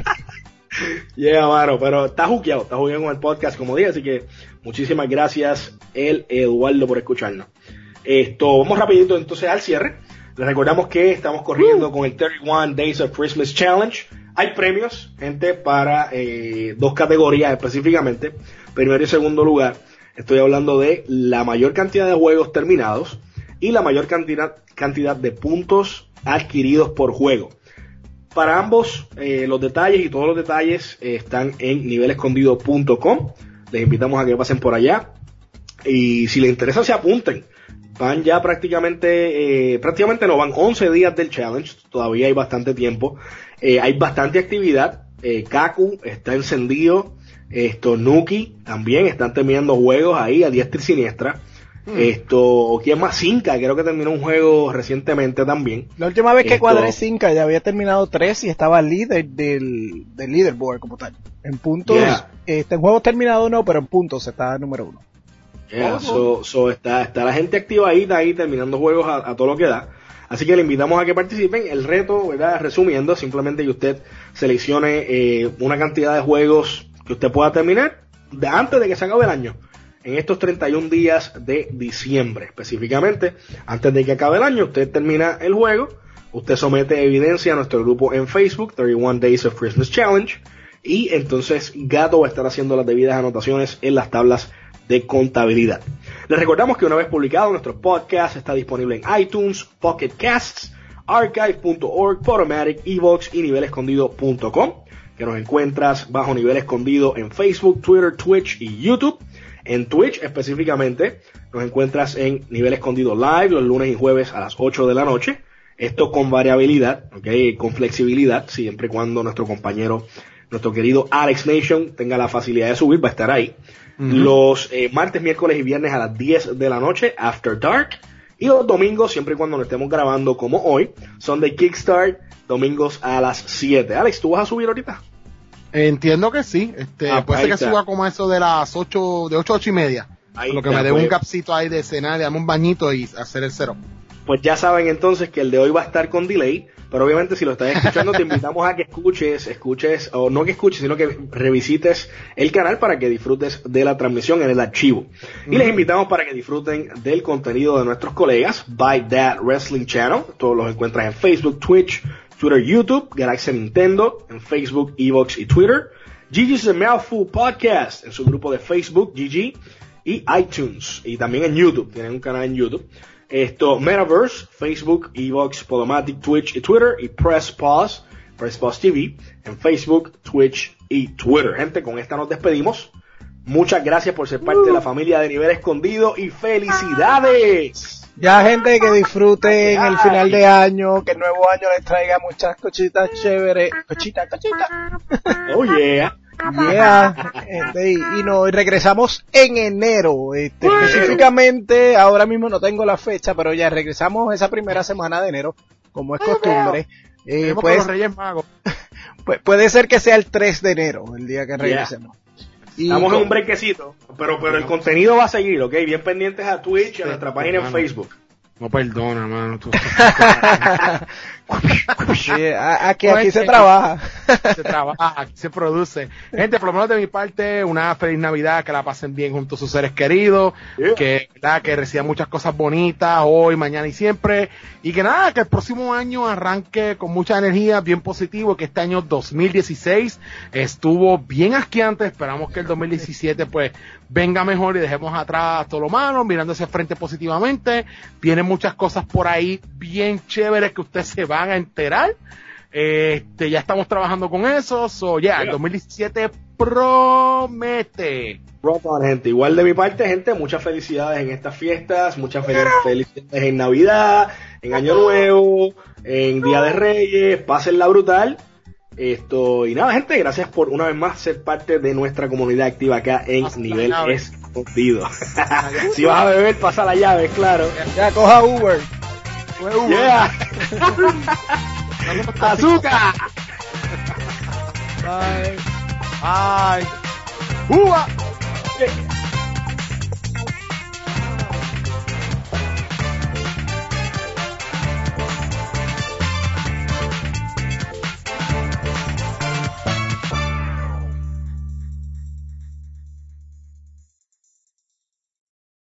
Yeah, mano, pero está juqueado, está juqueado con el podcast, como dije, así que muchísimas gracias, el Eduardo, por escucharnos. Esto, vamos rapidito entonces al cierre. Les recordamos que estamos corriendo uh. con el treinta y uno Days of Christmas Challenge. Hay premios, gente, para eh, dos categorías específicamente. Primero y segundo lugar. Estoy hablando de la mayor cantidad de juegos terminados y la mayor cantidad, cantidad de puntos adquiridos por juego. Para ambos, eh, los detalles y todos los detalles eh, están en nivel escondido punto com. Les invitamos a que pasen por allá. Y si les interesa, se apunten. Van ya prácticamente, eh, prácticamente no, van once días del challenge, todavía hay bastante tiempo, eh, hay bastante actividad, eh, Kaku está encendido, esto, Nuki también están terminando juegos ahí a diestra y siniestra, hmm. esto, ¿quién más? Cinca, creo que terminó un juego recientemente también. La última vez que esto, cuadré Cinca ya había terminado tres y estaba líder del, del leaderboard como tal, en puntos, yeah. este, en juegos terminados no, pero en puntos está número uno. Yeah, so, so está, está la gente activadita ahí terminando juegos a, a todo lo que da. Así que le invitamos a que participen. El reto, ¿verdad? Resumiendo, simplemente que usted seleccione eh, una cantidad de juegos que usted pueda terminar de, antes de que se acabe el año. En estos treinta y un días de diciembre, específicamente, antes de que acabe el año, usted termina el juego. Usted somete evidencia a nuestro grupo en Facebook, treinta y uno Days of Christmas Challenge. Y entonces Gato va a estar haciendo las debidas anotaciones en las tablas de contabilidad. Les recordamos que una vez publicado nuestro podcast está disponible en iTunes, Pocket Casts, archive punto org, Podomatic, Evox y nivel escondido punto com, que nos encuentras bajo Nivel Escondido en Facebook, Twitter, Twitch y YouTube. En Twitch específicamente nos encuentras en Nivel Escondido Live los lunes y jueves a las ocho de la noche. Esto con variabilidad, ¿okay? Con flexibilidad, siempre y cuando nuestro compañero, nuestro querido Alex Nation tenga la facilidad de subir, va a estar ahí. Uh-huh. Los eh, martes, miércoles y viernes a las diez de la noche, After Dark. Y los domingos, siempre y cuando nos estemos grabando como hoy, son de Kickstart, domingos a las siete. Alex, ¿tú vas a subir ahorita? Entiendo que sí. Este, ah, puede ser que está. Suba como eso de las ocho, de ocho a ocho y media. Ahí lo que está, me dé pues, un capcito ahí de cenar, de darme un bañito y hacer el cero. Pues ya saben entonces que el de hoy va a estar con delay, pero obviamente si lo estás escuchando te invitamos a que escuches, escuches, o no que escuches, sino que revisites el canal para que disfrutes de la transmisión en el archivo. Y mm. les invitamos para que disfruten del contenido de nuestros colegas, By That Wrestling Channel, todos los encuentras en Facebook, Twitch, Twitter, YouTube, Galaxy Nintendo, en Facebook, Evox y Twitter. Gigi's The Mouthful Podcast, en su grupo de Facebook, Gigi. y iTunes. Y también en YouTube, tienen un canal en YouTube. Esto, Metaverse, Facebook, Evox, Podomatic, Twitch y Twitter. Y Press Pause, Press Pause T V, en Facebook, Twitch y Twitter. Gente, con esta nos despedimos. Muchas gracias por ser parte uh. de la familia de Nivel Escondido y ¡felicidades! Ya, gente, que disfruten el final de año, que el nuevo año les traiga muchas cositas chéveres. Cochitas, cochitas. Oh, yeah. Yeah. Este, y, y nos regresamos en enero. Este, bueno. Específicamente, ahora mismo no tengo la fecha, pero ya regresamos esa primera semana de enero, como es costumbre. Eh, pues, los Reyes Magos. Pues, puede ser que sea el tres de enero, el día que regresemos. Yeah. Y Estamos con... en un brequecito, pero pero el contenido va a seguir, ¿ok? Bien pendientes a Twitch y a nuestra página en Facebook. No perdona, mano. Tú... sí, aquí, aquí se trabaja. Se trabaja, aquí se produce. Gente, por lo menos de mi parte, una feliz Navidad, que la pasen bien junto a sus seres queridos, yeah. que, ¿verdad? que reciban muchas cosas bonitas hoy, mañana y siempre. Y que nada, que el próximo año arranque con mucha energía, bien positivo, que este año dos mil dieciséis estuvo bien asqueante. Esperamos que el dos mil diecisiete pues venga mejor y dejemos atrás todo lo malo, mirando hacia frente positivamente. Vienen muchas cosas por ahí bien chéveres que ustedes se van a enterar. Este, ya estamos trabajando con eso. So, yeah, el dos mil diecisiete promete. Rock gente. Igual de mi parte, gente, muchas felicidades en estas fiestas, muchas fel- felicidades en Navidad, en Año Nuevo, en Día de Reyes, pásenla brutal. Esto, y nada, gente, gracias por una vez más ser parte de nuestra comunidad activa acá en pasa Nivel Escondido. Si vas a beber, pasa la llave, claro. Ya, coja Uber. Uber. Yeah. Azúcar. Bye. Bye. Uva.